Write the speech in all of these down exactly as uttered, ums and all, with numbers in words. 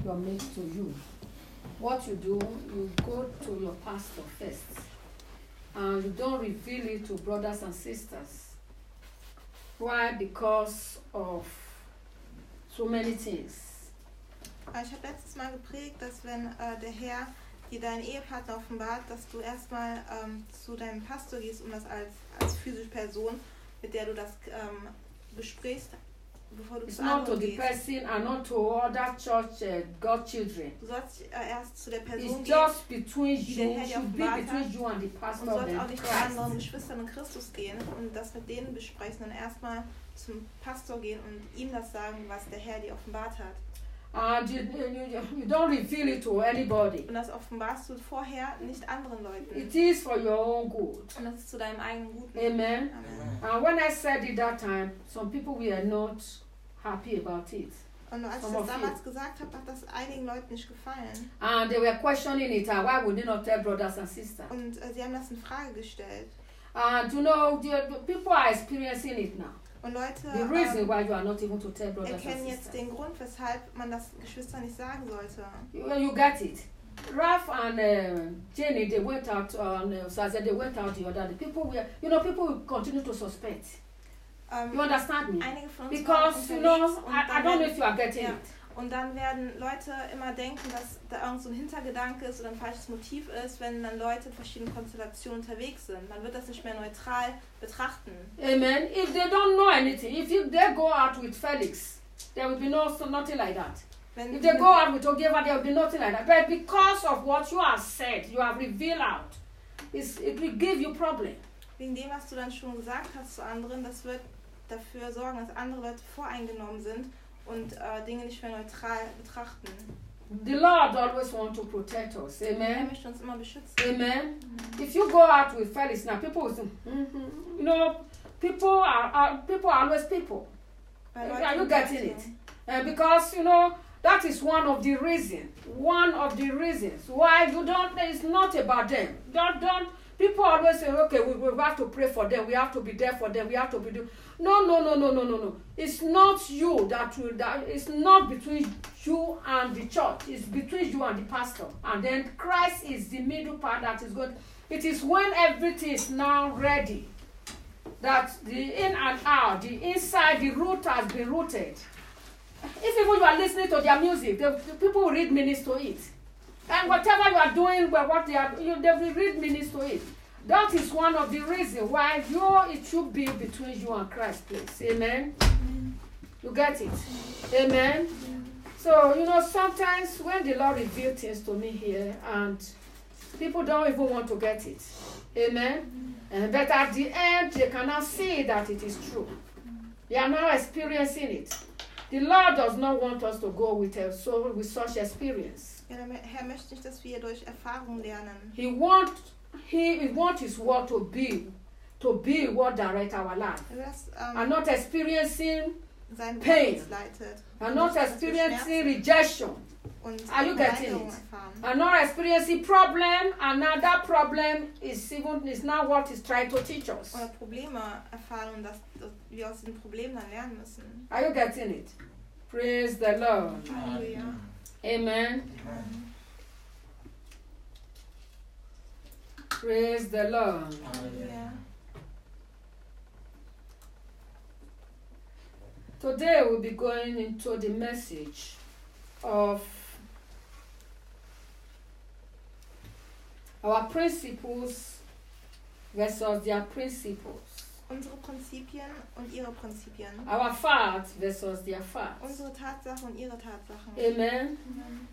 your mate to you, what you do, you go to your pastor first. And you don't reveal it to brothers and sisters. Why? Because of so many things. Ich habe letztes Mal gepredigt, dass wenn äh, der Herr dir deinen Ehepartner offenbart, dass du erstmal ähm, zu deinem Pastor gehst, um das als, als physische Person, mit der du das ähm, besprichst, bevor du It's zu not to anderen the gehst. person and not to other church uh, God children. Du sollst äh, erst zu der Person It's gehen just between die you, der Herr dir should be offenbart between hat. you and the Und pastor sollst auch and nicht zu anderen Christ. Geschwistern in Christus gehen und das mit denen besprechen und erstmal zum Pastor gehen und ihm das sagen, was der Herr dir offenbart hat. And you, you, you don't reveal it to anybody. Und das offenbarst du vorher nicht anderen Leuten. It is for your own good. Und das ist zu deinem eigenen Guten. Amen. Amen. And when I said it that time, some people were not happy about it. Und als ich Some das of damals you. gesagt habe, hat das einigen Leuten nicht gefallen. And they were questioning it. And why would they not tell brothers and sisters? Und äh, sie haben das in Frage gestellt. And you know, the, the people are experiencing it now. Und Leute The reason ähm, why you are not able to tell brothers erkennen and jetzt sisters. den Grund, weshalb man das Geschwistern nicht sagen sollte. You, you get it. Ralph and uh, Jenny, they went out on uh, Saturday. They went out the other day. People were, you know, people will continue to suspect. Ähm, You understand me? einige von uns Because you waren know, unterwegs und I, I dann don't know werden- if you are getting ja. it. Und dann werden Leute immer denken, dass da irgend so ein Hintergedanke ist oder ein falsches Motiv ist, wenn dann Leute in verschiedenen Konstellationen unterwegs sind. Man wird das nicht mehr neutral betrachten. Amen. If they don't know anything, if you, they go out with Felix, there will be no so nothing like that. Wenn, If they go out with Ogeva, there will be nothing like that. But because of what you have said, you have revealed out, it's, it will give you problem. wegen dem, was du dann schon gesagt hast zu anderen, das wird dafür sorgen, dass andere Leute voreingenommen sind und äh, Dinge nicht mehr neutral betrachten. The Lord always wants to protect us. Er Amen. möchte uns immer beschützen. Amen. If you go out with Felix now, people will say, mm-hmm. you know, people are, are people are always people. Weil Are you Leute getting it? Uh, because you know that is one of the reasons. One of the reasons why you don't. It's not about them. Don't don't. People always say, okay, we, we have to pray for them. We have to be there for them. We have to be do. No, no, no, no, no, no, no. It's not you that will. That it's not between you and the church. It's between you and the pastor. And then Christ is the middle part that is good. It is when everything is now ready, that the in and out, the inside, the root has been rooted. If even you are listening to their music, the, the people will read minutes to it. And whatever you are doing, but what they are, you, they will read minutes to it. That is one of the reasons why you it should be between you and Christ, please. Amen. Amen. You get it? Amen. So you know sometimes when the Lord reveals things to me here, and people don't even want to get it. Amen. And but at the end, they cannot see that it is true. They are now experiencing it. The Lord does not want us to go with a soul with such experience. Ja, der Herr möchte nicht, dass wir durch Erfahrung lernen. He want he, he want His word to be to be what direct our life, Er will, dass and ähm, not experiencing sein pain. Wort uns leitet. and not Nicht, dass wir experiencing Schmerzen rejection, und Are you getting Verweigerung it? erfahren. and not experiencing problem, and now that problem is even is now what is trying to teach us. Oder Probleme erfahren und dass, dass wir aus diesen Problemen dann lernen müssen. Are you getting it? Praise the Lord. Halleluja. Amen. Praise the Lord. Halleluja. Today we'll be going into the message of our principles versus their principles. Unsere Prinzipien und ihre Prinzipien. Our facts versus their facts. Unsere Tatsachen und ihre Tatsachen. Amen. Amen.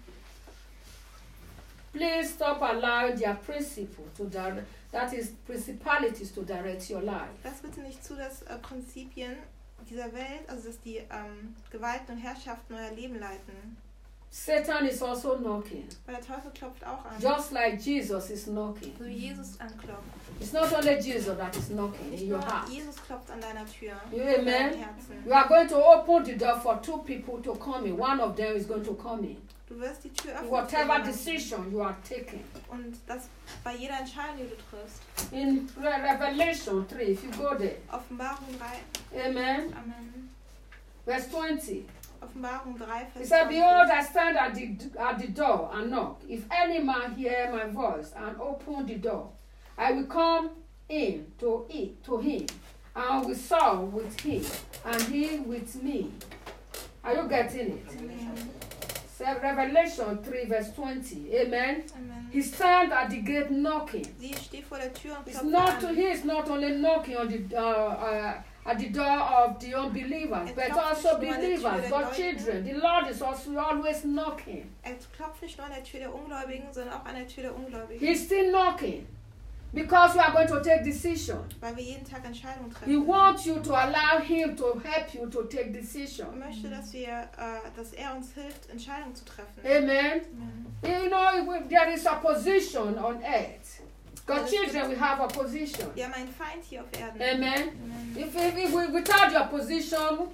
Please stop allowing their principle to direct, that is principalities to direct your life. Lass bitte nicht zu, dass äh, Prinzipien dieser Welt, also dass die ähm, Gewalten und Herrschaften euer Leben leiten. Satan is also knocking, Weil der Teufel klopft auch an. just like Jesus is knocking. So wie Jesus anklopft. It's not only Jesus that is knocking Nicht in your nur heart. Jesus klopft an deiner Tür. You in deinem amen? Herzen. You are going to open the door for two people to come in. One of them is going to come in. Du wirst die Tür öffnen. für Whatever jemanden. decision you are taking. Und das bei jeder Entscheidung, die du triffst. In Re- Revelation three, if you go there. Offenbarung drei. Amen. Amen. Verse twenty. Offenbarung drei, He Vers said, Behold, I zwanzig. stand at the, at the door and knock. If any man hear my voice and open the door, I will come in to eat to him, and will sup with him, and he with me. Are you getting it? Amen. So Revelation three, verse twenty. Amen. Amen. He stand at the gate knocking. Sie steht vor der Tür und It's klopft not, an. he is not only knocking on the uh, uh, at the door of the unbelievers, It but knocks also not only to believers, the God's Leute. children. The Lord is also always knocking. Er klopft nicht nur an der Tür der Ungläubigen, sondern auch an der Tür der Ungläubigen. He's still knocking because we are going to take decision. Weil wir jeden Tag Entscheidungen He treffen. wants you to allow him to help you to take Er decision. möchte, dass, wir, äh, dass er uns hilft, Entscheidungen zu treffen. Amen. Amen. You know, there is opposition on earth. God's children will have opposition. Wir haben einen Feind hier auf Erden. Amen. Amen. If, if, if we, without the opposition,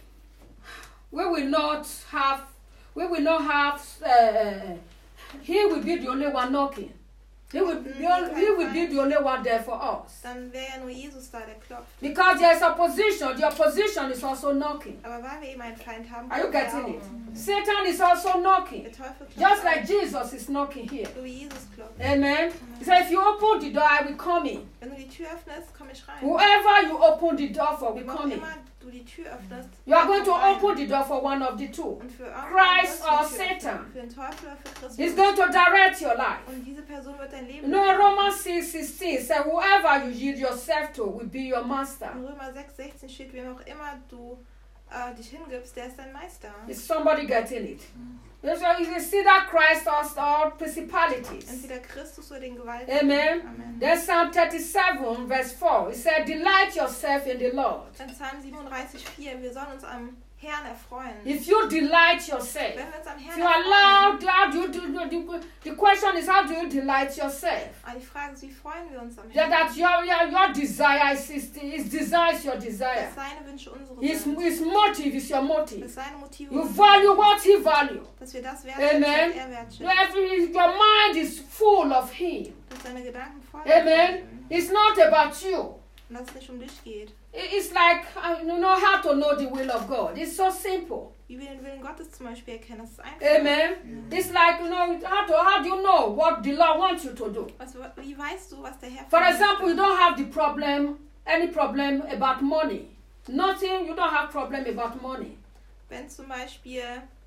we will not have, we will not have, uh, he will be the only one knocking. He will, be, he will be the only one there for us. Dann wäre ja nur Jesus da, der klopft. Because there is opposition, the opposition is also knocking. Aber weil wir eben einen Feind haben, Are you klopft er getting auch. it? Satan is also knocking. Der Teufel klopft Just auch. like Jesus is knocking here. So wie Jesus klopft. Amen. He said, if you open the door, I will come in. Wenn du die Tür öffnest, komme ich rein. Whoever you open the door for will Wo auch come in. immer du die Tür öffnest, You are going to komm rein. open the door for one of the two. Und für irgendwann Christ wirst du or die Tür öffnen. Satan. Für den Teufel oder für Christus. He's going to direct your life. Und diese Person wird dein Leben You know, leiten. Romans six sixteen said, whoever you yield yourself to will be your master. In Römer sechs sechzehn steht, wem auch immer du äh, dich hingibst, der ist dein Meister. Is somebody getting it? You know, you see that Christ or, or principalities. Entweder Christus oder den Gewalten. Amen. Amen. Then Psalm thirty-seven verse four, it said, delight yourself in the Lord. Dann Psalm siebenunddreißig vier, wir sollen uns am Herrn erfreuen. If you delight yourself, Wenn wir uns am if Herrn you allow, erfreuen, how do you do, the, the question is, how do you delight yourself? aber die Frage ist, wie freuen wir uns am That, Herrn? that your, your, your desire is, is, is desires your desire. Dass seine Wünsche unsere His, sind. his motive is your Dass motive. seine Motive You unsere value sind. what he value. Dass wir das wertschätzen, Amen. was er wertschätzt. Every, your mind is full of him. Dass seine Gedanken voll Amen. sind. It's not about you. Und dass es nicht um dich geht. It- It's like, uh, you know how to know the will of God. It's so simple. Wie wir den Willen Gottes zum Beispiel erkennen, das ist einfach. Amen. It's like, you know, how, to, how do you know what the Lord wants you to do? Was, wie weißt du, was der Herr For von dir example, you möchte? don't have the problem, any problem about money. Nothing, you don't have problem about money. Wenn zum Beispiel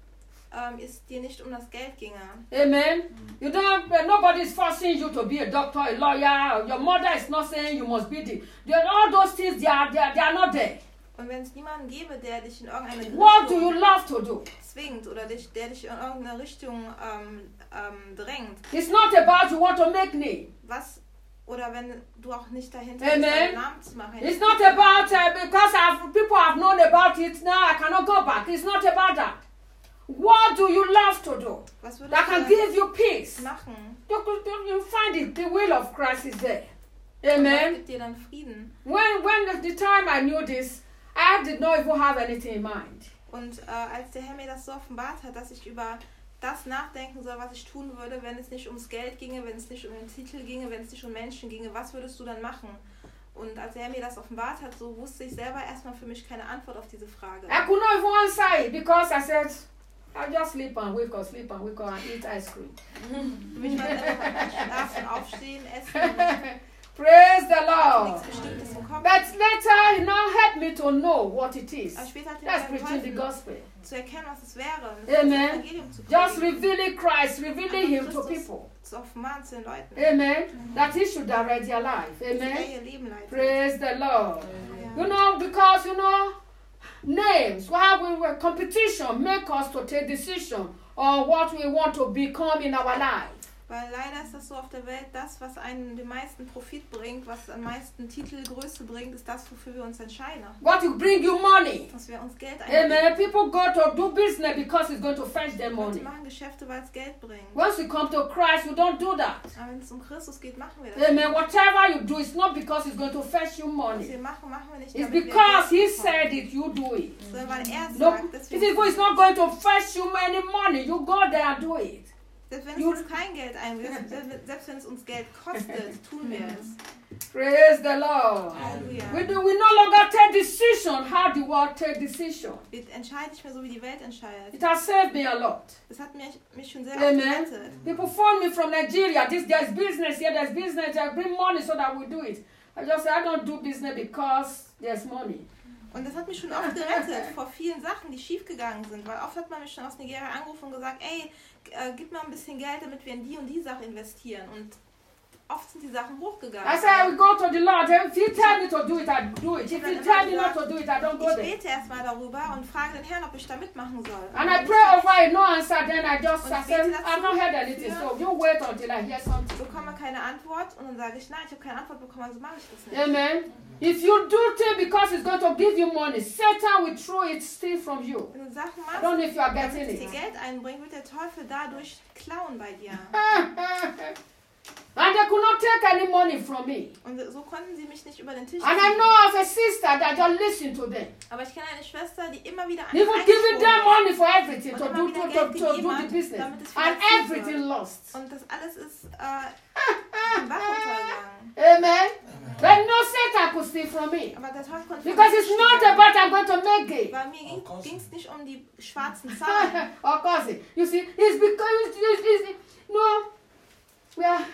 ähm, es dir nicht um das Geld ginge. Amen. You don't. Uh, nobody is forcing you to be a doctor, a lawyer. Your mother is not saying you must be the. the all those things they are, they are, they are not there. Und wenn es niemanden gäbe, der dich in irgendeine What do you Richtung love to do? zwingt oder dich, der dich in irgendeine Richtung ähm, ähm, drängt, It's not about you want to make name. was oder wenn du auch nicht dahinter Amen. bist, deinen Namen zu machen. It's not about uh, because I've, people have known about it now. I cannot go back. It's not about that. What do you love to do Was würdest that can du give you peace? machen? You, you, you find it. The will of Christ is there. Was Amen. gibt dir dann Frieden? When when the time I knew this, I did not even have anything in mind. Und äh, als der Herr mir das so offenbart hat, dass ich über das nachdenken soll, was ich tun würde, wenn es nicht ums Geld ginge, wenn es nicht um den Titel ginge, wenn es nicht um Menschen ginge, was würdest du dann machen? Und als er mir das offenbart hat, so wusste ich selber erstmal für mich keine Antwort auf diese Frage. I could not even answer it because I said, I'll just sleep and wake up, sleep and wake up and eat ice cream. Für mich war es einfach schlafen, aufstehen, essen und Praise the nichts Lord. Bestimmtes im Kopf. But later, he now helped me to know what it is. Aber später hat That's er mir preaching the geholfen, gospel. zu erkennen, was es wäre. Das Amen. Evangelium zu Just predigen. revealing Christ, revealing him to Christus people. zu offenbaren zu den Leuten. Amen. That he should direct their life. Dass er Amen. ihr Leben leitet. Praise the Lord. Ja. You know, because, you know, names, how we were competition make us to take decision on what we want to become in our life. Weil leider ist das so auf der Welt, das, was einen den meisten Profit bringt, was am meisten Titelgröße bringt, ist das, wofür wir uns entscheiden. What will bring you money. Dass wir uns Geld einbringen. Amen. People go to do business because it's going to fetch them Leute money. machen Geschäfte, weil es Geld bringt. Once we come to Christ, we don't do that. Aber wenn es um Christus geht, machen wir das. Amen. Whatever you do, it's not because it's going to fetch you Was money. wir machen, machen wir nicht, It's damit wir because Geld he bekommen, said it, you do it. sondern weil er No, sagt, it deswegen, is it's not going to fetch you any money. You go there and do it. Selbst wenn es uns kein Geld einbringt, selbst wenn es uns Geld kostet, tun wir es. Praise the Lord. Halleluja. We, do, we no longer take decision how the world take decision. Wir entscheiden nicht mehr so, wie die Welt entscheidet. It has saved me a lot. Das hat mich, mich schon sehr Amen. gerettet. People phone me from Nigeria. This there's business here. There's business. I bring money so that we do it. I just say I don't do business because there's money. Und das hat mich schon oft gerettet vor vielen Sachen, die schiefgegangen sind. Weil oft hat man mich schon aus Nigeria angerufen und gesagt, ey, äh, gib mal ein bisschen Geld, damit wir in die und die Sache investieren. Und oft sind die Sachen hochgegangen. I say I will go to the Lord. If you tell me to do it, I do it. If you tell me not to do it, I don't go Ich there. bete erstmal darüber und frage den Herrn, ob ich da mitmachen soll. And I pray over it, no answer. Then I just I Und say bete I've not heard anything. So you wait until I hear something. Ich bekomme keine Antwort und dann sage ich, nein, ich habe keine Antwort bekommen, also mache ich das nicht. Amen. If you do things because it's going to give you money, Satan will throw it steal from you. Wenn du Sachen I don't know machst, if you are damit getting es dir it. Geld einbringt, wird der Teufel dadurch klauen bei dir. And they could not take any money from me. Und so konnten sie mich nicht über den Tisch And I ziehen. know of a sister that just listen to them. Aber ich kenne eine Schwester, die immer wieder Even giving them einschwor. money for everything to Und do immer to, wieder to, Geld to do gegeben the hat, business. damit es And finanziert everything wird. lost. Und das alles ist äh, im Bach untergegangen. Amen. But no Satan could steal from me. Aber der Teufel konnte Because it's not stehlen. about I'm going to make it. Bei mir ging es nicht um die schwarzen Zahlen. Of course. You see, it's because it's, it's, it's, no, we are,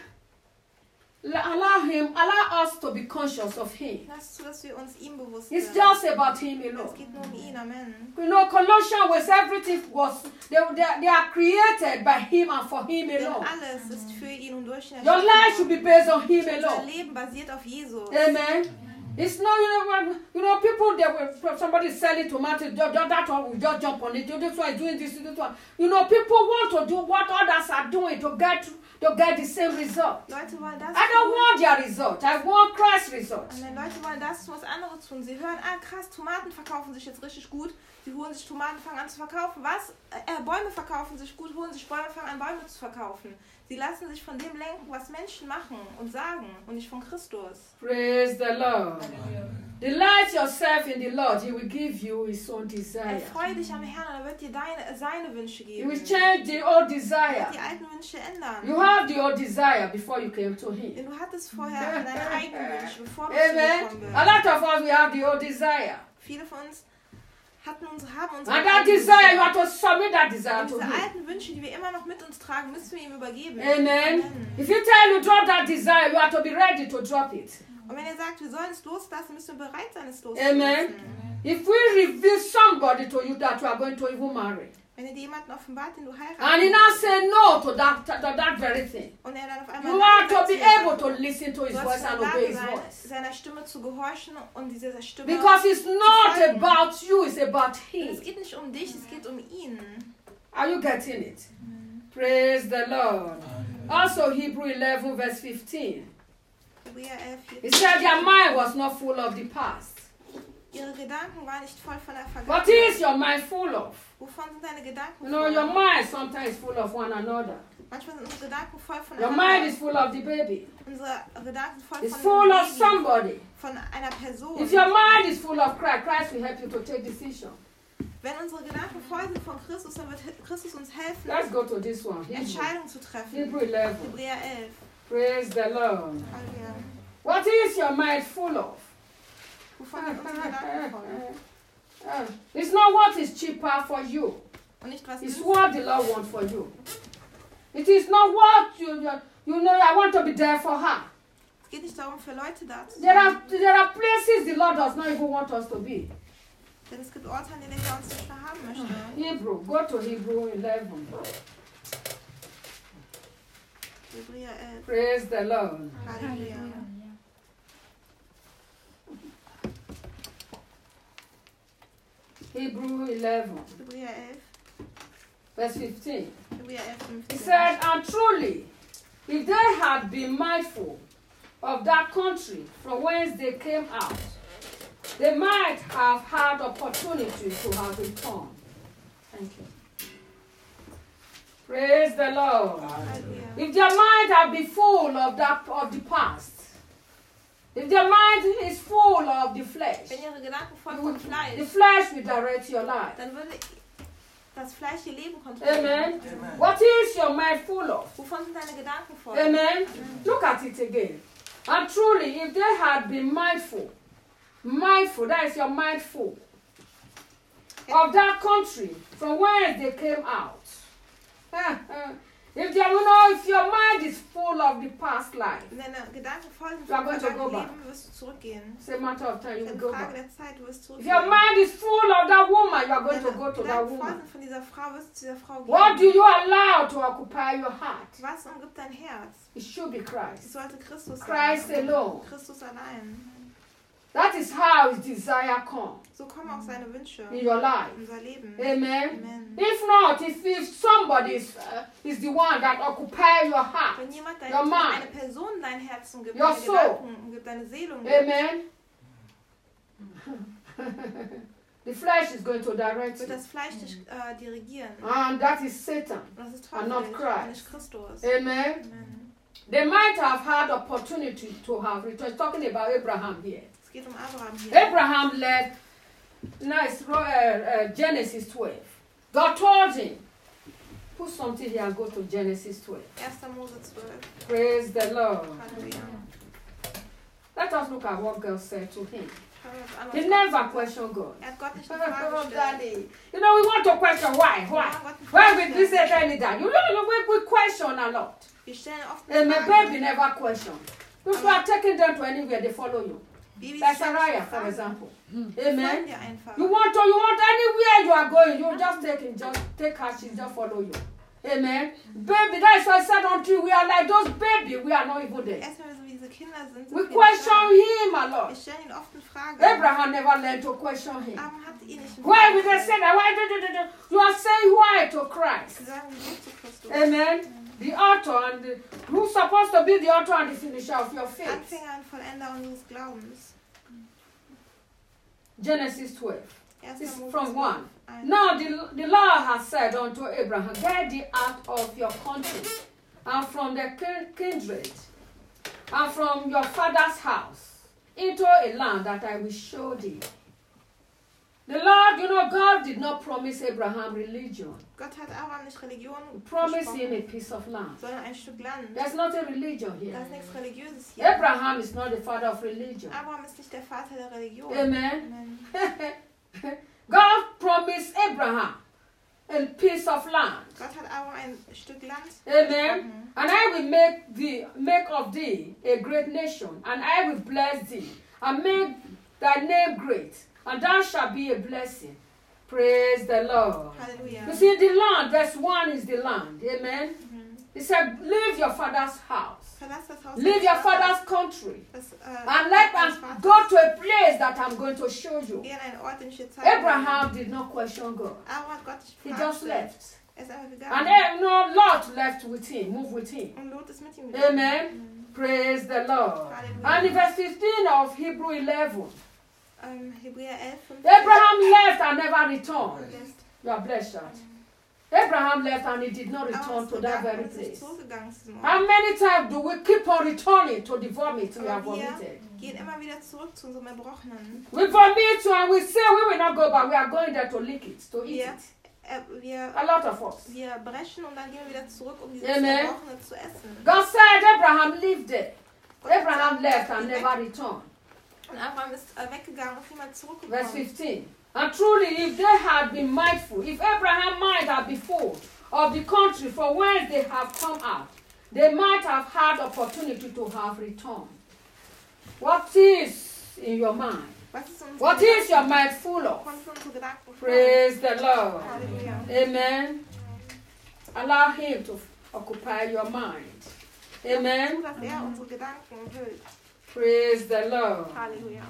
allow him, allow us to be conscious of him. Lass zu, dass wir uns ihm bewusst It's sind. just about him Es alone. geht nur um ihn, Amen. You know, Colossians was everything was they, they, they are created by him and for him Denn alone. alles ist für ihn und durch ihn Your life should be based on him Unser alone. Leben basiert auf Jesus. Amen. It's not, you know, when- you know, people that will, somebody is selling tomatoes, that that one will just jump on it. This one is doing this, this one. You know, people want to do what others are doing to get to get the same result. Leute wollen das I don't tun. want their result. I want Christ's result. Und wenn Leute wollen das tun, was andere tun. Sie hören, ah krass, Tomaten verkaufen sich jetzt richtig gut. Sie holen sich Tomaten, fangen an zu verkaufen. Was? Äh, Bäume verkaufen sich gut, holen sich Bäume, fangen an Bäume zu verkaufen. Sie lassen sich von dem lenken, was Menschen machen und sagen und nicht von Christus. Praise the Lord. Delight yourself in the Lord. He will give you his own desire. Erfreue dich am Herrn und er wird dir deine, seine Wünsche He geben. will change the old Er desire. wird die alten Wünsche ändern. You have the old desire before you came to him. Denn du hattest vorher deine eigenen Wünsche, bevor du zu ihm Amen. gekommen A bist. lot of us, we have the old desire. Viele von uns hatten unsere, haben unsere And that alten desire, you Wünsche. have to submit that desire Und to diese him. alten Wünsche, die wir immer noch mit uns tragen, müssen wir ihm übergeben. Amen. If you tell you drop that desire, you have to be ready to drop it. Und wenn er sagt, wir sollen es loslassen, müssen wir bereit sein, es loszulassen. Amen. If we reveal somebody to you that you are going to even marry, Wenn er dir jemanden offenbart, den du and he heiratest, now say no to that, to that very thing, und er dann auf einmal you have to Nein be sagt, able to listen to his du voice sollst in and der obey Lage his sein, voice. seiner Stimme zu gehorchen und diese Stimme... Because it's not about you, it's about Und es him. geht nicht um dich, es geht um ihn. Are you getting it? Praise the Lord. Also Hebrew eleven verse fifteen. Hebräer elf, It said their mind was not full of the past. ihre Gedanken waren nicht voll von der What is Vergangenheit. your mind full of? Wovon sind deine Gedanken You know, voll? your mind sometimes is full of one another. Manchmal sind unsere Gedanken voll von Your mind is full of the baby. Unsere Gedanken voll It's von full einem of Baby, somebody. von einer Person. If your mind is full of Christ, Christ will help you to take decision. Wenn unsere Gedanken voll sind von Christus, dann wird Christus uns helfen, Let's go to this one. Hebrew, Entscheidungen zu treffen. Hebrew eleven. Hebräer elf. Praise the Lord. Halleluja. What is your mind full of? Wovon sind unsere Gedanken voll? Uh, It's not what is cheaper for you. Und nicht was It's ist. what the Lord wants for you. It is not what you, you, you know, I want to be there for her. Es geht nicht darum, für Leute da zu There sein. are, there are places the Lord does not even want us to be. Denn es gibt Orte, an denen er uns nicht mehr haben möchte. Hebrew, go to Hebrew eleven. Hebräer elf. Praise the Lord. Halleluja. Hebrew eleven, Hebräer elf. verse fifteen. Hebräer elf, He fünfzehn. said, and truly, if they had been mindful of that country from whence they came out, they might have had opportunity to have returned. Thank you. Praise the Lord. Halleluja. If their mind had been full of that of the past, if their mind is full of the flesh, Wenn ihre Gedanken voll you von will- the Fleisch, flesh will direct your life. dann würde das Fleisch ihr Leben kontrollieren. Amen. What is your mind mind full of? Wovon sind deine Gedanken voll? Amen. Look at it again. And truly, if they had been mindful, mindful, that is your mindful, of that country from where they came out. If, they, you know, if your mind is full of the past life, Wenn deine Gedanken voll sind You are vom going to go vergangenen back. Leben, wirst du zurückgehen. it's a matter of time, you Es will ist go eine Frage back. der Zeit, du wirst If zurückgehen. your mind is full of that woman, you are going Wenn to go to that Gedanken voll woman. sind von dieser Frau, wirst du zu dieser Frau gehen. What do you allow to occupy your heart? Was umgibt dein Herz? It should be Es Christ. sollte Christus Christ sein. alone. Christus allein. That is how his desire comes So kommen auch seine Wünsche in your life. in unser Leben. Amen. Amen. If not, if, if somebody is, uh, is the one that occupies your heart, Wenn jemand dein, Your mind. eine Person dein Herz umgibt, Your deine soul. Gedanken umgibt, deine Seele umgibt, amen, the flesh is going to direct wird you. das Fleisch dich äh, dirigieren. And that is Satan. Und das ist And not Teufel, Christ. und nicht Christus. Amen. Amen. They might have had opportunity to have returned. Talking about Abraham here. Es geht um Abraham hier. Abraham led, nice, uh, uh, Genesis twelve. God told him, put something here and go to Genesis twelve. erster Mose zwölf. Praise the Lord. Halleluja. Let us look at what God said to him. Schauen wir uns an, was He Gott never sagt. questioned God. Er hat Gott nicht eine Frage Oh, gestellt. Daddy. You know, we want to question why, Wir why? haben Gott eine Why Frage we this gestellt. and that? You know, we, we question a lot. Wir stellen oft And eine my Frage. baby never question. If you are taking them to anywhere, they follow you. Babys Like stellen Saraya, sich for Fragen. example. Die Amen. folgen dir einfach. You want to, you want anywhere you are going, you just take it, just take her, she just follow you. Amen. Baby, that's why I said unto you, we are like those baby, we are not even there. Erstmal, so wie diese Kinder sind, sind We wir question Fragen. him a Wir lot. stellen ihn oft in Frage. Abraham never learned to question him. Abraham hat ihn nicht in Why Frage would they say gestellt. that? Why do, do, do, do? You are saying why to Christ? Sie sagen so zu Christus. Amen. The author and the, who's supposed to be the author and the finisher of your faith. Anfänger und Vollender unseres Glaubens. Genesis twelve. erster It's Mose from one. eins. Now the, the Lord has said unto Abraham, get thee out of your country, and from the kin- kindred, and from your father's house, into a land that I will show thee. The Lord, you know, God did not promise Abraham religion. Gott hat Abraham nicht Religion He promised him a versprochen, piece of land. sondern ein Stück Land. There's not a religion Da here. ist nichts Religiöses hier. Abraham is not the father of religion. Abraham ist nicht der Vater der Religion. Amen. Amen. God promised Abraham a piece of land. Gott hat Abraham ein Stück Land Amen. versprochen. And I will make thee, make of thee a great nation, and I will bless thee, and make thy name great, and thou shalt be a blessing. Praise the Lord. Halleluja. You see, the land, verse one is the land. Amen. Mhm. He said, leave your father's house, Verlass das Haus leave deines your Vaters, father's country, das, äh, and let deines us Vaters. go to a place that I'm going to show you. Geh an einen Ort, den ich dir zeige. Abraham did not question God. Abraham hat Gott nicht He Fragen just gestellt. left. Er ist einfach And gegangen. then, you know, Lot left with him, moved with him. Und Lot ist mit ihm gegangen. Amen. Praise the Lord. Hallelujah. And in verse fifteen of Hebrew eleven, Ähm, Hebräer elf, fünf. Abraham left and never returned. Lässt. You are blessed, Dad. Abraham left and he did not return Abraham ist to that gegangen very und ist nicht place. zurückgegangen zu diesem How Ort. many times do we keep on returning to the vomit we have Aber wir vomited? gehen immer wieder zurück zu unserem Erbrochenen. We vomit and we say we will not go back. We are going there to lick it, to eat Wir, it. äh, wir, A lot of us. wir brechen und dann gehen wir wieder zurück, um dieses Amen. Erbrochene zu essen. God said Abraham lived there. Gott hat Abraham gesagt, left er and geht weg. never returned. Und Abraham ist äh, weggegangen und niemand Verse zurückgekommen. fifteen. And truly, if they had been mindful, if Abraham's mind had been full of the country from whence they have come out, they might have had opportunity to have returned. What is in your mind? Was ist unsere What is your Gedanken? mind full of? Von unsere Gedanken voll. Praise the Lord. Halleluja. Amen. Allow Him to occupy your mind. Tu, Amen. dass er unsere Gedanken umhüllt. Praise the Lord. Halleluja.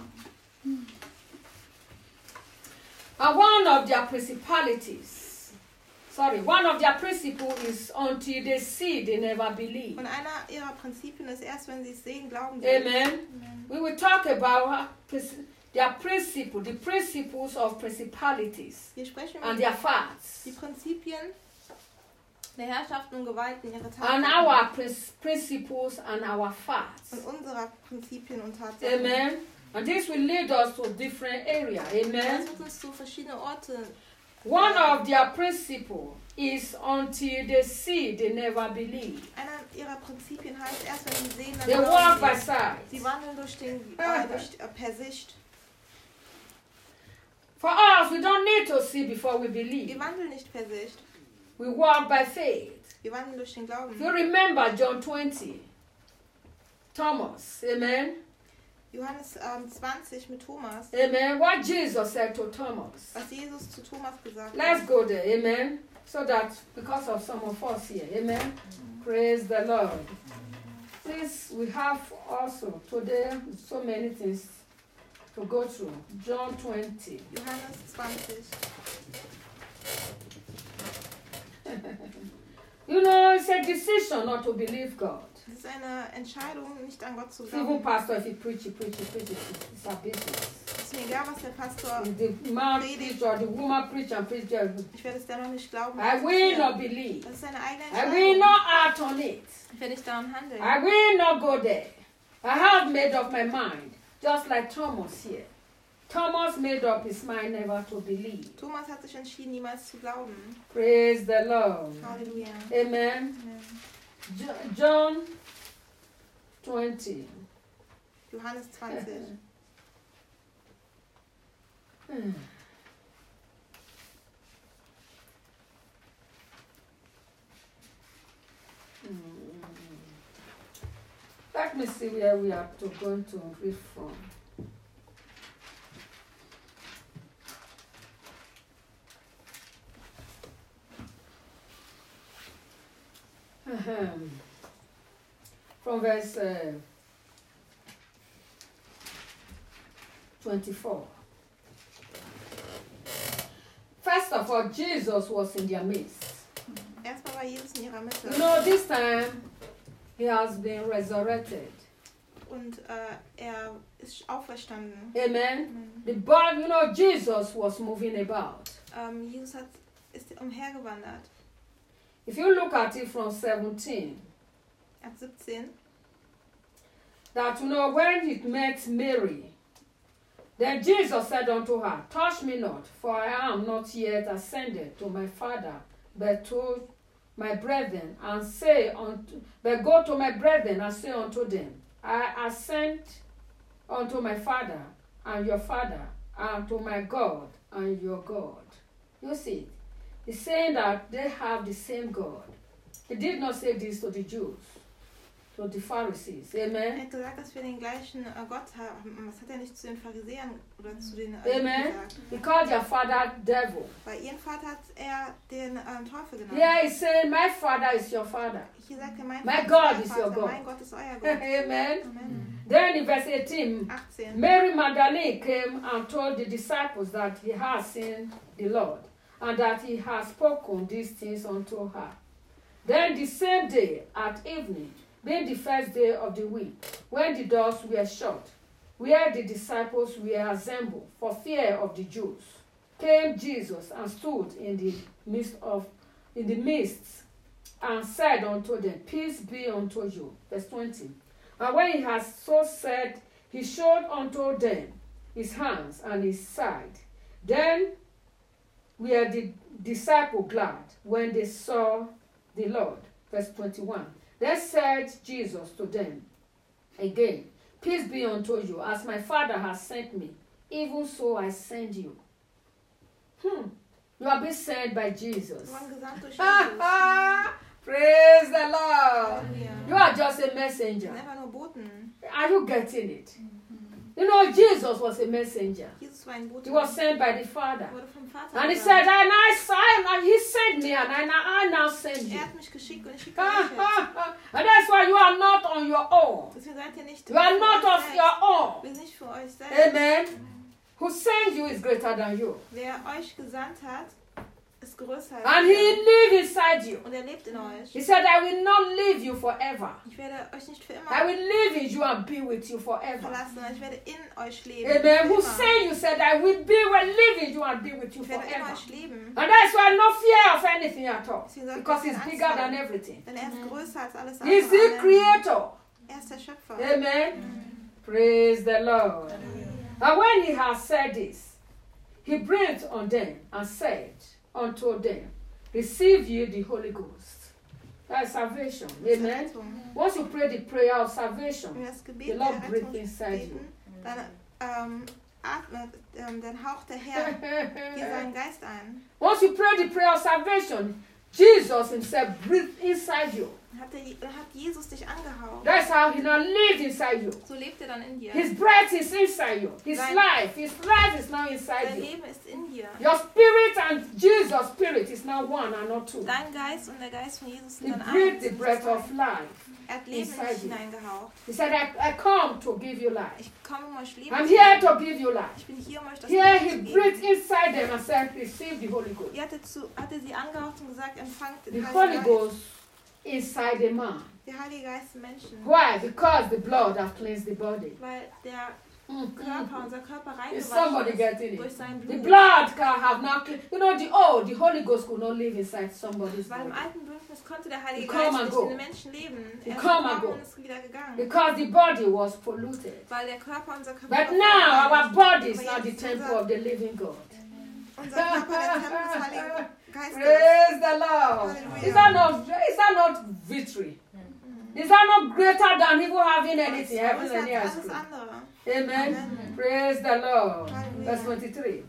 And one of their principalities, sorry, one of their principles is until they see, they never believe. Und einer ihrer Prinzipien ist, erst wenn sie es sehen, glauben sie. Amen. Amen. We will talk about uh, prin- their principle, the principles of principalities Wir sprechen and über their facts, die Prinzipien der Herrschaften und Gewalten, ihre and Taten our prin- principles and our facts. und unserer Prinzipien und Tatsachen. Amen. And this will lead us to different area. Amen. Das wird uns zu verschiedenen Orten. One of their principle is until they see, they never believe. Einer ihrer Prinzipien heißt, erst wenn sie sehen, dann They walk by glauben sie. sight. Sie wandeln durch den, äh, durch, äh, per Sicht. For us, we don't need to see before we believe. Wir wandeln nicht per Sicht. We walk by faith. Wir wandeln durch den Glauben. If you remember John twenty, Thomas, amen? Johannes ähm, zwanzig mit Thomas. Amen. What Jesus said to Thomas. Was Jesus zu Thomas gesagt Let's hat. go there, amen? So that because of some of us here, amen? Mm-hmm. Praise the Lord. Please, we have also today so many things to go through. John twenty. Johannes zwanzig. You know, it's a decision not to believe God. Es ist eine Entscheidung, nicht an Gott zu Even glauben. pastor, if he preach, he preach, he preach, it's a business. Es ist mir egal, was der Pastor If the man preach or the woman preach and preach, Ich werde es dennoch nicht glauben. I will not believe. Das ist eine eigene I will Entscheidung. not act on it. Ich werde nicht daran handeln. I will not go there. I have made up my mind, just like Thomas here. Thomas made up his mind never to believe. Thomas hat sich entschieden, niemals zu glauben. Praise the Lord. Halleluja. Amen. Amen. Jo- John twenty. Johannes zwanzig. Hmm. Hmm. Let me see where we are to going to read from. Ahem. From verse uh, twenty-four. First of all, Jesus was in their midst. Erstmal war Jesus in ihrer Mitte. You know, this time he has been resurrected. Und äh, er ist auferstanden. Amen. Mhm. The body, you know, Jesus was moving about. Ähm, Jesus hat, ist umhergewandert. If you look at it from seventeen, Ab siebzehn. that you know, when he met Mary, then Jesus said unto her, touch me not, for I am not yet ascended to my Father, but to my brethren, and say unto, but go to my brethren and say unto them, I ascend unto my Father and your Father, and to my God and your God. You see, he's saying that they have the same God. He did not say this to the Jews, to the Pharisees. Er Amen. hat gesagt, dass wir den gleichen äh, Gott haben. Was hat er nicht zu den Pharisäern oder zu den äh, Amen. gesagt? He called their father devil. Bei ihrem Vater hat er den ähm, Teufel genannt. Here he's saying, my Father is your Father. Hier sagt er, mein My Vater God ist is euer your Vater, God. mein Gott ist euer Gott. Amen. Amen. Then in verse eighteen, achtzehn. Mary Magdalene came and told the disciples that he had seen the Lord, and that he had spoken these things unto her. Then the same day at evening, being the first day of the week, when the doors were shut, where the disciples were assembled for fear of the Jews, came Jesus and stood in the midst of in the midst and said unto them, peace be unto you. Verse twenty. And when he had so said, he showed unto them his hands and his side. Then were the disciples glad when they saw the Lord. Verse twenty-one. Then said Jesus to them again, peace be unto you, as my Father has sent me, even so I send you. Hmm. You are being sent by Jesus. Wir waren gesandt durch Jesus. Praise the Lord. Halleluja. You are just a Wir messenger. sind einfach nur Boten. Are you getting it? You know, Jesus was a messenger. Jesus war ein Bote. He was sent by the Father. Er wurde vom Vater And he gesandt. said, and I saw and he sent me, and I, I now send you. Er hat mich geschickt und ich schicke euch jetzt. And that's why you are not on your own. Deswegen seid ihr nicht You are für not euch of selbst. your own. Wir sind nicht für euch selbst. Amen. Who sent you is greater than you. Wer euch gesandt hat, ist größer als And he ihr. lives inside you. Und er lebt in euch. He said, I will not leave you forever. Ich werde euch nicht für I immer will live in you and be with you forever. verlassen, sondern ich werde in euch leben. Amen. Für Who immer. sent you said, I will be will live in you and be with you Ich werde in forever. euch leben. And that's why no fear of anything at all. Deswegen sollt ihr Because keine he's Angst bigger haben. than everything. Denn er ist größer als alles He's andere. the creator. Er ist der Schöpfer. Amen. Praise the Lord. And when he had said this, he breathed on them and said unto them, receive ye the Holy Ghost. That's salvation. Amen. Rettung. Once you pray the prayer of Wenn salvation, wir das the Gebet der Lord Rettung breathes inside you. beten, dann ähm, atmet, ähm, dann haucht der Herr dir seinen Geist ein. Once you pray the prayer of salvation, Jesus himself breathes inside you. Hat, der, dann hat Jesus dich angehaucht. That's how he now lives inside you. So lebt er dann in dir. His breath is inside you. His Sein- life, his life is now inside Dein you. Leben ist in dir. Your spirit and Jesus' spirit is now one and not two. Dein Geist und der Geist von Jesus He sind dann breathed eins. the breath of life. Er hat Leben in inside dich you. hineingehaucht. He said, I, I come to give you life. Ich komme, um euch Leben I'm zu here geben. to give you life. Ich bin hier, um euch das Here Leben he zu geben. breathed inside them and said, receive the Holy Ghost. Er hatte, zu, hatte sie angehaucht und gesagt, empfangt The den Holy Heiligen Geist. Ghost inside a man. Der Heilige Geist im Menschen. Why? Because the blood has cleansed the body. Weil der Mm, Körper, mm. unser Körper Is somebody reingewaschen getting ist durch it? sein The Blut. blood can have now clean. You know, the oh, the Holy Ghost could not live inside somebody's Weil im body. alten Bündnis konnte der Heilige You come Geist and nicht go. in den Menschen leben. You Er ist come and gekommen go. und ist wieder gegangen. Because the body was polluted. Weil der Körper, unser Körper But war now our verunreinigt. body is Aber now jetzt the ist temple unser, of the living God. unser Körper der Tempel des Heiligen Geistes. Praise the Lord. Hallelujah. Is that not is that not victory? Is that not greater than even having anything, having Das ist any ice alles cream? andere. Amen. Amen. Praise the Lord. Hallelujah. Verse twenty-three.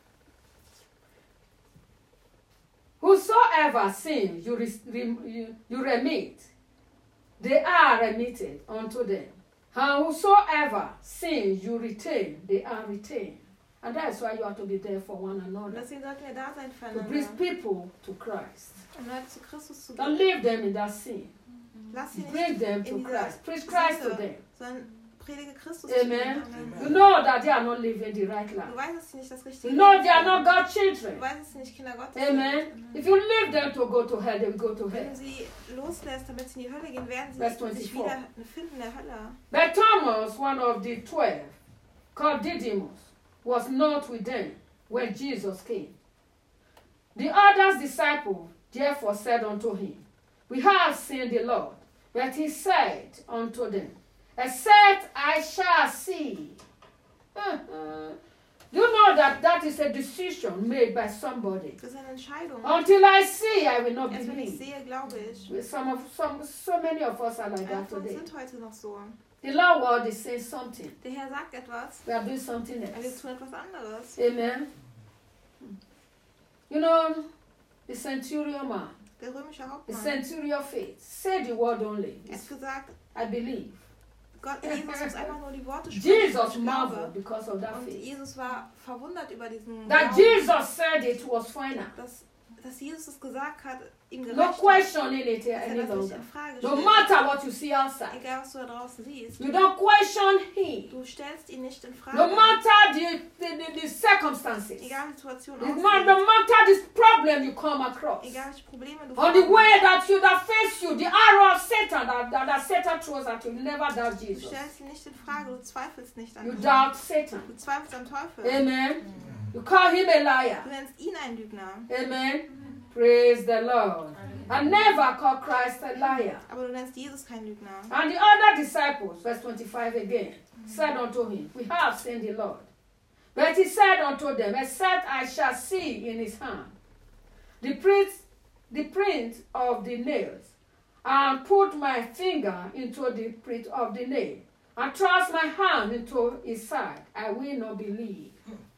Whosoever sins you, re- rem- you, you remit, they are remitted unto them. And whosoever sins you retain, they are retained. And that's why you have to be there for one Und another. deswegen sollten wir da sein To bring füreinander. people to Christ. Um Leute zu Christus zu Don't bringen. leave them in that sin. Lass sie Bring nicht them in to dieser Christ. Preach Christ to Sünde, them. sondern predige Christus Amen. zu ihnen. You know that they are not living the right Du life. weißt, dass sie nicht das You richtige know Leben they are führen. not God's Du children. weißt, dass sie nicht Kinder Gottes Amen. sind. If you leave them to go to hell, they will go to Wenn hell. du sie loslässt, damit sie in die Hölle gehen, werden sie Verse sich twenty-four. wieder finden in der Hölle. But Thomas, one of the twelve, called Didymus, was not with them when Jesus came. The other disciples therefore said unto him, We have seen the Lord. But he said unto them, Except I shall see. Do you know that that is a decision made by somebody? Das ist eine Entscheidung. Until I see, I will not Erst wenn ich believe. sehe, glaube ich. Some of some so many of us are like Einige that von uns today. sind heute noch so. The Lord word is saying something. Der Herr sagt etwas, We are doing something aber wir else. tun etwas anderes. Amen. You know, the centurion man, Der römische the Hauptmann, centurion faith, say the word only. er hat gesagt, I believe. Gott, Jesus muss einfach nur die Worte sprechen. Jesus ich marveled glaube. because of that Und faith. Jesus war verwundert über diesen That Glauben, Jesus said it was final. dass, dass Jesus es gesagt hat, ihm gerecht No hat, questioning it dass er any das nicht longer. in Frage No stellt. matter what you see outside, Egal, was du da draußen siehst, you don't question him. du stellst ihn nicht in Frage. No matter the, the, the, the circumstances, Egal, wie die Situation no aussieht. ma- no matter this problem you come across, Egal, welche Probleme du or the vorhast. way that you that face you, the arrow of Satan that, that, that Satan throws at you, you never doubt Du Jesus. stellst ihn nicht in Frage, du zweifelst nicht an You ihm. doubt Satan. Du zweifelst am Teufel. Amen. You call him a liar. Du nennst ihn einen Lügner. Amen. Praise the Lord. I never call Christ a liar. Aber du nennst Jesus keinen Lügner. And the other disciples, verse twenty-five again, said unto him, We have seen the Lord. But he said unto them, Except I shall see in his hand the print, the print of the nails, and put my finger into the print of the nail, and thrust my hand into his side, I will not believe.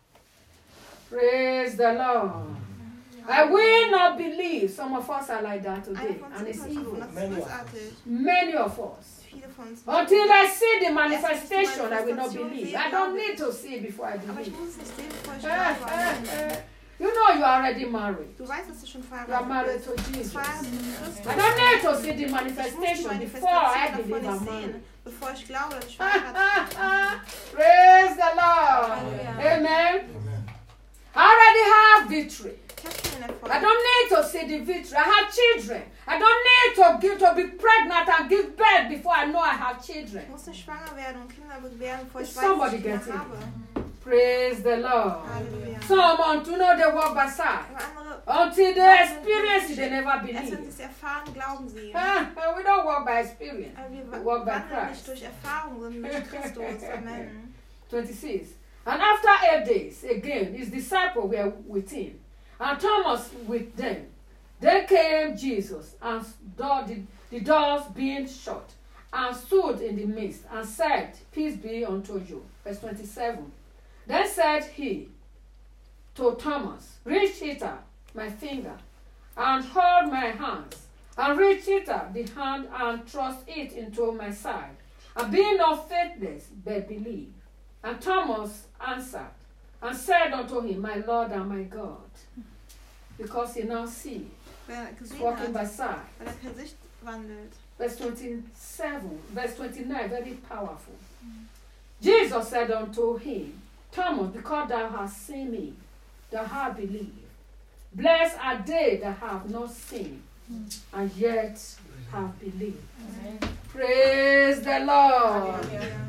Praise the Lord. I will not believe. Some of us are like that Einer today, von and uns it's ist so, evil. das ist Many of bösartig. Many of us. Viele von uns. Until I see the Erst manifestation, wenn I ich die will not Manifestation believe. sehe, I don't glaube need ich. to see before I Aber ich believe. muss es nicht sehen, bevor ich Eh, glaube. eh, Amen. eh. You know you are already married. Du weißt, dass du schon You are married verheiratet to bist. Jesus. Verheiratet mit Christus. I don't need to see the Ich muss die manifestation before I Manifestation davon believe I'm nicht married. sehen, bevor ich glaube, dass ich verheiratet bin. Praise the Lord. Hallelujah. Amen. I already have victory. Ich habe schon den Erfolg. I don't need to see the victory. I have children. I don't need to give to be pregnant and give birth before I know I have children. Ich muss nicht schwanger werden und Kinder gebären, bevor ich weiß, Somebody dass ich gets Kinder it. habe. Praise the Lord. Halleluja. Some want to know they walk by sight. Aber andere, Until they experience it, they never erst wenn sie believe. es erfahren, glauben sie. Ah, we don't walk by experience. Aber wir We walk by wandeln Christ. nicht durch Erfahrung, sondern durch Christus. Amen. twenty-six. And after eight days, again, his disciples were with him, and Thomas with them. Then came Jesus, and door, the, the doors being shut, and stood in the midst, and said, Peace be unto you. Verse twenty-seven. Then said he to Thomas, Reach hither my finger, and hold my hands, and reach hither the hand, and thrust it into my side, and be not faithless, but believe. And Thomas answered, and said unto him, My Lord and my God. Because he now see, he's walking by sight. Weil er kein Sicht wandelt. Verse twenty-seven, verse twenty-nine, very powerful. Mm. Jesus said unto him, Thomas, because thou hast seen me, thou hast believed. Blessed are they that have not seen, mm. and yet have believed. Amen. Praise the Lord.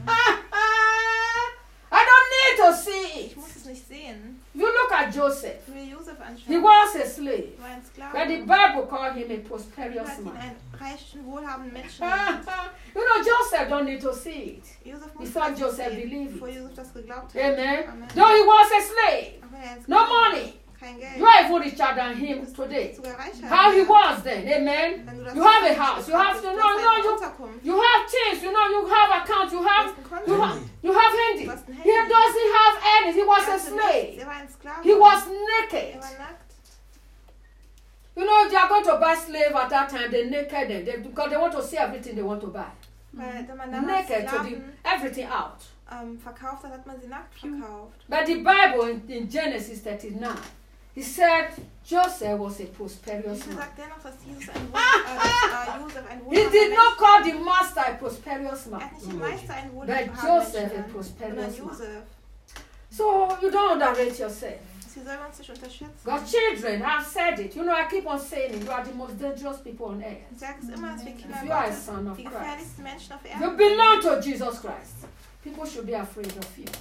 I don't need to see it. Ich muss es nicht sehen. You look at Joseph. Ich will Josef anschauen. He was a slave. Er war ein Sklave. But the Bible called him a prosperous Hat ihn man. einen reichen, wohlhabenden Menschen. You know, Joseph don't need to see it. Josef He muss thought das Joseph sehen, believed bevor it. Josef das geglaubt hat. Amen. Amen. Though he was a slave, Auch wenn er ein no Sklave war, money. kein Geld. You are even richer than him today. Sogar reicher. How he was then, amen. Wenn du das You have a siehst, house, you have to du know, hast no, eine you, Unterkunft. you have things, you know, you have accounts, you have, Du hast ein you Konto. have, you have handy. Du hast ein He Handy. doesn't have any. He was Er a hatte nichts. slave. Er war ein Sklave. He was Er naked. war nackt. You know, if they are going to buy slave at that time, they naked them they, because they want to see everything they want to buy. Weil wenn man damals Naked to the, Sklaven everything out. ähm, verkauft hat, hat man sie nackt verkauft. But the Bible in, in Genesis thirty-nine, he said Joseph was a prosperous Bibel man. sagt dennoch, dass Jesus ein Wohl, äh, dass, äh, Josef ein He wohlhabender did not Mensch call the master a prosperous Er man. hat nicht den Meister einen But wohlhabenden Joseph Menschen a genannt, prosperous sondern man. Josef. So you don't underrate yourself. Sie sollen uns nicht unterschätzen. God's children have said it. You know, I keep on saying it. You are the most dangerous people on earth. Ich sage es immer, dass wir Kinder If you are a Gottes son of die Christ, gefährlichsten Menschen auf you Erden belong to Jesus Christ. People should be afraid of you.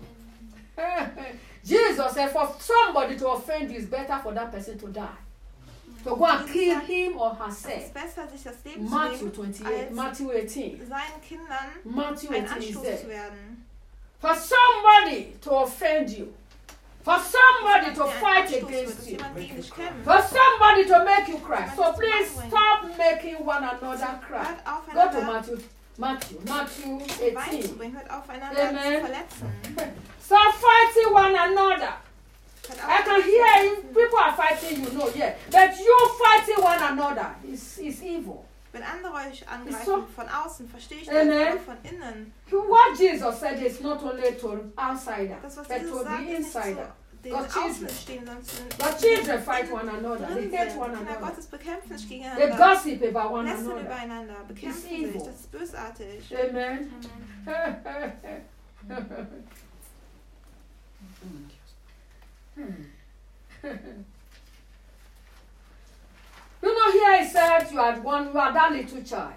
Jesus said for somebody to offend you, it's better for that person to die. To go and kill him or Es herself. ist besser, sich das Leben Matthew zu nehmen, twenty-eight, als Matthew eighteen. seinen Kindern Matthew ein eighteen is Anstoß there. zu werden. For somebody to offend you. For somebody to Dass dir ein fight Anstoß wird, against dass you. jemand gegen dich kämpft. For somebody to make you cry. So please stop making one another cry. Hört auf, Go to einander Matthew, Matthew, Matthew Wein zu eighteen. bringen. Hört auf, einander Amen. zu verletzen. Stop fighting one another. Hört auf, I can hear you. People are fighting you, know, yeah. But you fighting one another is, is evil. Wenn andere euch angreifen so- von außen, verstehe ich das, Amen. aber von innen. What Jesus said is not only to outsider, Das, was but Jesus to sagt, the ist nicht zu insider. den God's children. Außen stehen, sondern zu den But children fight one another. They drin hate sind. one Kinder another. Gottes bekämpfen sich They gegeneinander. gossip about one Lästern another. übereinander, bekämpfen sich. evil. Das ist bösartig. Amen. You know, here he said you are one, you are that little child.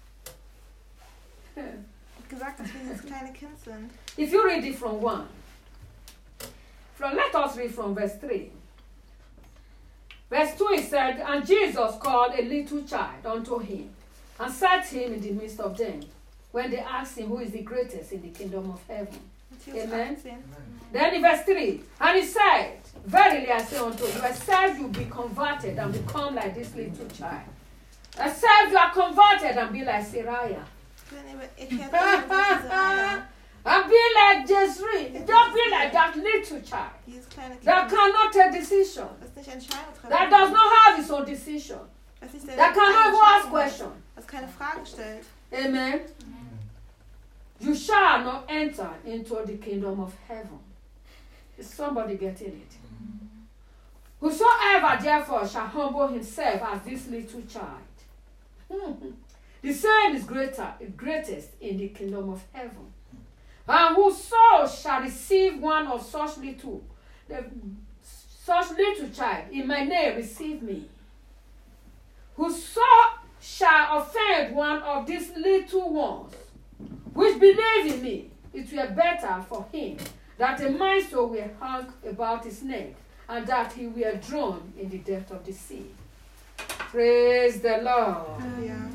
Er hat gesagt, dass wir das kleine Kind sind. If you read it from one, from let us read from verse three. Verse two, he said, and Jesus called a little child unto him, and set him in the midst of them, when they asked him who is the greatest in the kingdom of heaven. Matthäus Amen. achtzehn. Then in verse three, and he said, verily I say unto you, except you be converted and become like this little child, except you are converted and be like Sariah, Wenn ihr erklärt, diese Reihe, and be like Jezreel, don't be like that little child dieses kleine that Kind, cannot take decision, das nicht Entscheidungen treffen that does not have its own decision, das nicht seine that cannot eigene even ask Entscheidung hat, questions. das keine Fragen stellt. Amen. You shall not enter into the kingdom of heaven. Is somebody getting it? Whosoever therefore shall humble himself as this little child, the same is greater, greatest in the kingdom of heaven. And whoso shall receive one of such little, the, such little child in my name, receive me. Whoso shall offend one of these little ones, which believe in me, it were better for him that a millstone were hung about his neck, and that he were drowned in the depth of the sea. Praise the Lord. Halleluja.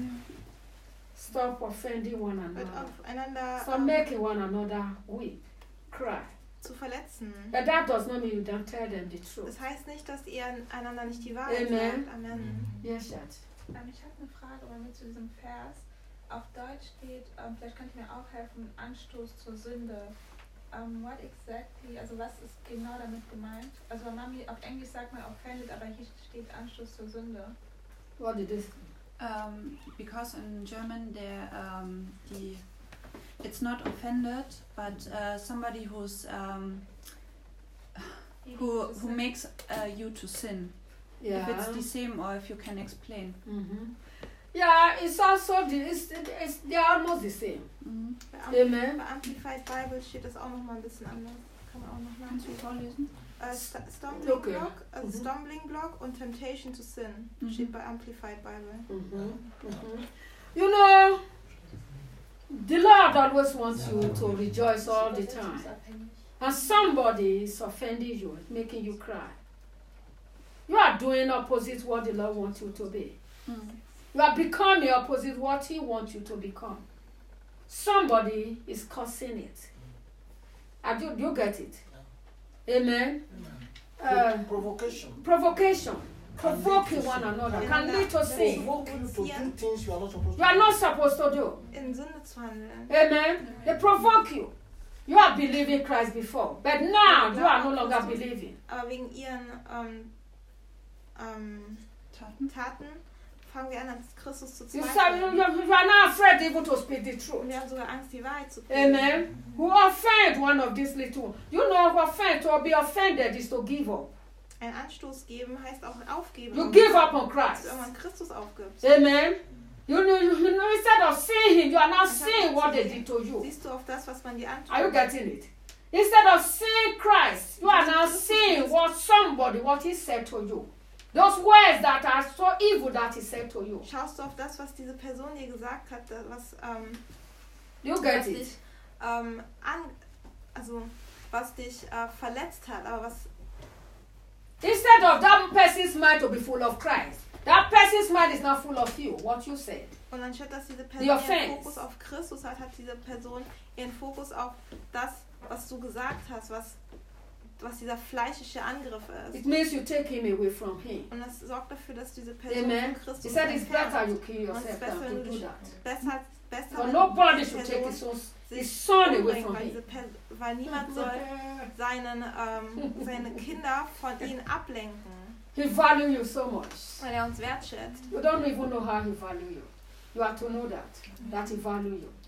Stop offending one Hört another. auf, einander Stop ähm, making one another weep, cry. zu verletzen. But that does not mean you don't tell them the truth. Das heißt nicht, dass ihr einander nicht die Wahrheit Amen. sagt. Amen. Yes, Dad. Ähm, ich habe eine Frage aber mit zu diesem Vers. Auf Deutsch steht, ähm, vielleicht könnt ihr mir auch helfen, Anstoß zur Sünde. Um, what exactly, also was ist genau damit gemeint? Also bei Mami, auf Englisch sagt man offended, aber hier steht Anstoß zur Sünde. What did this? Um, because in German there um, the it's not offended, but uh, somebody who's um, who who makes uh, you to sin. Yeah. If it's the same, or if you can explain. Mm-hmm. Yeah, it's also the it's, it's they're almost the same. Mhm. Bei, Ampli Amen. bei Amplified Bible steht das auch nochmal ein bisschen anders. Kann man auch noch Kannst du nachlesen. vorlesen? Äh, St Stumbling Okay. Block, also Mhm. Stumbling Block und Temptation to Sin Mhm. steht bei Amplified Bible. Mm-hmm. Mm-hmm. You know, the Lord always wants you to rejoice all the time. And somebody is offending you, making you cry. You are doing opposite what the Lord wants you to be. Mhm. You are becoming opposite what He wants you to become. Somebody is causing it. And you, you get it. Amen. Uh, Provocation. provocation. Can lead Provoking to one sin. another Yeah. can lead to sin. Provoke you to do things you are not supposed You are to not supposed to do. In Sünde zu handeln. Amen. They provoke you. You are believing Christ before, but now you are no longer believing. Aber wegen ihren ähm, ähm, Taten. Taten fangen wir an, an Christus zu You, say, you, zweifeln. you you are now afraid even to speak the truth. Und wir haben sogar Angst, die Wahrheit zu predigen. Amen. Who offend one of these little ones? You know, who offend, to be offended is to give up. Ein Anstoß geben heißt auch aufgeben. You give up on Dass Christ. du irgendwann Christus aufgibst. Amen. You know, you, you know, instead of seeing Him, you are now seeing what they did to you. Siehst du auf das, was man dir antut. Are you getting it? Instead of seeing Christ, you are now seeing what somebody, what He said to you. Those words that are so evil that He said to you. Schaust du auf das, was diese Person dir gesagt hat, was, ähm, You was get dich, it? ähm, an, also, was dich äh, verletzt hat, aber was Instead of that person's mind to be full of Christ, that person's mind is not full of you, what you said. und anstatt dass diese The Person ihren offense. Fokus auf Christus hat, hat diese Person ihren Fokus auf das, was du gesagt hast, was, was dieser fleischliche Angriff ist. It means you take Him away from Him. Und das sorgt dafür, dass diese Person Amen. von He Christus said it's better entfernt. you kill Und es yourself ist besser, than wenn to du do dich that. besser, besser For wenn nobody die should take Person his, son, sich his son away umbringt, from weil, him. diese Per- weil niemand soll seinen, ähm, seine Kinder von ihnen ablenken, He values you so much. weil er uns wertschätzt. You don't even know how He values you. You have to know that, that He values you.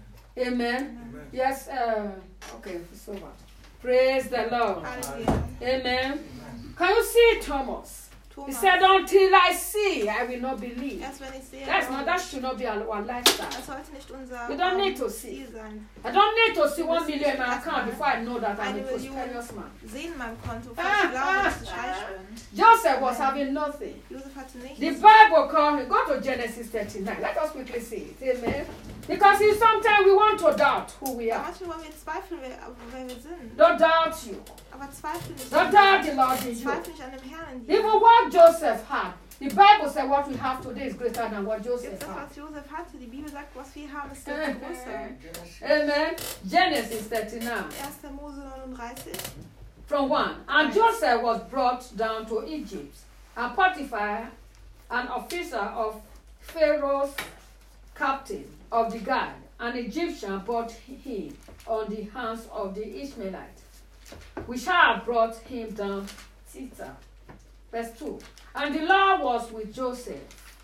Amen. Amen. Yes, uh, okay, it's over. Praise the Lord. Halleluja. Amen. Can you see Thomas? He Thomas, said, until I see, I will not believe. erst wenn ich sehe, That's glaube not, that ich. should not be our, our lifestyle. Das sollte nicht unser We don't ähm, need to see. Ziel sein. I don't need to see one million in my account before I know that I'm a Eine Million prosperous man. sehen in meinem Konto, Ah, falls ich glaube, ah, dass ich reich bin. Joseph was having nothing. Josef hatte nichts. The Bible calls him. Go to Genesis thirty-nine. Let us quickly see it. Amen. Because see, sometimes we want to doubt who we Ja, are. manchmal wollen wir zweifeln, wer, wer wir sind. Don't doubt you. Aber zweifel nicht. Don't doubt the Lord in you. Zweifel nicht an dem Herrn in dir. Even what Joseph had. The Bible said what we have today is greater than what Jetzt Joseph das, had. was Josef hatte, die Bibel sagt, was wir haben, ist sehr viel größer. Genesis. Amen. Genesis thirty-nine. erster Mose neununddreißig. From one. And Joseph was brought down to Egypt, and Potiphar, an officer of Pharaoh's captain of the guard, an Egyptian, brought him on the hands of the Ishmaelites, which had brought him down thither. Verse two. And the Lord was with Joseph.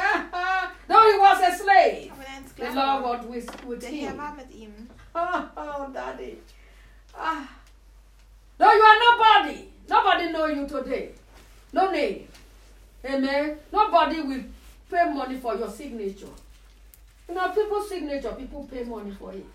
Though he was a slave, Aber er ein the Sklave Lord war. was with, with Der Herr him. war mit ihm. Oh, oh, daddy. Ah. No, you are nobody. Nobody know you today. No name. Amen. Nobody will pay money for your signature. You know, people's signature, people pay money for it.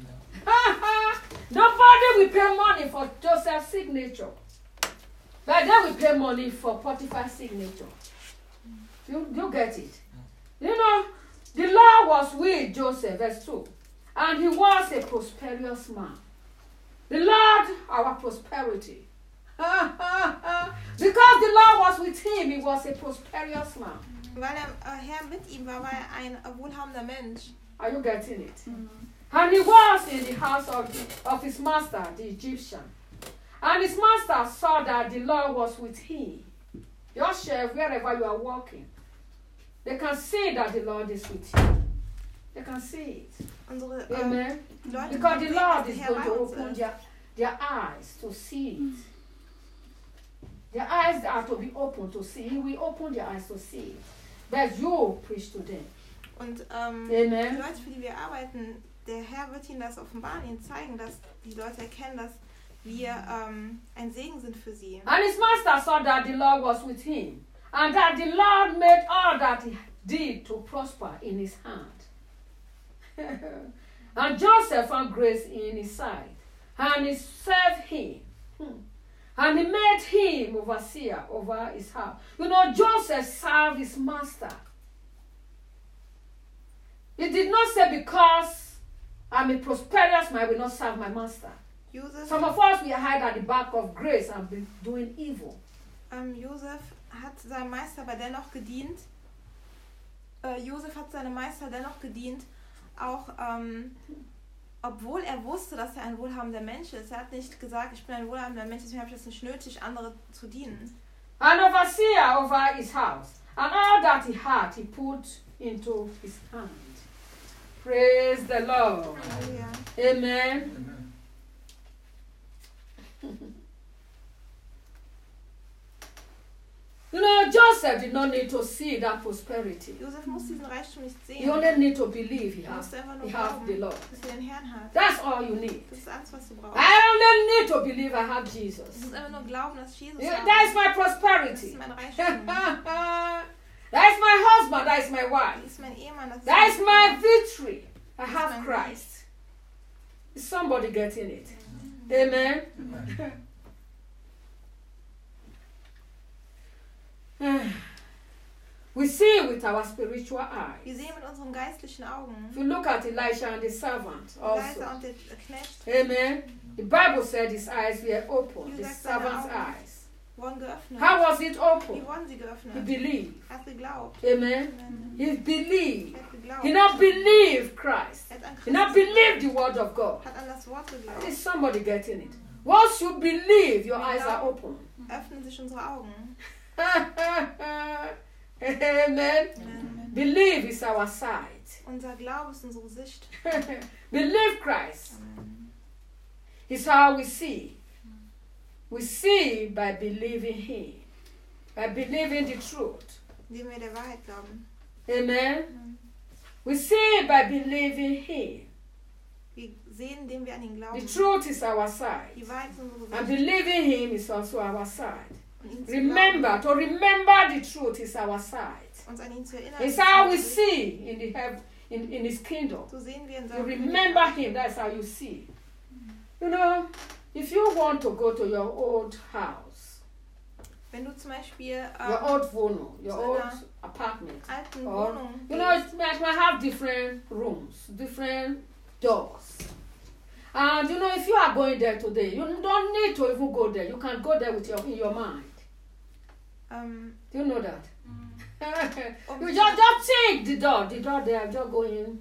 Nobody will pay money for Joseph's signature. But they will pay money for Potiphar's signature. You, you get it? You know, the Lord was with Joseph, verse two. And he was a prosperous man. The Lord, our prosperity. Because the Lord was with him, he was a prosperous man. Weil der äh, Herr mit ihm war, war er ein äh, wohlhabender Mensch. Are you getting it? Mhm. And he was in the house of, the, of his master, the Egyptian. And his master saw that the Lord was with him. Your chef, wherever you are walking, they can see that the Lord is with you. They can see it. Unsere ähm, Amen. Leute Because können the sehen, Lord dass der is Herr going bei to uns open ist. their, their eyes to see it. Their eyes are to be open to see. He will open their eyes to see it. But you preach to them. Und ähm, Amen. die Leute, für die wir arbeiten, der Herr wird ihnen das offenbaren, ihnen zeigen, dass die Leute erkennen, dass wir ähm, ein Segen sind für sie. And his master saw that the Lord was with him, and that the Lord made all that he did to prosper in his hand. And Joseph found grace in his sight, and he served him. Hmm. And he made him overseer over his house. You know, Joseph served his master. He did not say, because I'm a prosperous man, I will not serve my master. Josef, Some of us, we hide at the back of grace and be doing evil. ähm, Josef hat seinem Meister aber dennoch gedient. Äh, Josef hat seinem Meister dennoch gedient, auch ähm, obwohl er wusste, dass er ein wohlhabender Mensch ist. Er hat nicht gesagt, ich bin ein wohlhabender Mensch, deswegen habe ich es nicht nötig, andere zu dienen. An overseer over his house, and all that he had, he put into his hand. Praise the Lord. Halleluja. Amen. Amen. You know, Joseph did not need to see that prosperity. Josef muss diesen Reichtum nicht He sehen. only need to believe he Er has, musste einfach nur he has the glauben, Lord. dass er den Herrn hat. That's all you need. Das ist alles, was du brauchst. I only need to believe I have Du Jesus. musst einfach nur glauben, dass Jesus Yeah, da that is ist. my Das prosperity. ist mein Reichtum. That is my husband. That is my Das wife. ist mein Ehemann. Das ist That is mein my Freund. victory. I Das ist have mein Christ. Is somebody getting it? Amen. Amen. We see with our spiritual Wir eyes. sehen mit unseren geistlichen Augen. If you look at Elisha and the servant Leiter also. und der Knecht Amen. The Bible said his eyes were open, You the like servant's that now? eyes. wurden geöffnet. How was it Wie open? wurden sie He geöffnet? believed. Er hat geglaubt. Amen. Amen. He believed. Er hat geglaubt. He not believed Christ. Er hat an He not Christus believed the word of God. hat an das Wort geglaubt. Is somebody getting it? Once you believe, your eyes are open. Öffnen sich unsere Augen. Amen. Amen. Believe is our sight. Unser Glaube ist unsere Sicht. Believe Christ Amen. is how we see. We see by believing Him, by believing the truth. Indem wir der Wahrheit glauben. Amen. We see by believing Him. Wir sehen, indem wir an ihn glauben. The truth is our sight, Die Wahrheit ist unsere and Sicht. believing Him is also our sight. Und ihn zu Remember, glauben, to remember the truth is our sight. uns an ihn zu erinnern. It's ist how we unsere Sicht. see in the heaven, in, in His kingdom. So sehen wir in You seinem remember Him. That's how you see. You know, if you want to go to your old house, Wenn du zum Beispiel your ähm, old Vono, your so old einer apartment, alten or Wohnung you know, gehst, it might, might have different rooms, different doors. And you know, if you are going there today, you don't need to even go there. You can go there with your in your mind. ähm, Do you know that? um You just, just think the door, the door there, just go in.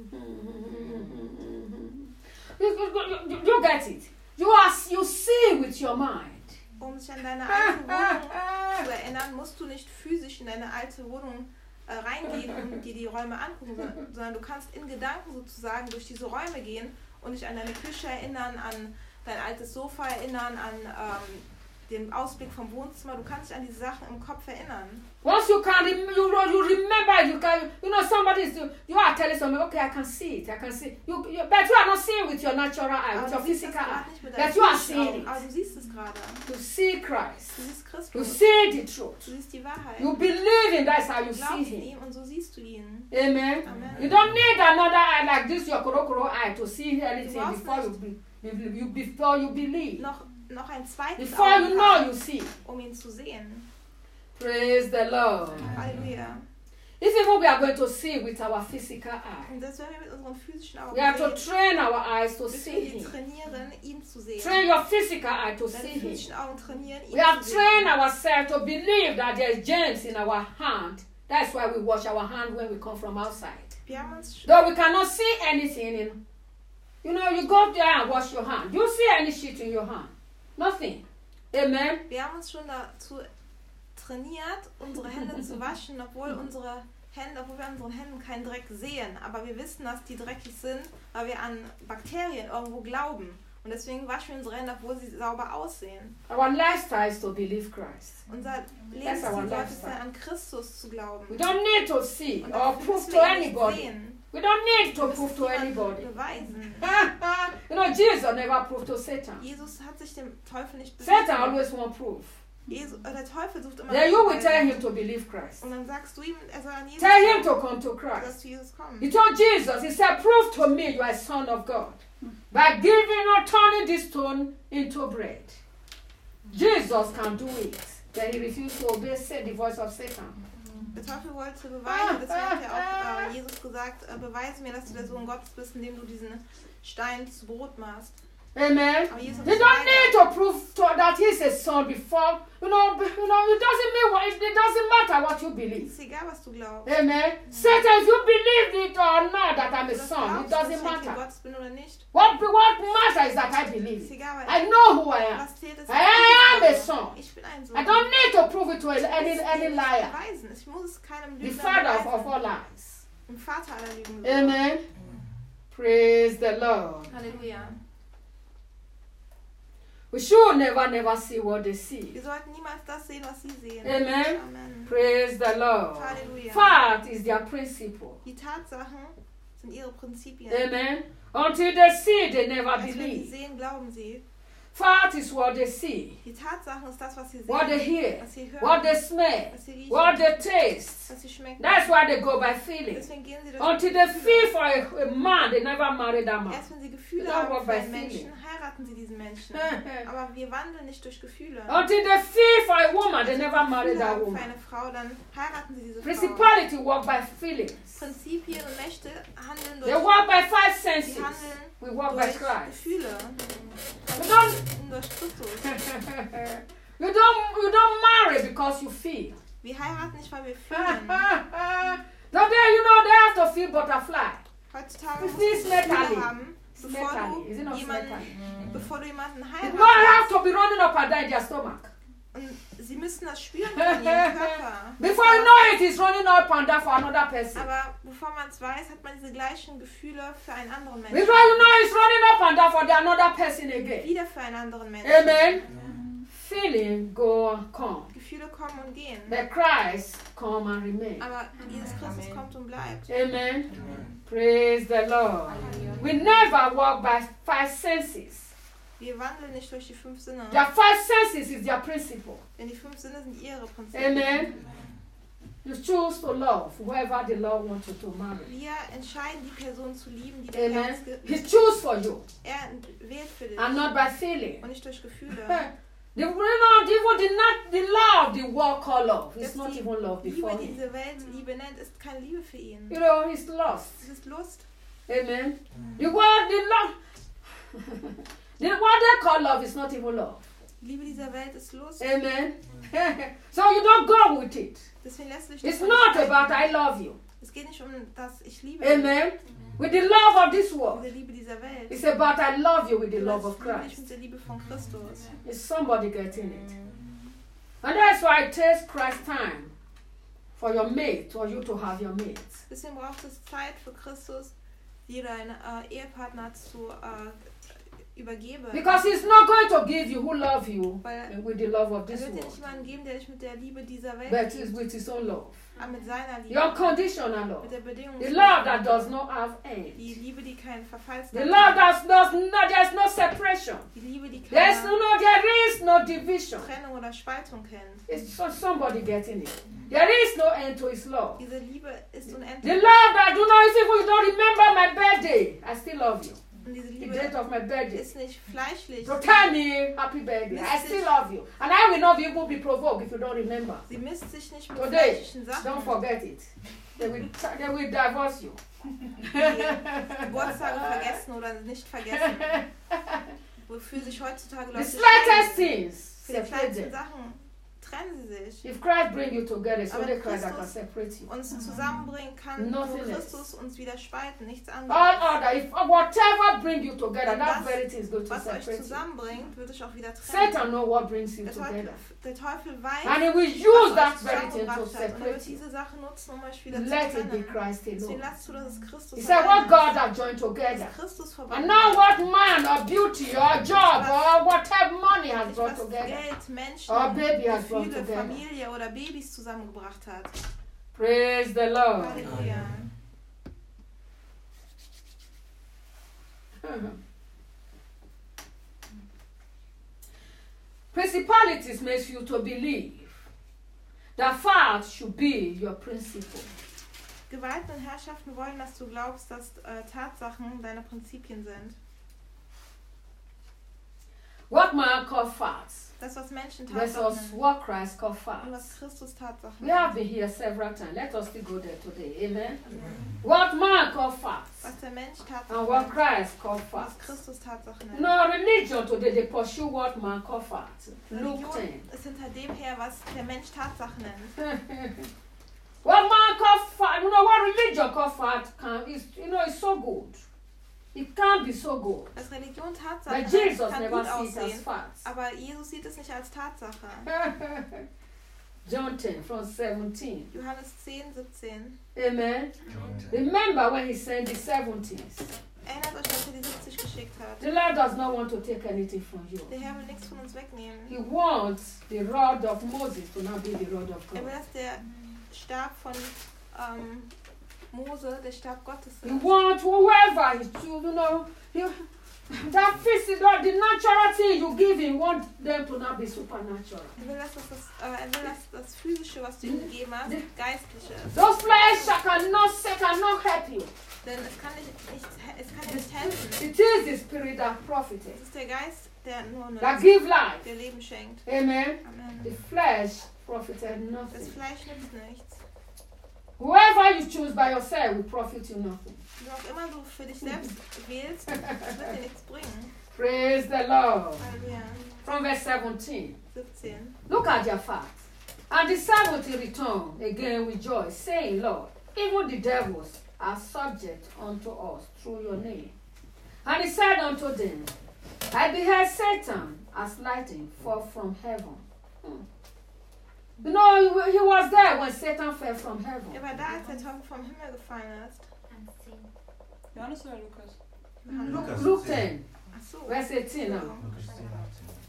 You, you, you, you get it. You are you see with your mind. Um sich an deine alte Wohnung zu erinnern, musst du nicht physisch in deine alte Wohnung äh, reingehen und dir die Räume angucken, sondern, sondern du kannst in Gedanken sozusagen durch diese Räume gehen und dich an deine Küche erinnern, an dein altes Sofa erinnern, an ähm, den Ausblick vom Wohnzimmer. Du kannst dich an diese Sachen im Kopf erinnern. Once you can, rem- you know, you remember, you can, you know, somebody is, you are telling somebody, okay, I can see it, I can see. You, you, but you are not seeing with your natural eye, with Aber your du siehst das physical eye. gerade nicht mit But deinen you are physischen seeing Augen, it. aber du siehst es gerade. You see Christ. Du siehst You Christus. see the truth. Du siehst die Wahrheit. You believe him. That's how Du you see glaubst him. ihm und so siehst du ihn. Amen. Amen. You don't need another eye like this, your korokoro eye, to see anything Du brauchst before you, be, you, you before you believe. Noch, noch ein zweites Before you Auge know, haben, you see. um ihn zu sehen. Praise the Lord. Halleluja. If even we are going to see with our physical eye, Und das werden wir mit unseren physischen Augen we have to sehen. train our eyes to Müssen see wir die him. trainieren, ihn zu sehen. Train your physical eye to see Deine him. physischen Augen trainieren, ihn We have zu trained sehen. ourselves to believe that there is germs in our hand. That's why we wash our hand when we come from outside. Wir haben uns, Though we cannot see anything in, You know, you go there and wash your hand. You see any shit in your hand? Nothing. Amen. Wir haben uns schon dazu trainiert, unsere Hände zu waschen, obwohl unsere Hände, obwohl wir an unseren Händen keinen Dreck sehen. Aber wir wissen, dass die dreckig sind, weil wir an Bakterien irgendwo glauben. Und deswegen waschen wir unsere Hände, obwohl sie sauber aussehen. Our lifestyle is to believe Christ. Unser That's our Lebensstil sollte es lifestyle. sein, an Christus zu glauben. We don't need to see Und or dafür prove müssen to wir ihn nicht anybody. sehen. We don't need to Wir müssen prove es to niemandem anybody. beweisen. You know, Jesus never proved to Satan. Jesus hat sich dem Teufel nicht Satan bewiesen. always want proof. Jesus, äh, der Teufel sucht immer Then you will Beweise. tell him to believe Christ. Und dann sagst du ihm, er soll an Jesus Tell him glauben, to come to dass Christ. zu Jesus kommen. He told Jesus, he said, prove to me you are a son of God by giving or turning this stone into bread. Jesus can do it. Then he refused to obey the voice of Satan. Der Teufel wollte beweisen, deswegen hat er auch äh, Jesus gesagt, äh, beweise mir, dass du der Sohn Gottes bist, indem du diesen Stein zu Brot machst. Amen. Aber Jesus hat You nicht don't need geweigert. to prove to, that he's a son before. You know, you know, it doesn't mean what, it, it doesn't matter what you Es believe. ist egal, was du glaubst. Amen. Satan, if you believe it or not that I'm Du a das son, it glaubst, dass doesn't ich ein Kind matter. Gottes bin oder nicht. What what matters is that I Es believe. ist egal, weil I know who I am. was zählt ist, I am a son. ich bin ein Sohn. I don't need to prove it to any Ich muss es any dir nicht liar. beweisen. Ich muss es keinem The Lügner father of, of beweisen. all lies. Im Vater aller Lügen. Amen. Praise the Lord. Halleluja. We should never, never see what they see. Wir sollten niemals das sehen, was sie sehen. Amen. Amen. Praise the Lord. Halleluja. Fact is their principle. Die Tatsachen sind ihre Prinzipien. Amen. Until they see, they never Als wenn sie believe. sehen, glauben sie. Fact is what they see, Die Tatsachen ist das, was sie sehen. what they hear, Was sie hören. what they smell, was sie riechen. what they taste. was sie schmecken. That's why they go by feeling. Deswegen gehen sie durch Until they feel for a, a man, they never marry that man. Erst wenn sie Gefühle Don't haben walk für by einen feeling. Menschen, heiraten sie diesen Menschen. Aber wir wandeln nicht durch Gefühle. Until they feel for a woman, they never Wenn marry sie Gefühle that haben für woman. eine Frau, dann heiraten sie diese Frau. Principality walk by feelings. Prinzipien und Mächte handeln They durch, walk by five sie senses. handeln We walk by durch Christ. Gefühle. You don't, Und durch Christus. you don't, you don't marry because you feel. Wir heiraten nicht, weil wir fühlen. Now they, you know, they have to feel butterfly. Heutzutage This musst du is Gefühle mentally. haben, bevor Mentally. Is it du not jemanden, mentally? bevor du jemanden You don't have heiratest. to be running up and down in their stomach. Und sie müssen das spüren von ihrem Körper. Before you know it, it's running up and down for another person. Aber bevor man es weiß, hat man diese gleichen Gefühle für einen anderen Menschen. Before you know it's running up and down for the another person again. Wieder für einen anderen Menschen. Amen. Feeling go and come. Gefühle kommen und gehen. The Christ come and remain. Aber Jesus Christus kommt und bleibt. Amen. Praise the Lord. We never walk by five senses. Wir wandeln nicht durch die fünf Sinne. Their five senses is their principle. Denn die fünf Sinne sind ihre Prinzipien. Amen. You choose to love whoever the Lord wants you to marry. Wir entscheiden, die Person zu lieben, die der Herr Amen. uns ge- He choose for you er wählt für dich. and not by feeling. Und nicht durch Gefühle. The, you know, even the, not, the love the world call love. It's Dass not die even love Liebe, before die him. diese Welt Liebe nennt, ist keine Liebe für ihn. You know, he's lost. Es ist Lust. Amen. The word, the love, the what they call love is not even love. Die Liebe dieser Welt ist Lust. Amen. So you don't go with it. Deswegen lässt sich It's das not nicht about leiten. I love you. Es geht nicht um das Ich liebe. Amen. With the love of this world. Diese Liebe dieser Welt. It's about I love you with the love Das of liebe ich Christ. mit der Liebe von Christus. Is somebody getting it? And that's why it takes Christ time for your mate, for you to have your mate. Deswegen braucht es Zeit für Christus, dir deinen äh, Ehepartner zu äh, übergeben. Because he's not going to give you who love you Weil with the love of er this wird dir world, nicht jemanden geben, der dich mit der Liebe dieser Welt but liebt, it's with his own love. aber mit seiner The Liebe. unconditional love. Mit der Bedingung. The love that does not have end. Die Liebe, die keinen The Verfallsdatum love hat. that does not, there's no separation. Die Liebe, die There's keine no, there is no division. Trennung oder Spaltung kennt. It's so somebody getting it. There is no end to his love. Diese Liebe ist The unendlich. love that do not, if you don't remember my birthday, I still love you. Und diese The Liebe date of my birthday. ist nicht fleischlich. So tell me happy birthday. I still love you. And I will not even be provoked if you don't remember. Sie misst sich nicht mit Today, fleischlichen Sachen. don't forget it. They will, they will divorce you. Die Geburtstage vergessen oder nicht vergessen. Wofür sich heutzutage The Leute slightest scheiden. things Für die separate kleinsten them. Sachen trennen sie sich. If Christ bring you together, it's Aber only Christ that can Christus- separate you. Uns zusammenbringen kann Nothing nur else. Christus uns wieder spalten, nichts All anderes. other, if whatever bring you together, Und that was- very thing is going to Was euch separate you. zusammenbringt, wird euch auch wieder trennen. Satan know what brings you Der Teufel, together. der Teufel weiß, And he will use was that euch very thing to zusammengebracht hat. Und er separate wird you. diese Sache nutzen, um euch wieder zu Let it be trennen. Christ Deswegen alone. lasst zu, dass es Christus He said, allein what ist. God has joined together. Was Christus And verbunden not hat. what man or beauty or job or whatever money has Nicht brought was together. Geld, Menschen, Or baby has brought Gefühle, together. Familie oder Babys zusammengebracht hat. Praise the Lord. Halleluja. Principalities makes you to believe that facts should be your principle. Gewalten und Herrschaften wollen, dass du glaubst, dass äh, Tatsachen deine Prinzipien sind. What man call facts Das, was Menschen Tatsachen versus nennen what Christ call und facts. was Christus Tatsachen We have nennt. been here several times. Let us still go there today. Amen. What man call facts Was der Mensch and Tatsachen what nennt, Christ call was facts. Christus Tatsachen nennt. No, religion today they pursue what man call facts. Luke Religion ten. ist hinter dem her, was der Mensch Tatsachen nennt. What man call fact, you know what religion call fact can is you know it's so good. It can't be so good. Was Religion Tatsachen But nennt, Jesus kann never gut sees it as aussehen, facts. aber Jesus sieht es nicht als Tatsache. John ten from seventeen. Johannes zehn, siebzehn. Amen. Remember when he sent the seventies. Erinnert euch, dass er die siebzig geschickt hat. The Lord does not want to take anything from you. Der Herr will nichts von uns He wegnehmen. wants the rod of Moses to now be the rod of Er will, God. dass der Stab von ähm, Mose der Stab Gottes He ist. wants whoever is to, you know, he, that physical, the natural thing you give him, want them to not be supernatural. Er will, dass das, das, äh, er will, dass das Physische, was du ihm gegeben hast, geistliche ist. Those flesh cannot say, cannot help you. Denn es kann, nicht, nicht, es kann dir nicht helfen. It is the spirit that profiteth, Es ist der Geist, der nur that nützt, give life. der Leben schenkt. Amen. Amen. The flesh profited Das nothing. Fleisch nützt nichts. Whoever you choose by yourself will profit you nothing. Wie auch immer du für dich selbst wählst, es wird dir nichts bringen. Praise the Lord. Halleluja. From verse seventeen. siebzehn. Look at their facts. And the seventy returned again with joy, saying, Lord, even the devils are subject unto us through your name. And he said unto them, I beheld Satan as lightning fall from heaven. Hmm. You know, he, he was there when Satan fell from heaven. Er war da, als der Teufel vom Himmel gefallen ist. Johannes oder Lukas? Johannes. Lukas. Luke ten, Ach so. verse eighteen now. Entschuldigung.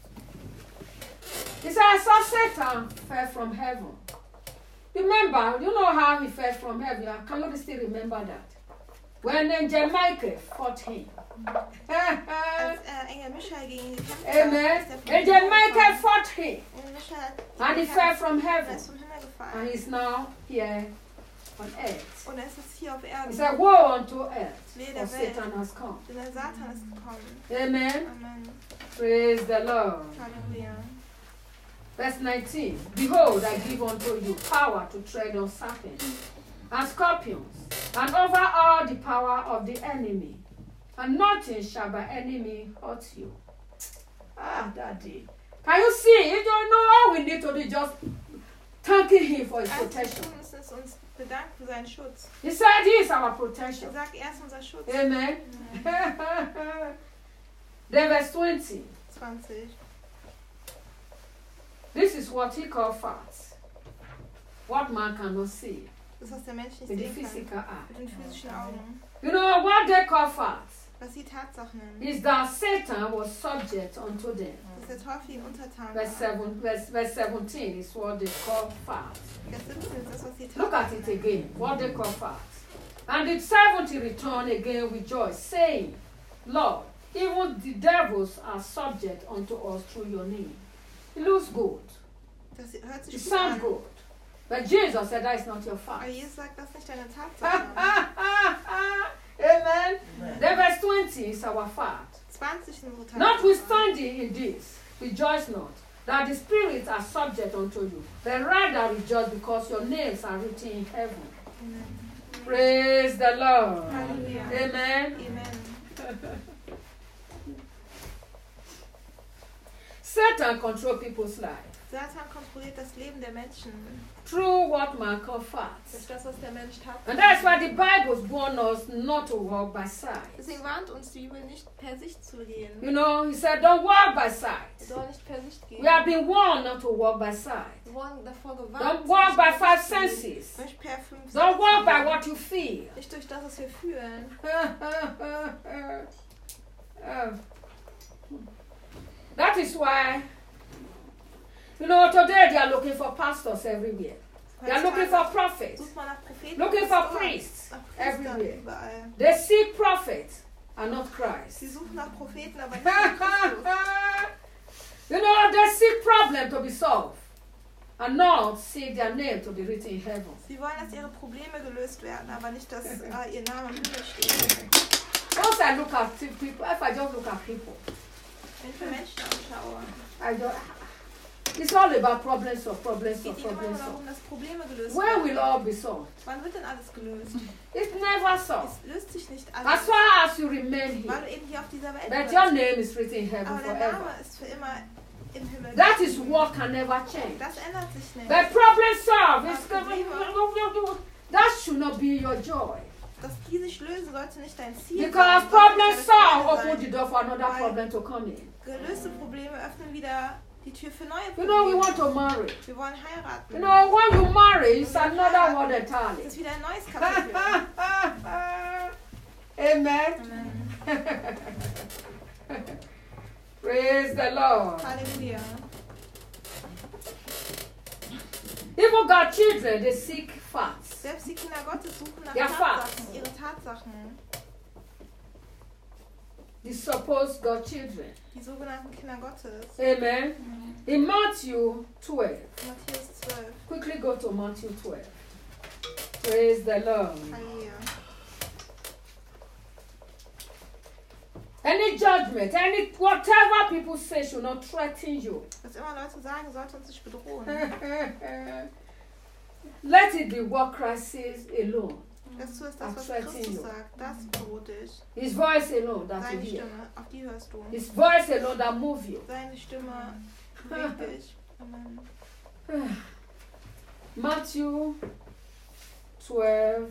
He said, I saw Satan fell from heaven. Remember, you know how he fell from heaven. Can you still remember that? When Angel Michael fought him. Als äh, Engel Michael gegen ihn gekämpft hat, Amen. ist er vom Angel Himmel Michael gefallen. fought him. Engel Michael hat And he gekämpft fell from und er heaven. ist vom Himmel And gefallen. he's now here on earth. Und er ist jetzt hier auf He Erden. said, woe unto earth, Wehe for der Welt, Satan has come. denn der Satan ist gekommen. Amen. Amen. Praise the Lord. Halleluja. Verse nineteen. Behold, I give unto you power to tread on serpents and scorpions, and over all the power of the enemy, and nothing shall by enemy hurt you. Ah, Daddy. Can you see? You don't know all we need to do is just thanking him for his Alles, was wir protection. tun müssen, ist uns bedanken für seinen Schutz. He said he is our Er protection. sagt, er ist unser Schutz. Amen. Amen. Then verse twenty. zwanzig. This is what he called facts. What man cannot see Das, was der Mensch nicht with the sehen kann. physical eye. Mit den physischen Augen. You know what they call facts Was die Tatsachen nennen. is that Satan was subject unto them. Dass der Teufel ihn untertan Verse, war. seven, verse, verse seventeen is what they call facts. Vers siebzehn ist das, was die Look at Tatsachen it nennen. again. What they call facts. And the seventy returned again with joy, saying, Lord, even the devils are subject unto us through your name. It looks good. Das hört sich It gut sounds an. good. But Jesus said that is not your Aber fact. Jesus sagt, das ist nicht deine Tatsache. Amen. Then verse twenty is our fact. zwanzig sind unsere Tatsachen. Notwithstanding in this, rejoice not that the spirits are subject unto you, but rather rejoice because your names are written in heaven. Amen. Praise the Lord. Halleluja. Amen. Amen. Satan controls people's life. Satan kontrolliert das Leben der Menschen through what man call durch facts. das, was der Mensch hat. And that's why the Bible warns us not to walk by sight. Deswegen warnt uns die Bibel nicht per Sicht zu gehen. You know, he said, don't walk by Wir sight. sollen nicht per Sicht gehen. We have been warned not to walk by sight. Wir wurden davor Don't gewarnt. walk nicht by per five Sicht zu gehen. senses. Nicht per fünf Don't Sinne walk zu by gehen. what you feel. Nicht durch das, was wir fühlen. Uh, that is why, you know, today they are looking for pastors everywhere. They are looking for prophets, Sucht man nach Propheten. looking und for Pastoren. priests Nach Priestern everywhere. überall. They seek prophets and not Christ. Sie suchen nach Propheten, aber nicht nach Christus. You know, they seek problem to be solved and not seek their name to be written in heaven. Sie wollen, dass ihre Probleme gelöst werden, aber nicht, dass äh, ihr Name im Himmel steht. Once I look at people, if I just look at people, Wenn ich mir Menschen anschaue, I just, it's all about problems of problems es of geht ihnen immer nur problems of. darum, dass Probleme gelöst When werden. will all be solved? Wann wird denn alles gelöst? It's never solved. Es löst sich nicht As alles, far as you remain weil here, du eben hier auf dieser Welt that bist. your name is written in heaven Aber der forever. Name ist für immer im Himmel. That is what can never change. Das ändert sich nicht. The problem solved is Probleme. that should not be your joy. Dass die sich lösen, sollte nicht dein Ziel Because sein. problem sollte solved deine open Freude the sein. door for another Weil problem to come in. gelöste Probleme öffnen wieder die Tür für neue You know, we Probleme. want to marry. Wir wollen heiraten. You know, when you marry, it's When you another heiraten, world Das entirely. ist wieder ein neues Kapitel. Amen. Praise the Lord. Halleluja. Even God's children, they seek facts. Selbst die Kinder Gottes suchen nach Ja, Tatsachen, Facts. ihre Tatsachen. The supposed God's children. Die sogenannten Kinder Gottes. Amen. In Matthew twelve, Matthäus zwölf. quickly go to Matthew twelve. Praise the Lord. Halleluja. Any judgment, any whatever people say should not threaten you. Was immer Leute sagen, sollte uns nicht bedrohen. Let it be what Christ says alone. Das tu ist das, was Threaten Christus you. sagt. Das bedroht dich. His voice alone that you Seine hear. Stimme, auf die hörst du. His voice alone that moves you. Seine Stimme bewegt dich. Amen. Matthew twelve,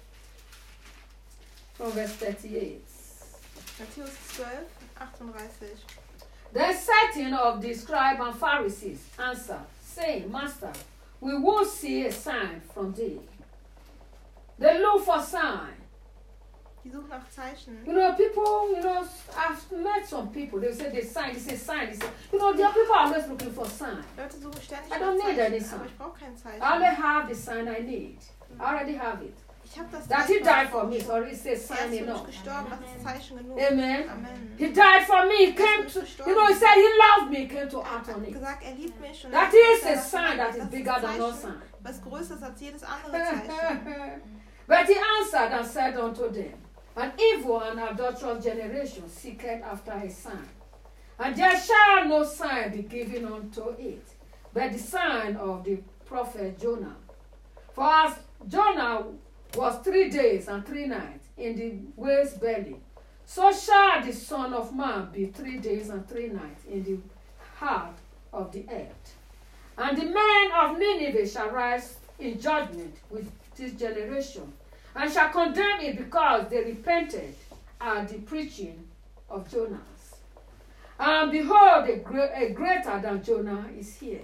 from verse thirty-eight. Matthäus zwölf, achtunddreißig. Then certain of the scribes and Pharisees answered, saying, Master, we will see a sign from thee. They look for sign. Die suchen nach Zeichen. You know, people, you know, I've met some people, they say they sign, they say sign, they say, you know, there are people always looking for sign. Leute suchen ständig I nach don't need any Zeichen, sign. aber ich brauche kein Zeichen. I only have the sign I need. I already have it. Ich habe das That he Zeichen. died for me, so already says Er sign ist für mich enough. gestorben, das ist Zeichen genug. Amen. Amen. He died for me, he came to, you know, he said he loved me, he came to Er act on hat it. gesagt, er liebt mich und That er is a hat sign that das is ist bigger ein than all Zeichen, sign. was größer ist als jedes andere Zeichen. But he answered and said unto them, An evil and adulterous generation seeketh after a sign, and there shall no sign be given unto it, but the sign of the prophet Jonah. For as Jonah was three days and three nights in the whale's belly, so shall the Son of Man be three days and three nights in the heart of the earth. And the men of Nineveh shall rise in judgment with this generation, and shall condemn it because they repented at the preaching of Jonas. And behold, a, gre- a greater than Jonah is here.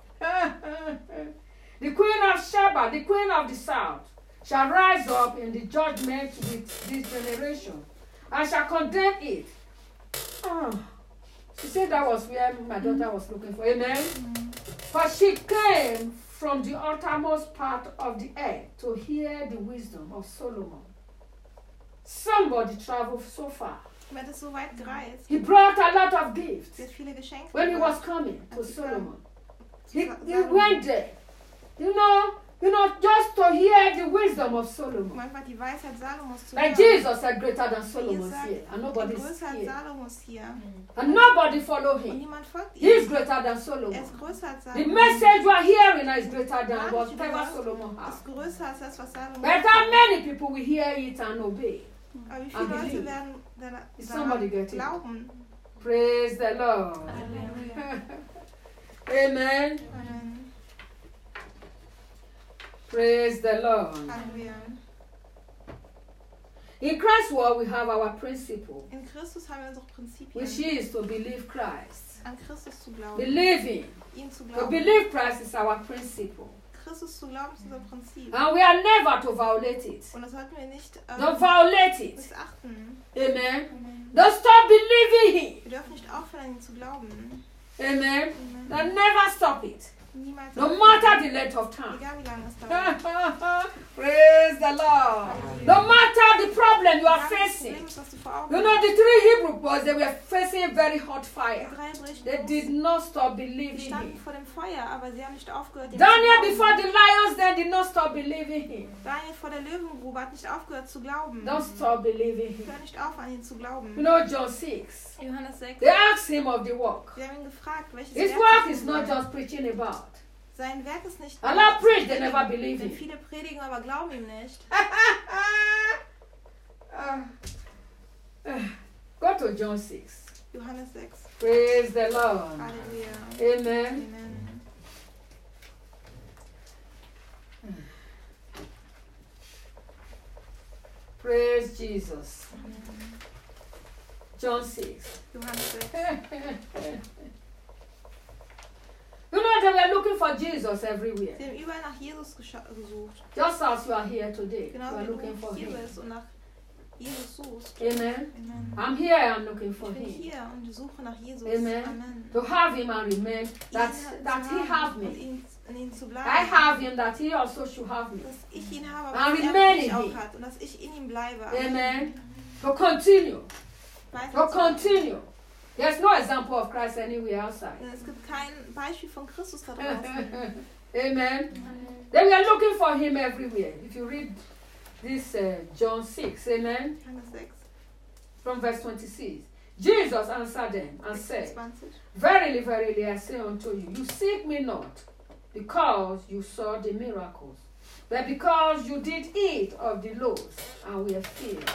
The queen of Sheba, the queen of the south, shall rise up in the judgment with this generation, and shall condemn it. Oh, she said that was where my daughter was looking for. Amen. For she came from the uttermost part of the earth to hear the wisdom of Solomon. Somebody traveled so far. Er hat es so weit gereist. He brought a lot of gifts Sie hat viele Geschenke when he was gebracht. coming to Als sie Solomon. kam He, zu he Salomo. went there, you know, you know, just to hear the wisdom of Um Solomon. einfach die Weisheit Salomos zu Like hören. Jesus said, greater than Wie Solomon's gesagt, here, and ein nobody's größer als here, Salomos hier. and nobody follow Und him. niemand folgt He is ihm. greater than Er Solomon. ist größer als The Salomon. message you are hearing is greater than Nachricht, die du whatever hörst, Solomon has. ist größer als das, was Salomon But how many people will hear it and obey? Aber wie I viele Leute believe. werden da- Is somebody daran getting it? glauben? Praise the Lord. Halleluja. Amen. Amen. Praise the Lord. Halleluja. In Christ's word, we have our principle, In Christus haben wir unsere Prinzipien. which is to believe Christ. An Christus zu glauben. Believing. Ihn zu To glauben. believe Christ is our principle. Christus zu glauben ist unser Prinzip. And we are never to violate it. Und das sollten wir nicht Don't ähm, violate it. missachten. Amen. Amen. Don't stop believing Him. Wir dürfen nicht aufhören, an ihn zu glauben. Amen. Amen. Don't never stop it. Niemals. No matter the length of time. Egal wie lange es dauert. Praise the Lord. No matter the problem you are Egal, das facing. Problem ist, was du vor Augen You know, the three Hebrew boys, they were facing a very hot Die fire. drei Brüder, They did not stop die believing standen Him. vor dem Feuer, aber sie haben nicht aufgehört, ihm Daniel, zu before glauben. the lions, then did not stop believing Him. Daniel vor der Löwengrube hat nicht aufgehört zu glauben. Don't stop believing Him. Hör nicht auf, an ihn zu glauben. You know, John six. Johannes sechs. They asked him of the work. Wir haben ihn gefragt, welches His Werk work er is tun not soll. just preaching about. Sein Werk ist nicht. Allah preach, they never believe Denn him. viele predigen, aber glauben ihm nicht. Uh, uh, go to John six. Johannes sechs. Praise the Lord. Halleluja. Amen. Amen. Praise Jesus. Amen. John six. Johannes sechs. You know, they were looking for Jesus everywhere. Sie haben überall nach Jesus gescha- gesucht. Just as you are here today, you Genauso are wie looking for du hier Him. bist und nach Jesus suchst. Amen. Amen. I'm here, I'm looking for Ich bin Him. hier und suche nach Jesus. Amen. Amen. To have Him and remain, that, Ihn that zu He haben have und me. ihn, in ihn zu bleiben. I have Him, that He also should have me. Dass ich ihn habe, And aber dass er remain mich in auch him. hat und dass ich in ihm bleibe. Amen. To continue. Weiter To zu- continue. There's no example of Christ anywhere outside. Es gibt kein Beispiel von Christus da draußen. Amen. They were looking for Him everywhere. If you read this uh, John six, amen, Johannes sechs, from verse twenty-six, Jesus answered them and said, sechsundzwanzig. Verily, verily, I say unto you, you seek me not because you saw the miracles, but because you did eat of the loaves and were filled.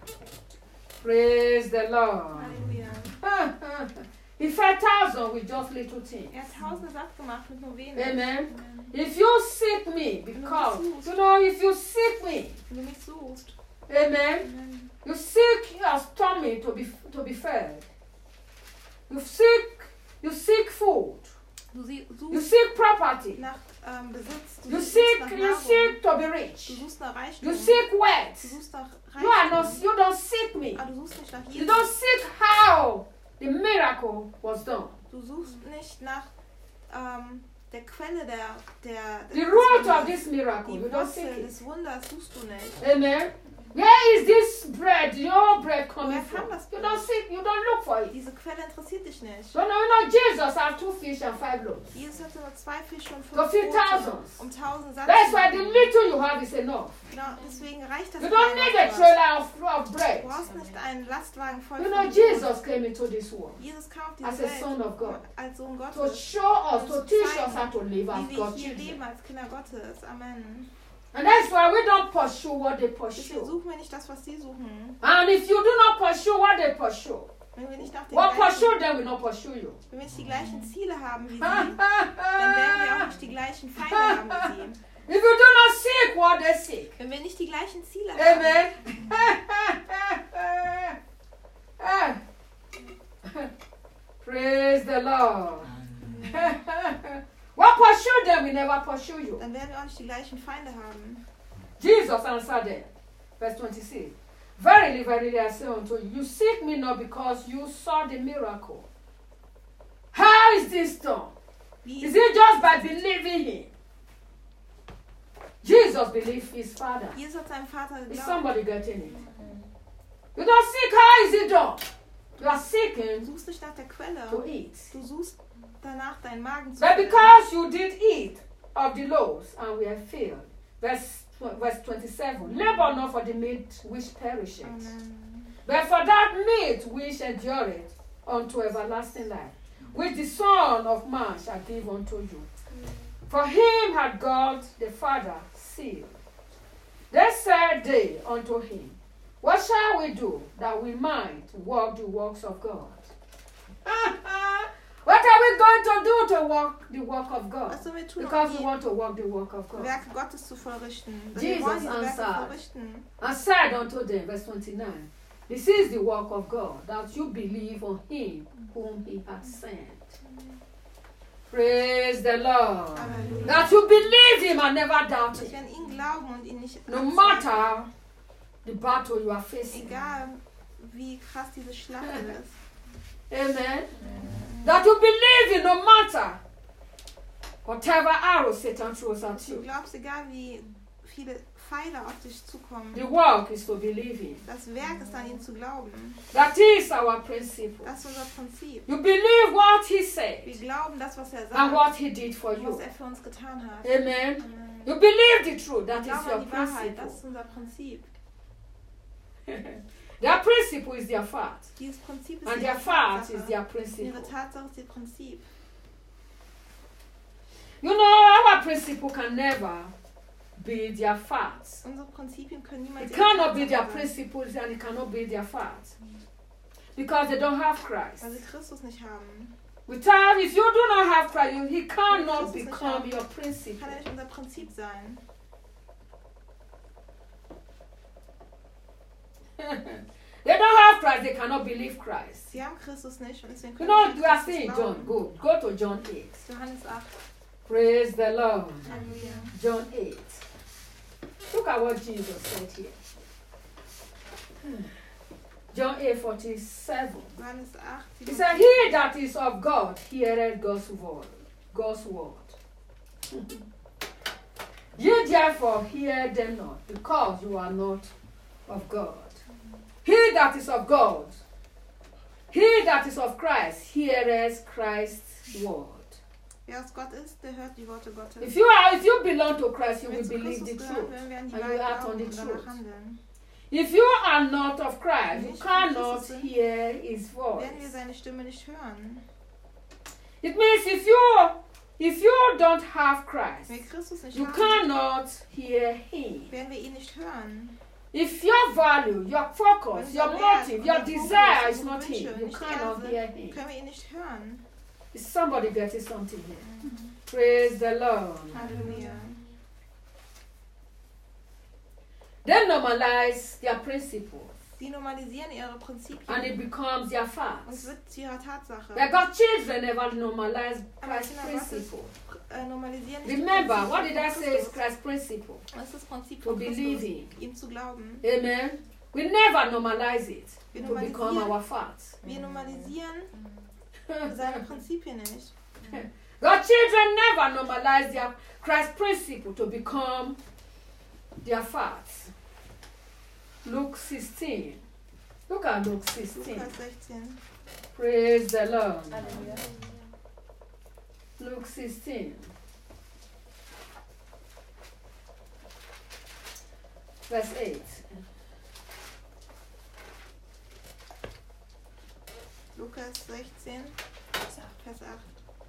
Praise the Lord. Halleluja. He fed thousands with just little things. Er hat tausende satt gemacht mit nur wenig. Amen. Amen. If you seek me, because, you know, if you seek me, Wenn du mich suchst. amen, Amen. you seek your stomach to be to be fed. You seek, you seek food. Du sie- You suchst seek property. nach ähm, Besitz. Du You suchst seek, nach you Nahrung. seek to be Du rich. suchst nach Reichtum. You seek Du wealth. suchst nach You are not, Reichtum. you don't seek me. Aber du suchst nicht nach You Jesus. don't seek how the miracle was done. Du suchst nicht nach ähm, der Quelle der, der, The des root of Wunders. this miracle, Die you don't seek Wurzel it. des Wunders suchst du nicht. Amen. Where is this bread, your bread coming Woher from? kam das You Brot? don't seek, you don't look for it. Diese Quelle interessiert dich nicht. So now you know Jesus had two fish and five loaves. Jesus hatte nur zwei Fische und fünf To feed Brote, thousands. um tausend satt That's zu why the machen. little you have is enough. Genau, deswegen reicht das You don't kleine, need a was du hast. trailer of, of bread. Du brauchst nicht einen Lastwagen voll You von know, Brot. Jesus came into this world Jesus kam auf as diese a son Welt of God als Sohn to Gottes, show us, um to zu teach us how zeigen, to live as wie wir God's hier children. leben als Kinder Gottes. Amen. And that's why we don't pursue what they Deswegen pursue. suchen wir nicht das, was sie suchen. And if you do not pursue what they pursue, Wenn wir nicht nach den what pursue gleichen, them will not pursue you. wenn wir nicht die gleichen Ziele haben wie sie, dann werden wir auch nicht die gleichen Feinde haben wie sie. If you do not seek what they seek, Wenn wir nicht die gleichen Ziele haben, amen. Praise the Lord. What pursue them will never pursue you. dann werden wir auch nicht die gleichen Feinde haben. Jesus answered them. Verse twenty-six. Verily, verily, I say unto you, you seek me not because you saw the miracle. How is this done? Wie, Is it just by believing him? Jesus believed his Father. Jesus hat seinem Vater Is geglaubt. somebody getting it? You don't seek how is it done. You are Du seeking suchst nicht nach der Quelle. to eat. Du suchst danach, deinen Magen zu But füllen. because you did eat of the loaves and were filled. Verse, verse twenty-seven. Labor not for the meat which perisheth, Amen. but for that meat which endureth unto everlasting life, which the Son of Man shall give unto you. For him had God the Father sealed. Then said they unto him, what shall we do that we might work the works of God? What are we going to do to walk the work of God? Was sollen wir tun, um Because we die want to walk the work of God. Werke Gottes zu vollrichten? Denn Jesus wir wollen diese Werke answered. vollrichten. And said unto them, verse twenty-nine, this is the work of God, that you believe on him whom he hath sent. Praise the Lord. Halleluja. That you believe him and never doubt Dass wir him. an ihn glauben und ihn nicht No anzweifeln. matter the battle you are facing. Egal, wie krass diese Schlacht ist. Amen. That you believe in no matter whatever arrow Satan throws at Dass du you. glaubst, egal wie viele Pfeile auf dich zukommen. The work is to believe him. Das Werk ist an ihn zu glauben. That is our principle. Das ist unser Prinzip. You believe what he Wir said glauben das, was er and sagt what he did for und was you. er für uns getan hat. Amen. Amen. You believe the truth. Wir That is glauben your an die Wahrheit. Das principle. ist unser Prinzip. Their principle is their fact. Dieses Prinzip ist And ihre their fact is Tatsache. their Ihre principle. Tatsache ist ihr Prinzip. You know, our principle can never be their facts. Unsere Prinzipien können niemals It ihre cannot be Tatsache their sein, principles and it cannot be their facts. Because they don't have Christ. weil sie Christus nicht haben. Without, if you do not have Christ, you- he cannot Christus nicht become haben, your Kann principle. er nicht unser Prinzip sein. They don't have Christ, they cannot believe Christ. Sie haben Christus nicht und deswegen You können know, sie we are Christus seeing glauben. John. Go, go to John eight. Johannes acht. Praise the Lord. Halleluja. John eight. Look at what Jesus said here. John eight forty-seven. Johannes acht. He said, he that is of God heareth God's word. God's word. Ye therefore hear them not, because you are not of God. He that is of God, he that is of Christ, heareth Christ's word. Wer aus Gott ist, der hört die Worte Gottes. If you are, if you belong to Christ, you Wenn will wir zu believe the Christus gehören, truth. werden wir an die And you Wahrheit act on glauben the und danach truth. handeln. If you are not of Christ, you Nicht von cannot Christus sind, hear his voice. Werden wir seine Stimme nicht hören. It means if you if you don't have Christ, Wenn wir Christus nicht you haben, cannot hear him. werden wir ihn nicht hören. If your value, your focus, Wenn your unser Wert, motive, unser your Fokus, desire is unsere not Wünsche him, you nicht er cannot sind, hear him. können wir ihn nicht hören. Is somebody getting something here? Praise the Lord. Halleluja. They normalize their principles Sie normalisieren ihre Prinzipien and it becomes their und es facts. wird zu ihrer Tatsache. But God's children never normalize Aber Christ's Kinder Gottes principle. äh, normalisieren nicht Remember, die what did I Prinzipien say is von Christus. Christ's principle? Das ist das Prinzip To von believe Christus, him. ihm zu glauben. Amen. We never normalize it Wir to become normalisieren, our facts. wir normalisieren seine Prinzipien nicht. God's children never normalize their Christ principle to become their facts. Luke sixteen. Look at Luke sixteen. Lukas sechzehn. Praise the Lord. Halleluja. Luke sixteen. Verse eight. Lukas sechzehn, Vers acht.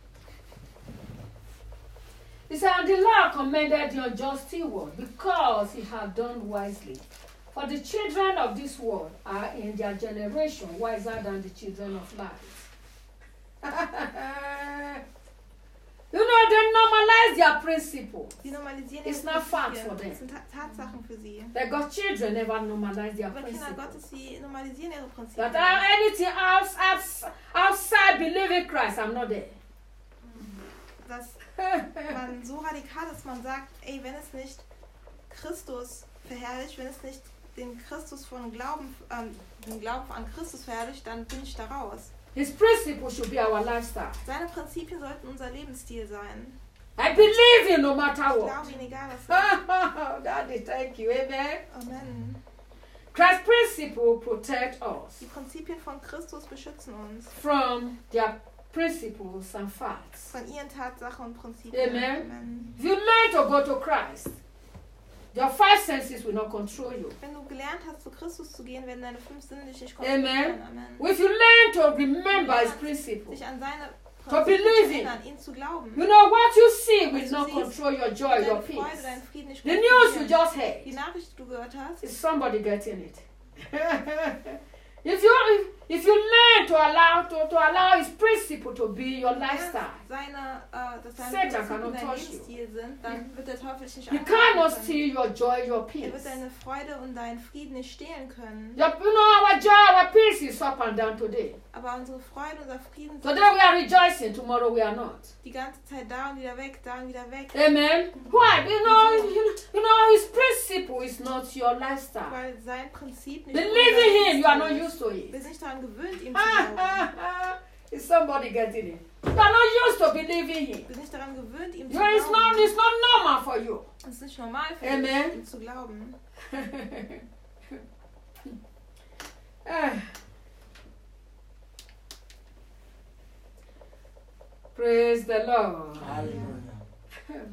He said, and the Lord commended the unjust steward because he had done wisely. For the children of this world are in their generation wiser than the children of light. You know, they normalize their principle. Sie normalisieren It's ihre not fact Prinzipien. for them. Das sind Ta- Tatsachen für sie. That God's children never normalize their Aber Kinder principle. Gottes, sie normalisieren ihre That Prinzipien. uh, anything else outs- outside believing Christ, I'm not there. Dass man so radikal ist, man sagt, ey, wenn es nicht Christus verherrlicht, wenn es nicht den Christus von Glauben, ähm, den Glauben an Christus verherrlicht, dann bin ich da raus. His principle should be our lifestyle. Seine Prinzipien sollten unser Lebensstil sein. I believe you no matter Ich what. glaube ihnen, egal was. Daddy, thank you. Amen. Amen. Christ's principle protect us Die Prinzipien von Christus beschützen uns from their principles and facts. von ihren Tatsachen und Prinzipien. Amen. If you learn to go to Christ, your five senses will not control you. Wenn du gelernt hast, zu Christus zu gehen, werden deine fünf Sinne dich nicht kontrollieren. Amen. If you learn to remember his principles, Sich an seine To Prinzipien believe zu him. erinnern, ihn zu glauben. you know what you see will Was not du siehst, control your joy, your Deine Freude, peace. deinen Frieden nicht The news you kontrollieren. just Die heard. Nachricht, die du gehört hast, Is somebody getting it? if you if, if you learn to allow to, to allow his principle to be your lifestyle, seine, äh, dass seine Satan Prinzipien cannot dein touch you. Lebensstil sind, dann wird der Teufel dich nicht he angreifen cannot können. steal your joy, your Er peace. wird deine Freude und deinen Frieden nicht stehlen können. Your, you know, our joy, our peace is up and down today. Aber unsere Freude, unser Frieden sind Today we are rejoicing, tomorrow we are not. die ganze Zeit da und wieder weg, da und wieder weg. Amen. Why? You know, you, you know, his principle is not your lifestyle. Weil sein Prinzip nicht Believe in him, you are not ist. used to Wir it. sind nicht daran gewöhnt, ihm zu Ah, glauben. ah, ah. Is somebody getting it? You are not used to believing him. Wir sind nicht daran gewöhnt, ihm zu You are, it's, not, glauben. it's not normal for you. Es ist nicht normal für Amen. dich, ihm zu glauben. Ah. Praise the Lord. Hallelujah.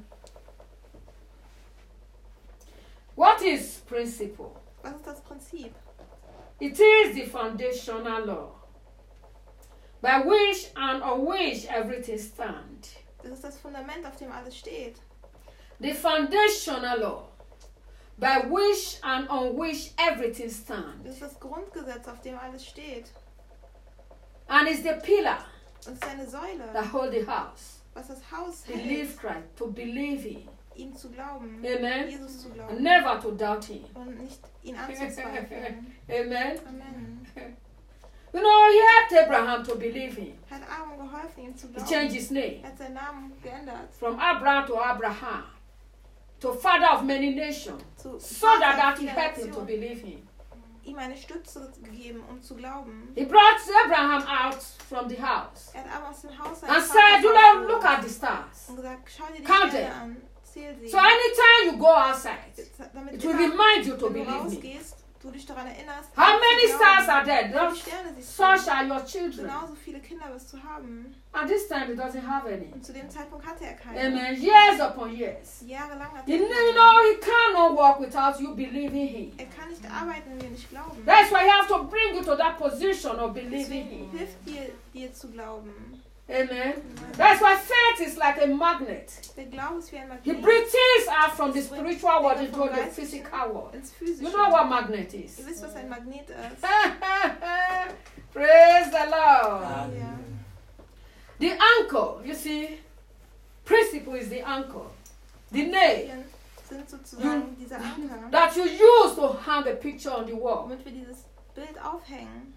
What is principle? Was ist das Prinzip? It is the foundational law by which and on which everything stands. Das ist das Fundament, auf dem alles steht. The foundational law by which and on which everything stands. Das ist das Grundgesetz, auf dem alles steht. And it's the pillar Und es ist eine Säule, that hold the house. was das Haus Believe hält, Christ, to believe him. ihm zu glauben, Amen. Jesus zu And glauben never to doubt him. und nicht ihn anzuzweifeln. Amen. Amen. You know, he helped Abraham to believe him. Er hat Abraham geholfen, ihm zu He glauben. changed his name Er hat seinen Namen geändert. from Abraham to Abraham, to father of many nations, Zu so that, that he helped him to Nation. believe him. Ihm eine Stütze gegeben, um zu glauben. He brought Abraham out from the house Er hat Abraham aus dem Haus and said, you know, look at the stars. und gesagt, schau dir die Count Sterne them. an, zähl sie. So anytime you go outside, Damit it will immer, remind you to wenn du believe me. rausgehst, du dich daran erinnerst, How ihm zu many glauben. stars are there? Wie Those- viele Sterne siehst Such du? are your children. Genauso viele Kinder wirst du haben. At this time, he doesn't have any. Und zu dem Zeitpunkt hatte er keine. Amen. Years upon years. Jahrelang hat You er know, keine. you know, he cannot walk without you believing him. Er kann nicht arbeiten, wenn wir nicht glauben. That's why he has to bring you to that position of believing Deswegen him. hilft dir, dir zu glauben. Amen. That's why faith is like a magnet. Der Glaube ist wie ein He Magnet brings things out from the spiritual world into the physical world. ins Physische. You know what magnet is? Ihr wisst, was ein Magnet ist. Praise the Lord. Ja. The anchor, you see, principle is the anchor. The nail Prinzipien sind sozusagen dieser Anker, that you use to hang a picture on the wall. womit wir dieses Bild aufhängen.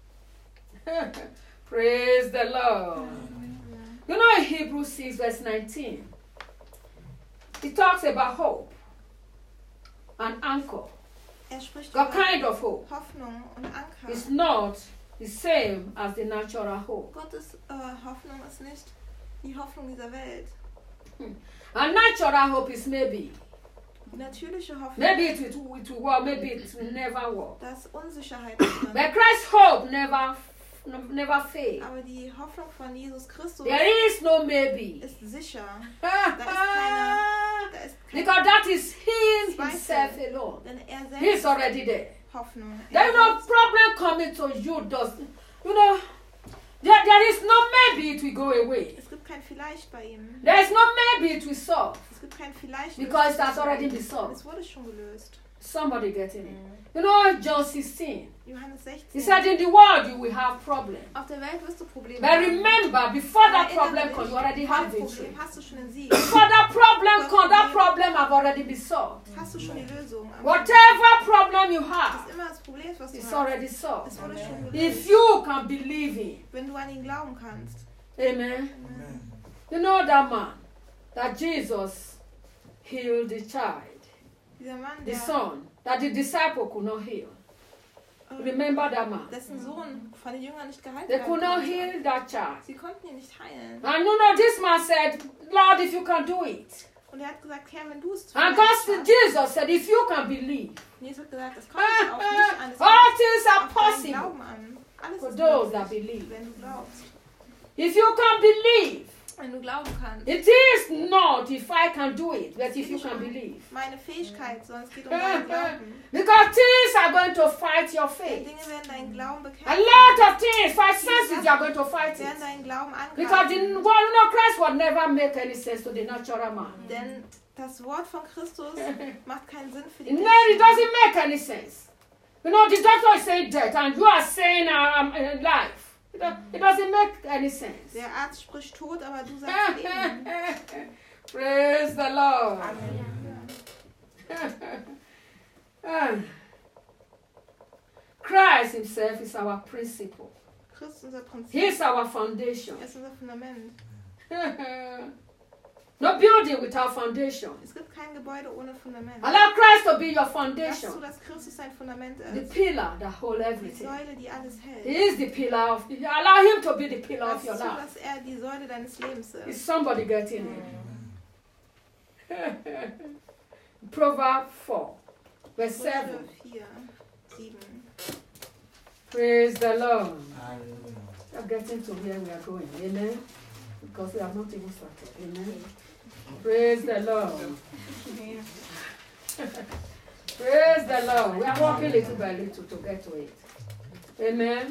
Praise the Lord. You know, in Hebrews six, verse nineteen, it talks about hope and anchor. Er spricht What über kind of hope? Hoffnung und Anker. It's not the same as the natural hope. Gottes äh, Hoffnung ist nicht die Hoffnung dieser Welt. And natural hope is maybe. Die natürliche Hoffnung, Maybe it will, it will work, maybe it will never work. da ist Unsicherheit drin. But Christ's hope never, never fails. Aber die Hoffnung von Jesus Christus There is no maybe. ist sicher. Da ist keine, da ist Because keine, that is Him Himself alone. denn er He's selbst already there. Hoffnung. There is no selbst- problem coming to you. Does you know? There, there is no maybe it will go away. Es gibt kein Vielleicht bei ihm. There is no maybe it will solve. Es gibt kein Vielleicht. Because löst it has sich. already been solved. Es wurde schon gelöst. Somebody getting it? You know, John sixteen. Johannes He sechzehn. said, "In the world you will have problems, Auf der Welt wirst du Probleme but haben. remember, before that Erinnere problem dich, comes, you already vor have dem victory. Problem hast du schon den Sieg. Before that problem comes, that problem have already been solved. Hast du schon die Lösung. Aber Whatever problem you das have, ist immer das Problem, was du it's hast. already solved. Es wurde schon gelöst. If you can believe Him, Wenn du an ihn glauben kannst. Amen. Amen. You know that man, that Jesus healed the child, Dieser Mann, the der, son, that the disciple could not heal. äh, Remember that man? dessen Sohn von den Jüngern nicht geheilt They werden could not konnte. heal that child. Sie konnten ihn nicht heilen. And you know, this man said, Lord, if you can do it. Und er hat gesagt, Herr, wenn du es And vielleicht God, schaffst. Jesus said, if you can believe, Jesus hat gesagt, es kommt nicht auf mich an, es all kommt things are auf deinen possible Glauben an. Alles for ist those that möglich, believe. wenn du glaubst. If you can believe, Wenn du glauben kannst. it is not if I can do it, but Es if geht you nicht can um believe. meine Fähigkeit, sondern es geht um deinen Glauben. Because things are going to fight your Denn faith. Dinge werden deinen Glauben A bekämpfen. lot of things, five senses, you are going to fight werden it. deinen Glauben Because the, angreifen. well, you know, Christ would never make any sense to the natural man. Denn das Wort von Christus macht keinen Sinn für die No, it Menschen. doesn't make any sense. You know, the doctor is saying death, and you are saying um, uh, life. It, do- it doesn't make any sense. Der Arzt spricht tot, aber du sagst Leben. Praise the Lord. Ah. Christ himself is our principle. Christ ist unser Prinzip. He is our foundation. Er ist unser Fundament. No building without foundation. Es gibt kein Gebäude ohne Fundament. Allow Christ to be your Lass foundation. zu, dass Christus sein Fundament The ist. pillar that holds Die everything. Säule, die alles He hält. is the pillar of allow him to be the pillar Lass of your zu, life. dass er die Säule deines Lebens Is ist. somebody getting it? Proverbs four, verse Sprüche seven. vier, sieben. Praise the Lord. Hallelujah. We are getting to where we are going. Amen. Because we have not even started. Amen. Praise the Lord. Praise the Lord. We are walking little by little to get to it. Amen.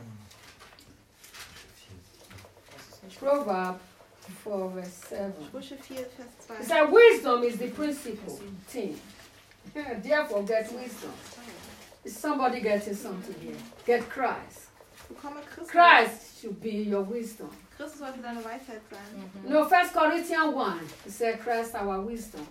Proverbs four, verse seven. Sprüche vier, Vers It zwei. says, wisdom is the principal thing. Therefore, get wisdom. Is somebody getting something here? Get Christ. Bekomme Christus. Christ should be your wisdom. Christus sollte deine Weisheit sein. No, First Corinthians one, it said, Christ our wisdom.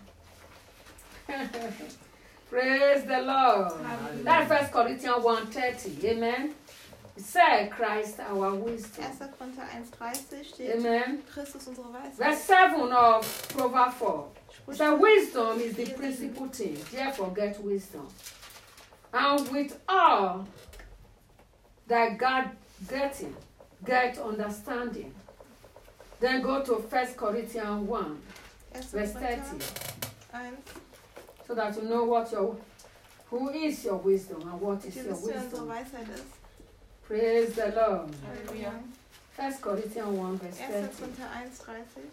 Praise the Lord. That's First Corinthians one thirty. Amen. It said, Christ our wisdom. erster Korinther eins dreißig steht Amen. Christus unsere Verse Weisheit. seven of Proverbs four. It said, Sprüche wisdom is the principal thing. Therefore, get wisdom. And with all that God getting, get understanding. Then go to First Corinthians one, erster verse Korinther thirty. eins. So that you know what your who is your wisdom and what is Wir your wissen, wer unsere wisdom. Weisheit ist. Praise the Lord. Halleluja. First Corinthians one verse erster thirty. Korinther eins dreißig.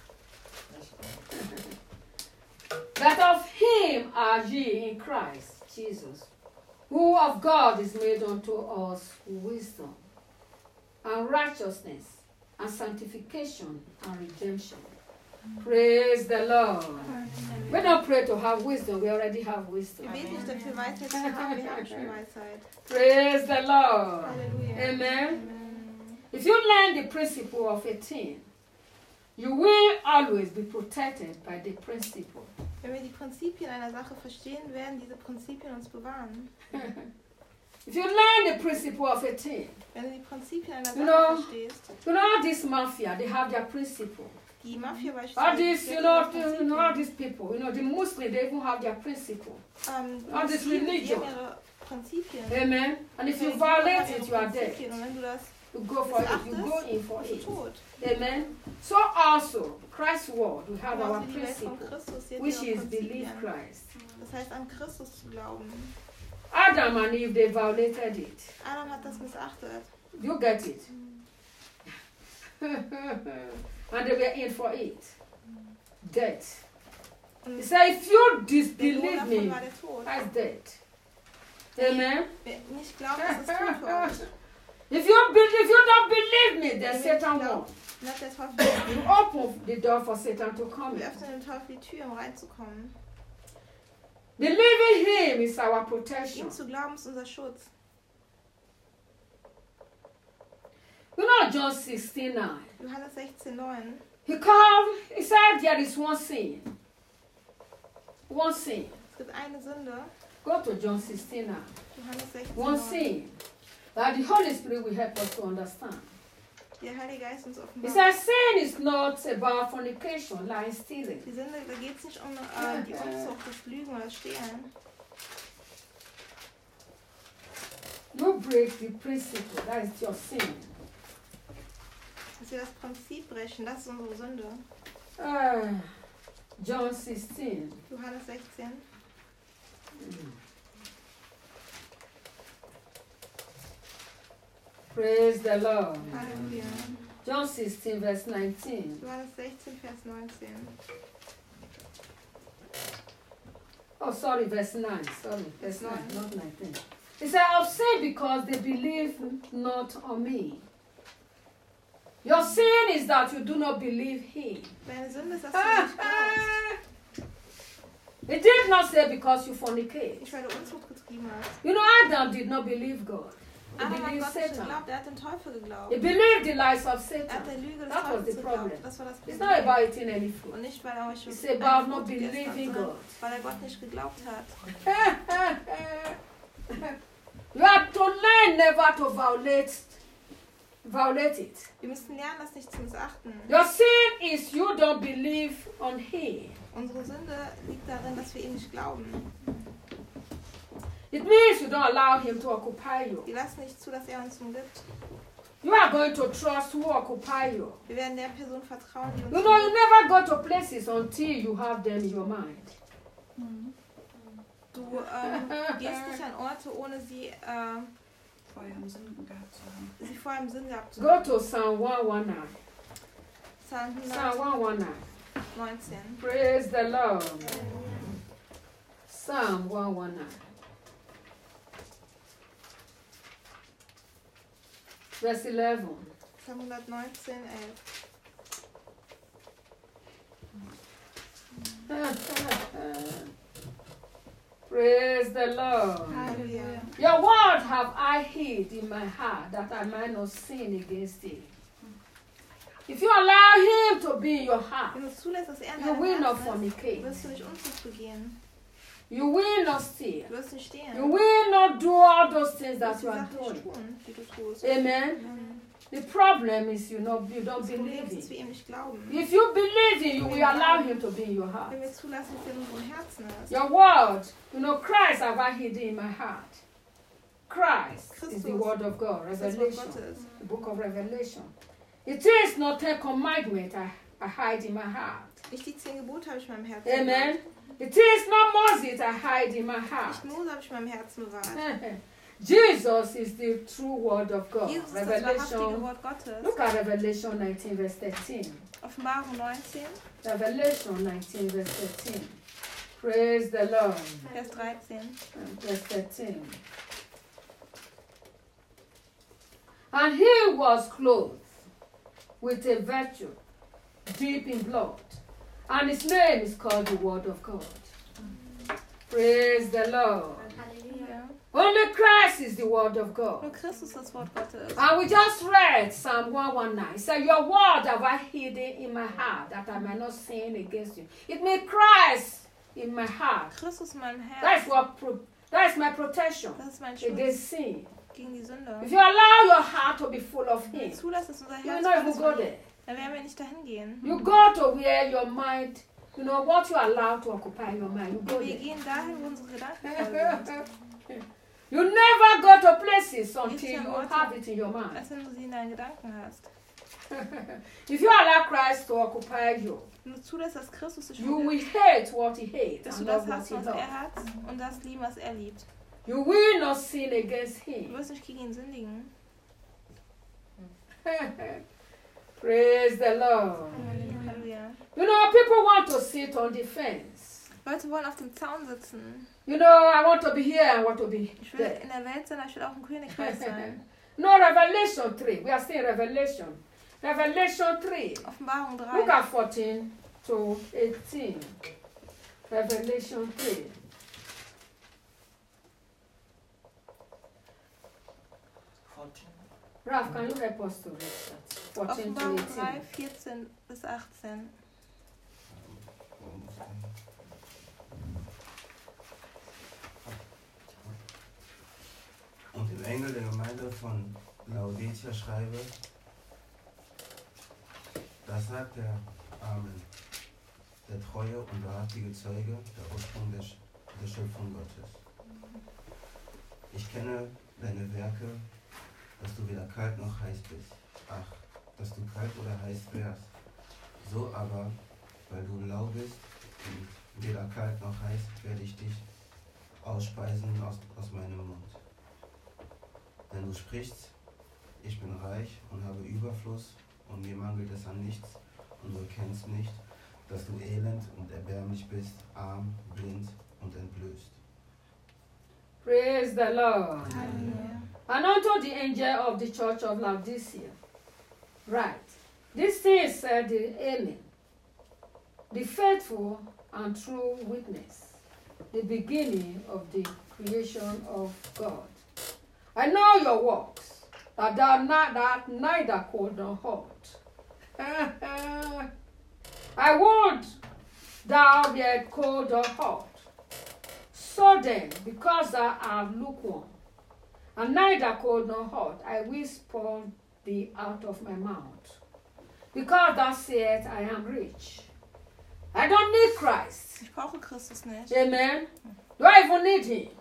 That of him are ye in Christ Jesus, who of God is made unto us wisdom, and righteousness, and sanctification, and redemption. Praise the Lord. We don't pray to have wisdom, we already have wisdom. Wir beten nicht dafür, Weisheit zu haben, wir haben schon Weisheit. Praise the Lord. Halleluja. Amen. If you learn the principle of a thing, you will always be protected by the principle. Wenn wir die Prinzipien einer Sache verstehen, werden diese Prinzipien uns bewahren. If you learn the principle of a thing, Wenn du die Prinzipien einer You Sache know- verstehst, you know all this mafia, they have their principle. die Mafia All beispielsweise, these, die you haben know, ihre you know, all Prinzipien. these people, you know, the Muslims, they even have their principle. Ähm, die all this Muslime, die religion. haben ihre Prinzipien. Amen. And if you Die violate haben ihre it, you are dead. Prinzipien. Und wenn du das You go for it, you go missachtest, in for bist du it. tot. Amen. So also, Christ's word, we have our Genauso wie die Welt von principle, Christus, jetzt which ihre is believe Prinzipien. Christ. Das heißt, an Christus zu glauben. Adam and Eve, they violated it. Adam hat das missachtet. You get it. And they were in for it. Death. Und He said, if you der Lohn disbelieve davon me, war der Tod. that's dead. Amen. Wer nicht glaubt, das ist tot für euch. If you be, if you don't believe me, then Wenn ihr nicht Satan won. glaubt, dann hat der Teufel You open the door for Satan to come Wir in. öffnen dem Teufel die Tür, um reinzukommen. Believing him is our protection. Ihm zu glauben ist unser Schutz. You know John sixteen nine. Johannes sechzehn neun. He called, he said there is one sin. One sin. Es gibt eine Sünde. Go to John sixteen nine. Johannes sechzehn One neun. sin. That the Holy Spirit will help us to understand. Der Heilige Geist uns He offenbart. says sin is not about fornication, lying, stealing. Die Sünde, da geht es nicht um äh, die Unzucht, das Lügen oder das Stehlen. You break the principle, that is your sin. Dass wir das Prinzip brechen, das ist unsere Sünde. Uh, John sixteen. Johannes sechzehn. Praise the Lord. Halleluja. John sixteen, verse nineteen. Johannes sechzehn, Vers neunzehn. Oh, sorry, verse nine. Sorry, verse Verse nine, nine. not nineteen. He said, I've sinned because they believe not on me. Your sin is that you do not believe him. Deine Sünde ist, dass du nicht glaubst. It did not say because you fornicate. Nicht, weil du Unzucht getrieben hast. You know, Adam did not believe God. He Adam hat believed Gott nicht Satan. geglaubt, er hat den Teufel geglaubt. He believed the lies of Er hat Satan. der Lüge des That was Teufels the problem. geglaubt. Das war das It's Problem. not about eating any fruit. Und nicht, weil er euch It's eine about not Frucht gegessen hat, believing sondern God. weil er Gott nicht geglaubt hat. You have to learn never to violate, violate it. Wir müssen lernen, das nicht zu missachten. Your sin is you don't believe on Him. Unsere Sünde liegt darin, dass wir ihm nicht glauben. It means you don't allow Him to occupy you. Wir lassen nicht zu, dass er uns umgibt. You are going to trust who occupy you. Wir werden der Person vertrauen, die uns You know, you umgibt. never go to places until you have them in your mind. Du ähm, gehst nicht an Orte, ohne sie, äh, Vorher im Sinn gehabt zu haben. sie vorher im Sinn gehabt zu Go haben. to Psalm one nineteen. Psalm Psalm one nineteen. hundertneunzehn. Praise the Lord. Psalm one nineteen. Verse eleven. Psalm hundertneunzehn, elf. Praise the Lord. Halleluja. Your word have I hid in my heart that I might not sin against thee. If you allow Him to be in your heart, Wenn du zulässt, dass er in you will deinem not Herzen ist, fornicate. wirst du nicht Unzucht begehen. You will not steal. Du wirst nicht stehlen. You will not do all those things Du that wirst die you are Sachen doing. nicht tun, die du tust. Amen. Amen. The problem is you know you don't Das Problem believe ist, dass it. wir ihm nicht glauben. If you believe it, you will allow Him to be in your heart. Wenn wir zulassen, dass er in unserem Herzen ist. Your word, you know, Christ have I hidden in my heart. Christ is the Christus word of God, Das ist das Wort Revelation, Gottes. the book of Revelation. It is not a commandment I, I hide in my heart. Nicht die zehn Gebote habe ich in meinem Herzen Amen. bewahrt. It is not Moses I hide in my heart. Nicht Mose habe ich in meinem Herzen bewahrt. Jesus is the true word of God. Jesus ist das wahrhaftige Revelation. Wort Gottes. Look at Revelation nineteen, verse thirteen. Offenbarung neunzehn, Revelation nineteen, verse thirteen. Praise the Lord. Vers dreizehn. And verse thirteen. And he was clothed with a virtue deep in blood, and his name is called the Word of God. Praise the Lord. Halleluja. Only Christ is the Word of God. Nur Christus das Wort Gottes. And we just read Psalm one nineteen. It said, your word have I hidden in my heart that I might not sin against you. It means Christ in my heart. Christus in meinem That's Herzen. what pro- that is my protection Das ist mein Schutz against sin. gegen die Sünde. If you allow your heart to be full of Wenn wir Him, zulassen, dass unser you will Herz not voll even ist go von ihm, there. dann werden wir nicht dahin gehen. You go to where your mind, you know, what you allow to occupy your mind. You go Wir there. gehen dahin, wo unsere Gedanken voll sind. You never go to places until Gehst you an Orte, have it in your mind. als wenn du sie in deinen Gedanken hast. If you allow Christ to occupy you, Wenn du zulässt, dass Christus dich you umgibt, will hate what He hates dass and du das love what hast, He was loves. er hat und das lieben, was er liebt. You will not sin against Du Him. wirst nicht gegen ihn sündigen. Praise the Lord. Halleluja. You know, people want to sit on the fence. Leute wollen auf dem Zaun sitzen. You know, I want to be here, I want to be Ich will there. in der Welt sein, aber ich will auch im Königreich sein. No, Revelation three. We are still in Revelation. Revelation three. Offenbarung Look drei. at fourteen to eighteen. Revelation three. fourteen. Ralph, can you help us to read that? fourteen to Offenbarung drei, eighteen. vierzehn bis achtzehn. Und dem Engel der Gemeinde von Laodicea schreibe, das sagt der Amen, der treue und wahrhaftige Zeuge, der Ursprung der, Sch der Schöpfung Gottes. Ich kenne deine Werke, dass du weder kalt noch heiß bist. Ach, dass du kalt oder heiß wärst. So aber, weil du lau bist und weder kalt noch heiß, werde ich dich ausspeisen aus, aus meinem Mund. Denn du sprichst, ich bin reich und habe Überfluss und mir mangelt es an nichts und du erkennst nicht, dass du elend und erbärmlich bist, arm, blind und entblößt. Praise the Lord. Halleluja. And unto the angel of the church of Laodicea, right. This thing said the Amen, the faithful and true witness, the beginning of the creation of God. I know your works, that thou not, that neither cold nor hot. I would thou wert cold or hot. So then, because thou art lukewarm, and neither cold nor hot, I will spur thee out of my mouth. Because thou sayest, I am rich. I don't need Christ. Ich brauche Christus nicht. Amen. Do I even need him?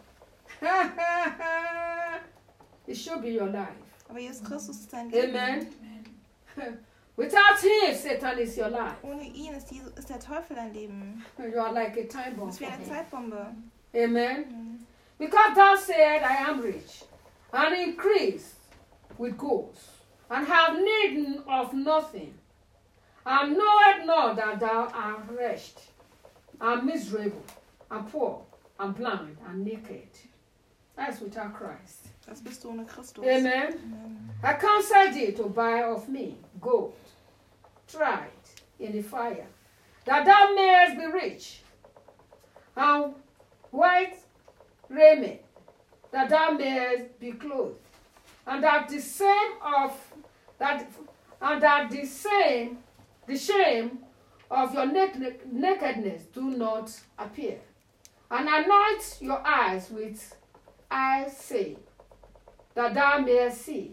It should be your life. Aber Jesus Christus ist dein Leben. Amen. Without him, Satan is your life. Ohne ihn ist, Jesus, ist der Teufel dein Leben. You are like a time bomb. Das ist wie eine Zeitbombe. Amen. Mhm. Because thou said, I am rich, and increase with goods, and have need of nothing, and knowest not that thou art wretched, and miserable, and poor, and blind, and naked. That's without Christ. Das bist du ohne Christus. Amen. Amen. I counsel thee to buy of me gold, tried in the fire, that thou mayest be rich, and white raiment, that thou mayest be clothed, and that the same of that, and that the same, the shame of your naked, nakedness do not appear, and anoint your eyes with eye salve, that thou mayest see.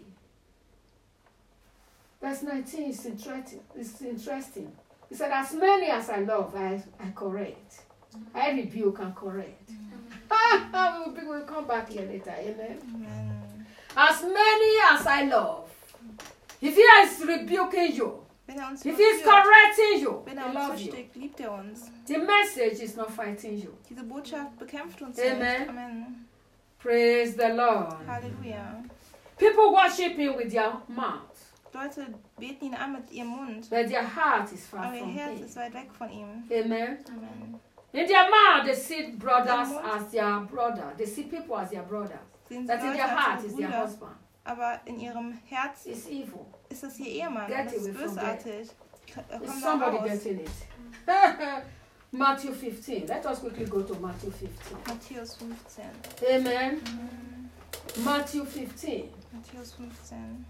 Verse nineteen is interesting. It's interesting. He said, as many as I love, I, I correct. I rebuke and correct. we'll, be, we'll come back here later. Amen. Amen. As many as I love. If he is rebuking you, Wenn er uns if he is verführt, correcting you, wenn he er uns loves you. versteckt, liebt er uns. The message is not fighting you. Diese Botschaft bekämpft uns Amen. nicht. Amen. Praise the Lord. Halleluja. People worship him with their mouth, Leute beten ihn an mit ihrem Mund, but their heart is far aber ihr from Herz him. ist weit weg von ihm. Amen. Amen. In their mouth, they see brothers Mund. as their brother. They see people as their brothers. Sehen sie But in Leute their heart als is ihre their Brüder, husband. aber in ihrem Herz It's evil. ist das ihr Ehemann. Get Das ist away from bösartig. K- Is Komm da somebody raus. getting it? Matthew fifteen. Let us quickly go to Matthew fifteen. Matthäus fünfzehn. Amen. Mhm. Matthew fifteen. Matthäus fünfzehn.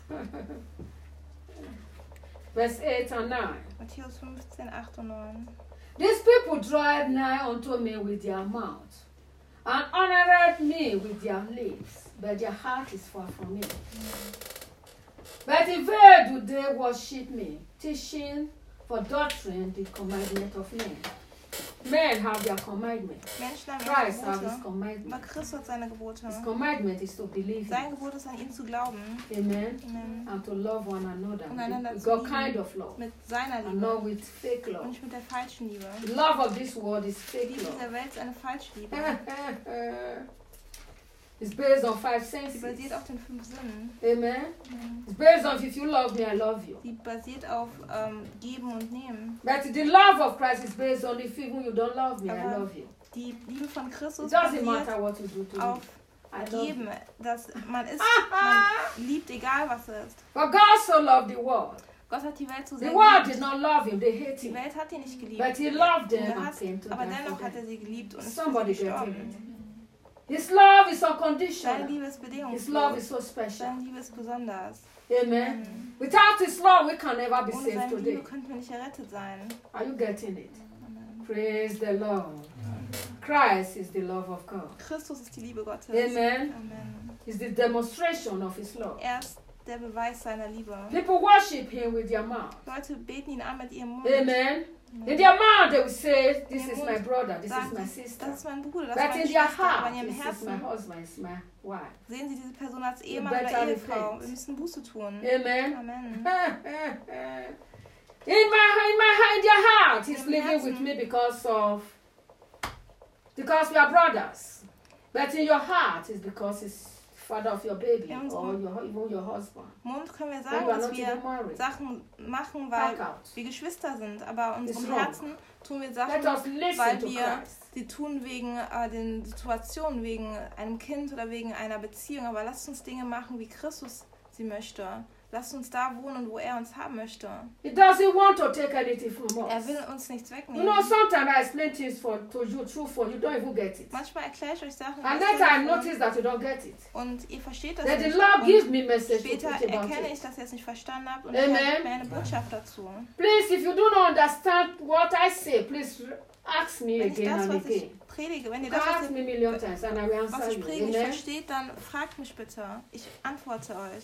Verse eight and nine. Matthäus fünfzehn, acht und neun. These people drawed nigh unto me with their mouth, and honored me with their lips, but their heart is far from me. But in vain do they worship me, teaching for doctrine the commandment of men. Men have their commandment. Menschen haben Christ ihre has his Gebote, commandment. aber Christus hat seine Gebote. His commandment is to believe Sein him. Gebot ist, an ihn zu glauben. Amen. Amen. And to love one another. Und einander With zu God lieben. kind of love. Mit seiner And Liebe not with fake und love. nicht mit der falschen Liebe. The love of this world is Die fake Liebe love. dieser Welt ist eine Falschliebe. It's based on five Sie senses. basiert auf den fünf Sinnen. Amen. Mhm. It's based on if you love me, I love you. Die basiert auf ähm, Geben und Nehmen. But the love of Christ is based on if even you don't love me, I Aber love you. Die Liebe von It Christus doesn't basiert matter what you do to me. auf I love Geben. you. Dass man ist, man liebt, egal was es ist. For God so loved the world. Gott hat die Welt so The sehr world geliebt. did not love him, they hate Die him. Welt hat ihn nicht geliebt. But he loved them Und er and hat, came to aber die for dennoch hat them. er sie geliebt und ist für Somebody sie getting gestorben. His love is Seine unconditional. Liebe ist His love is bedingungslos. so special. Seine Liebe ist besonders. Amen. Mhm. Without his love, we can never be Ohne saved seine today. Liebe könnten wir nicht errettet sein. Are you getting it? Amen. Praise the Lord. Christ is the love of God. Christus ist die Liebe Gottes. Amen. Amen. Is the demonstration of his love. Er ist der Beweis seiner Liebe. People worship him with their mouth. Leute beten ihn an mit ihrem Mund. Amen. Amen. In their mouth, they will say, This In is ihrem my Mund brother, this is sagen my sie, sister. das ist mein Bruder, das But ist meine in their Schwester. Aber heart, in ihrem this is my Herzen husband, it's my wife. sehen sie diese Person als Ehemann better oder Ehefrau. repent. Wir müssen Buße tun. Amen. Amen. In my in my in their heart, he's Im living with Herzen. me because of because we are brothers. But in your heart, it's because he's father of your baby In or unserem your, even your husband. Mund können wir When sagen, you are dass not wir even married. Sachen machen, Back weil out. wir Geschwister sind. Aber in It's unserem wrong. Herzen tun wir Let Sachen, us listen weil to wir Christ. sie tun wegen äh, den Situationen, wegen einem Kind oder wegen einer Beziehung. Aber lasst uns Dinge machen, wie Christus sie möchte. Lasst uns da wohnen, wo er uns haben möchte. He doesn't want to take anything from Er us. will uns nichts You wegnehmen. know, sometimes I explain things for, to you, true for you, don't even get it. Manchmal erkläre ich euch Sachen And aus later I Telefon notice that you don't get it. und ihr versteht das That the nicht. Lord gives Und me message to später preach about erkenne it. ich, dass ihr es nicht verstanden habt und Amen. er gibt mir eine Botschaft dazu. Please, if you do not understand what I say, please ask me Wenn ich again das, and was ich again. predige, wenn You ihr can das, was ask ich, me a million times and I will was answer ich you. predige, nicht Amen. versteht, dann fragt mich bitte. Ich antworte euch.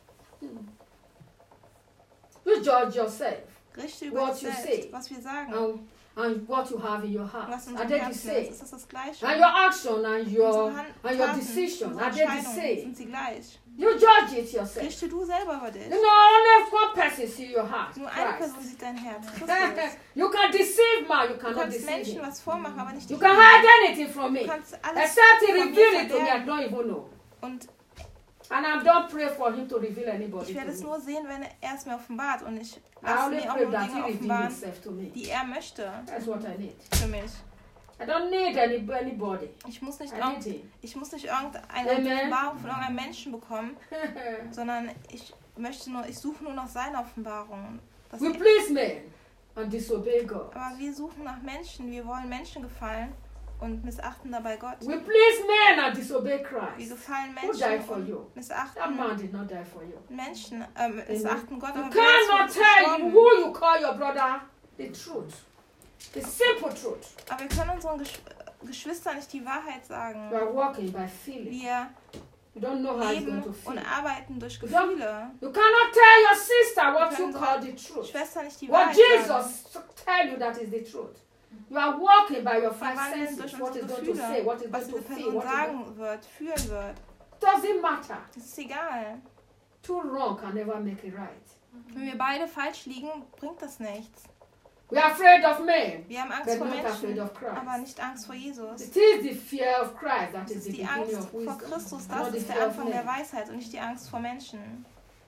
You judge yourself Richte über What euch you selbst, say. was wir sagen. and, and what you have in your heart. Was in And unserem then you Herzen say, ist, ist das das Gleiche. and your action and your Unsere Han- and your Taten, decision, unsere and then you Entscheidungen say, sind sie gleich. you judge it yourself. Richte du selber über dich. You know, only one person see your heart. Nur eine Christ. Person sieht dein Herz, Christus. You can deceive man, you Du cannot kannst deceive Menschen him. was vormachen, aber nicht You die can hide anything from Du me. kannst alles Except he von mir reveal it to me, I verbergen. don't even know. Und And I don't pray for him to reveal anybody ich werde to es me. nur sehen, wenn er es mir offenbart. Und ich I lasse only mir auch pray nur that he Dinge reveal offenbaren, himself to me. die er möchte That's what I need. für mich. I don't need any, anybody. Ich muss nicht, I irgend, need him. ich muss nicht irgendeine Amen. Offenbarung von irgendeinem Menschen bekommen, sondern ich möchte nur, ich suche nur nach seiner Offenbarung. Das We please men and disobey God. aber wir suchen nach Menschen, wir wollen Menschen gefallen und missachten dabei Gott. We please men and disobey Wir Christ. gefallen Who died Menschen for you? und That missachten man did not die for you. Menschen, äh, missachten Gott, You aber wer ist für cannot uns tell you gestorben? who you call your brother the truth. The simple truth. Aber wir können unseren Gesch Geschwistern nicht die Wahrheit sagen. You are walking by feeling. Wir You don't know how it's going leben to und feel. arbeiten durch You Gefühle. You cannot tell your sister what Wir you können call the truth. Schwestern nicht die What Wahrheit sagen. Jesus tell you that is the truth. You are walking by your Wir five wandeln senses. durch What is unsere going to say, what is Gefühle, was going diese to feel, Person what is going sagen wird, fühlen wird. doesn't matter. Das ist egal. Two wrong can never make it right. Wenn wir beide falsch liegen, bringt das nichts. We are afraid of men, Wir haben Angst but vor not afraid Menschen, of Christ. aber nicht Angst vor Jesus. It is the fear of Christ that Das is ist the die beginning Angst of vor wisdom. Christus, not das the ist fear der of Anfang der men. Weisheit und nicht die Angst vor Menschen.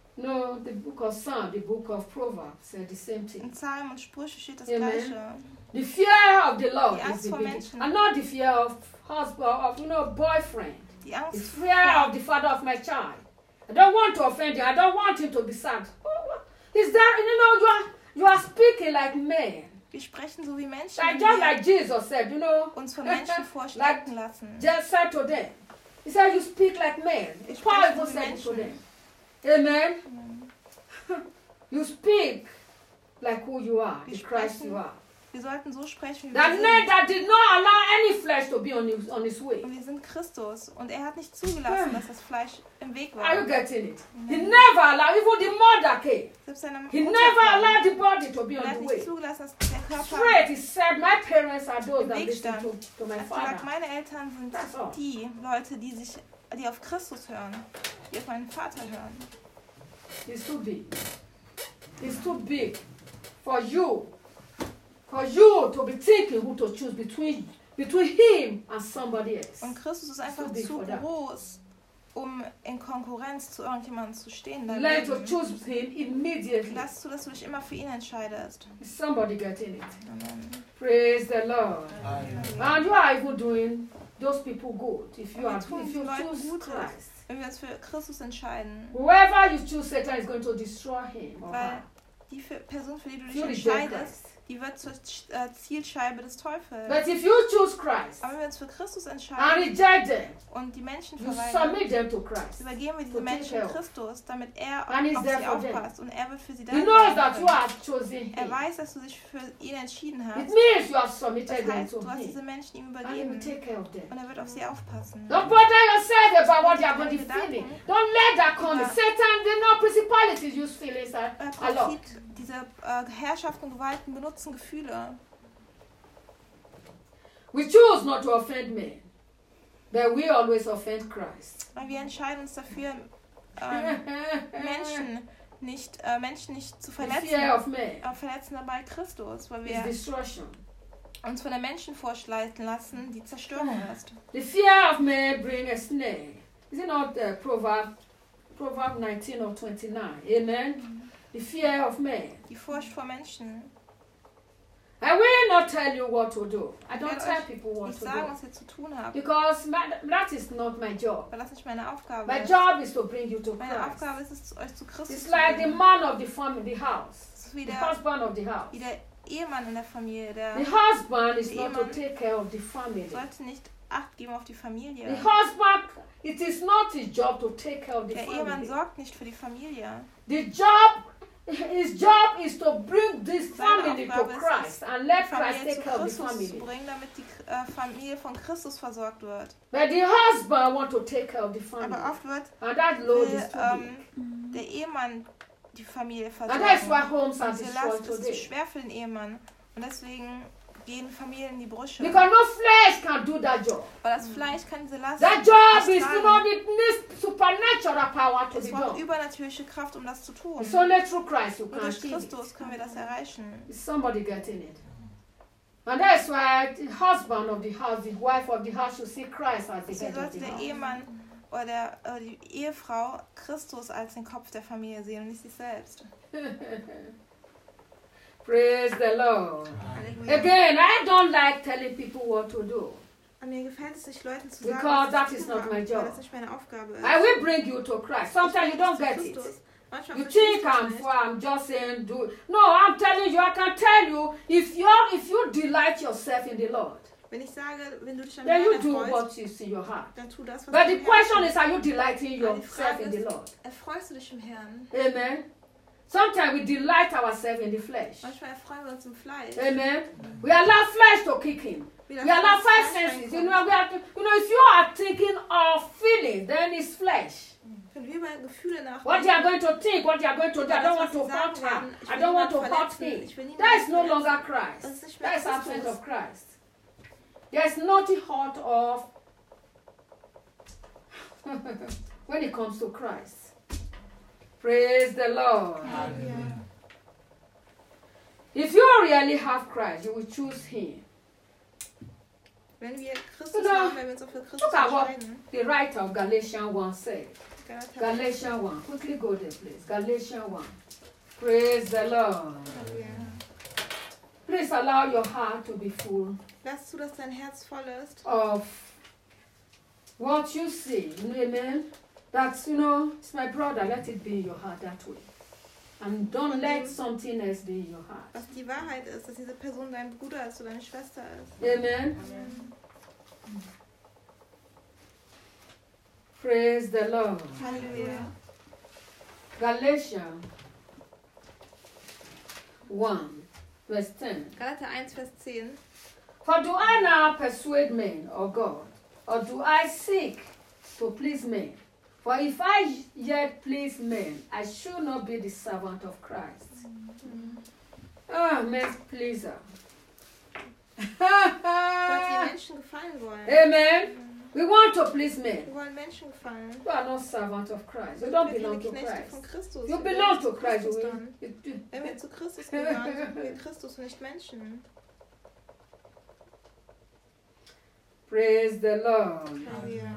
No, the book of Psalm, the book of Proverbs said the same thing. In Psalmen und Sprüche steht das Amen. Gleiche. The fear of the Lord Die is Angst the vor beginning, Menschen. and not the fear of husband, of you know, boyfriend. Die The Angst fear of the father of my child. I don't want to offend him. I don't want him to be sad. Oh, is that you know you are you are speaking like men, Wir sprechen so wie Menschen, like die just wir like Jesus said. You know, uns von Menschen vorschlagen lassen. just said to them. He said, "You speak like men." Ich Paul spreche even wie said it to Menschen. them. Amen. You speak like who you are, Wir the Christ sprechen you are. Wir sollten so sprechen, wie That wir man sind. that did not allow any flesh to be on his on his way. Und wir sind Christus. Und er hat nicht zugelassen, dass das Fleisch im Weg war. Are you getting it? He never allowed, even the mother came. Selbst seine He Mutter never kam. allowed the body to be Er on hat the nicht way. zugelassen, dass der Körper Straight, he said, my parents are those im that Weg listen stand. to, to my Er hat father. gesagt, meine Eltern sind That's all. die Leute, die sich, die auf Christus hören, die auf meinen Vater hören. It's too big. It's too big for you. For you to be thinking who to choose between between him and somebody else. Und Christus ist einfach So big zu for that. groß, um in Konkurrenz zu irgendjemandem zu stehen. in deinem Learn to Leben. choose him immediately. Lass zu, dass du dich immer für ihn entscheidest. Is somebody getting it? Amen. Praise the Lord. Amen. And you are even doing those people good if you Wir are tun if den you Leuten choose Gutes. Christ. Wenn wir uns für Christus entscheiden, Whoever you choose, Satan is going to destroy him or weil her. die für Person, für die du If dich you reject entscheidest, Christ. die wird zur äh, Zielscheibe des Teufels. But if you choose Christ Aber wenn wir uns für Christus and entscheiden reject them, und die Menschen you verweigern, submit them to Christ. übergeben wir diese to take Menschen care of. Christus, damit er And he's auf there sie for them. aufpasst und er wird für sie da He knows that sein. you have chosen Er him. weiß, dass du dich für ihn entschieden It hast. means you have Das submitted them heißt, to du hast diese him. Menschen ihm And he übergeben will take care of them. und er wird auf sie aufpassen. Don't bother yourself about what they are going to be Gedanken. feeling. Don't let that come. Ja. Satan, they know principalities use feelings a, Äh, a lot. Prophet, diese äh, Herrschaften und Gewalten benutzen Gefühle. We choose not to offend men, but we always offend Christ. Weil wir entscheiden uns dafür, ähm, Menschen nicht, äh, Menschen nicht zu The verletzen. fear of men äh, verletzen dabei Christus, weil is wir destruction. uns von den Menschen vorschleichen lassen, die Zerstörung ist. The fear of men bring a snare. Is it not uh, Proverb, Proverb nineteen or twenty-nine? Amen. The fear of men. Die Furcht vor Menschen. I will not tell you what to do. I Ich don't werde tell euch people what nicht to sagen, do. was ihr zu tun habt, Because my, that is not my job. weil das nicht meine Aufgabe My ist. job is to bring you to Meine Christ. Aufgabe ist es, euch zu Christus It's zu like the bringen. man of the family, the house. Es ist wie The der, husband of the house. wie der Ehemann in der Familie, der The husband is The not to Ehemann take care of the family. sollte nicht Acht geben auf die Familie. The husband, it is not his job to take care of the Der Ehemann family. sorgt nicht für die Familie. The job, his job is to bring this Seine family to Aufgabe ist es, Christ and Die let Christ Familie take zu care of the Christus zu family. bringen, damit die äh, Familie von Christus versorgt wird. But the husband want to take care of the family. Aber oft wird And that load will, is too ähm, big. der Ehemann die Familie And versorgen. that's why homes are Diese destroyed Last ist zu today. schwer für den Ehemann. Und deswegen gehen Familien in die Brüche. Because no flesh can do that job. Weil das Fleisch kann diese Last That job nicht is, you tragen. know, it needs supernatural power to Es be braucht done. übernatürliche Kraft, um das zu tun. It's only through Christ you Nur can durch achieve it. Christus können wir das erreichen. Is somebody getting it? And that's why the husband of the house, the wife of the house should see Christ as the Deswegen head of sollte the der house. Ehemann oder der, oder die Ehefrau Christus als den Kopf der Familie sehen und nicht sich selbst. Praise the Lord. Halleluja. Again, I don't like telling people what to do. Aber mir gefällt es nicht, Leuten zu sagen, Because was that sie is tun not haben, my weil job. das nicht meine Aufgabe ist. I will bring you to Christ. Sometimes you don't get it. Manchmal You verstehst think du es I'm, nicht. I'm just saying do. No, I'm telling you, I can tell you, if you if you delight yourself in the Lord, Wenn ich sage, wenn du dich am then you Herrn do erfreust, what is in your heart. dann tu das, was But du the im question Herzen is, are you delighting Aber die yourself Frage in the ist, Lord? erfreust du dich im Herrn? Amen. Sometimes we delight ourselves in the flesh. Manchmal erfreuen wir uns im Fleisch. Amen. We allow flesh to kick in. Wir We allow lassen five das Fleisch senses. You reinkommen. know, we have to, you know, if you are thinking of feeling, then it's flesh. Wenn wir über Gefühle What you are nachdenken, going to think, what you are going to do, I don't want to hurt her. I don't want to hurt him. That is no longer Christ. das ist nicht mehr That is absent Christus. of Christ. There is nothing hurt of when it comes to Christ. Praise the Lord. Halleluja. If you really have Christ, you will choose Him. Wenn wir Christus Oder- haben, wenn wir uns auch für Christus Look at what entscheiden, the writer of Galatians one said. Galater- Galatians one. Quickly go there, please. Galatians one. Praise the Lord. Halleluja. Please allow your heart to be full Lass zu, dass dein Herz voll ist of what you see. Amen. That's, you know, it's my brother. Let it be in your heart that way. And don't let something else be in your heart. was die Wahrheit ist, dass diese Person dein Bruder ist oder deine Schwester ist. Amen. Praise the Lord. Halleluja. Galatians one, verse ten. Galater eins, Vers zehn. For do I now persuade men or God, or do I seek to please men? For if I yet please men, I should not be the servant of Christ. Ah, men's pleaser. Weil die Menschen gefallen wollen. Amen. We want to please men. Wir wollen Menschen gefallen. You are not servant of Christ. You Wir don't sind belong to keine Knechte von Christ. Christus. You Wir belong gehören to zu Christ. Christus You, dann. you, you, Wenn wir zu Christus gehören, sind wir Christus und nicht Menschen. praise the Lord. Halleluja.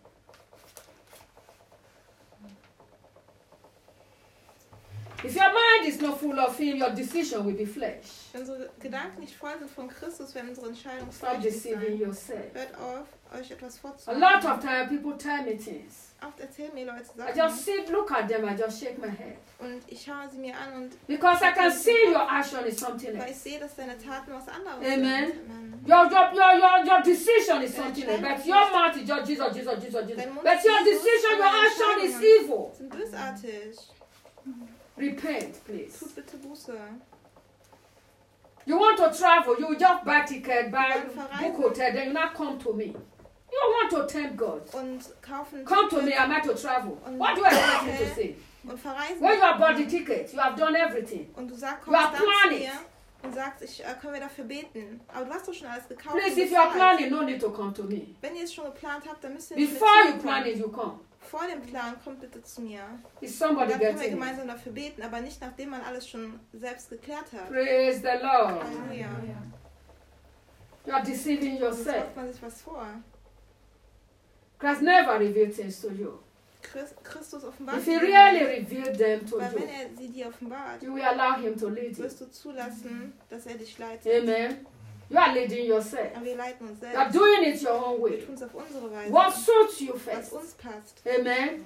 If your mind is not full of Him, your decision will be flesh. Wenn unsere Gedanken nicht voll sind von Christus, werden unsere Entscheidungen Stop fleischlich deceiving sein. yourself. Hört auf, euch etwas A vorzumachen. lot of time people tell me things. Oft erzählen mir Leute I Sachen just sit, look at them, I just shake my head. und ich schaue sie mir an und Because I can see your action is something weil ich else. sehe, dass deine Taten was anderes Amen. sind. Amen. Your, your, your, your, your decision is something else. But your mouth is just Jesus, Jesus, Jesus, Jesus. But your decision, your action is evil. Sind bösartig. Repent, please. Tut bitte Buße. You want to travel, you just buy ticket, buy book hotel, then you not come to me. You want to tempt God. Und kaufen Come to me, Tickets am I to travel? What do you expect me to say? und verreisen. When you have bought the ticket, you have done everything. Und du sagst, You are kommst dann zu planning. mir und sagst, ich, äh, können wir dafür beten. Aber du hast doch schon alles gekauft. Please, und if you are bezahlt. planning, no need to come to me. Wenn ihr es schon geplant habt, dann müsst ihr nicht Before mit you mir plan kommen. it, you come. Vor dem Plan kommt bitte zu mir. Is somebody Dann können wir getting it? gemeinsam dafür beten, aber nicht nachdem man alles schon selbst geklärt hat. Praise the Lord. Halleluja. You are deceiving Sonst yourself. macht man sich was vor. Christ never revealed things to you. Christ, Christus offenbart. If he really revealed them to Weil wenn you, er sie dir offenbart, you will allow him to lead you. wirst du zulassen, dass er dich leitet. Amen. You are leading yourself. Und wir leiten uns You are selbst. doing it your own Wir way. tun es auf unsere Weise, What suits you was first. uns passt. Amen.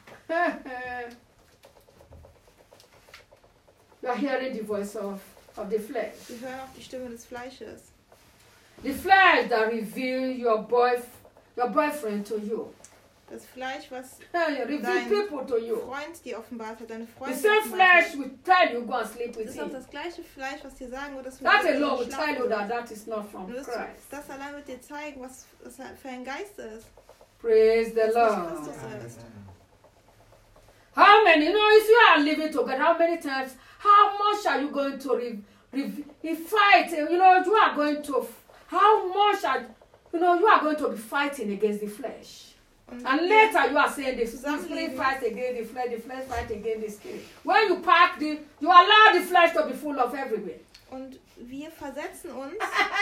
You are hearing the voice of, of the flesh. Wir hören auf die Stimme des Fleisches. The flesh that reveal your boy, your boyfriend to you. Das Fleisch, was Hey, reveal Dein people to you. Freund dir offenbart hat, deine The Freundin same offenbart flesh hat. will tell you go and sleep Das with ist auch him. das gleiche Fleisch, was dir sagen wird, dass du That mit ihm alone will schlafen tell you that wirst. that is not from Und wirst Christ. du- Das allein wird dir zeigen, was das für ein Geist ist. Praise the Dass nicht Lord. Christus ist. How many, you know, if you are living together, how many times, how much are you going to re, re, re fight? You know, you are going to, how much are, you know, you are going to be fighting against the flesh. Und And wir- later you are saying the spirit Zusammenleben. fights against the flesh, the flesh fights against the spirit. When you pack the, you allow the flesh to be full of everywhere. Und wir versetzen uns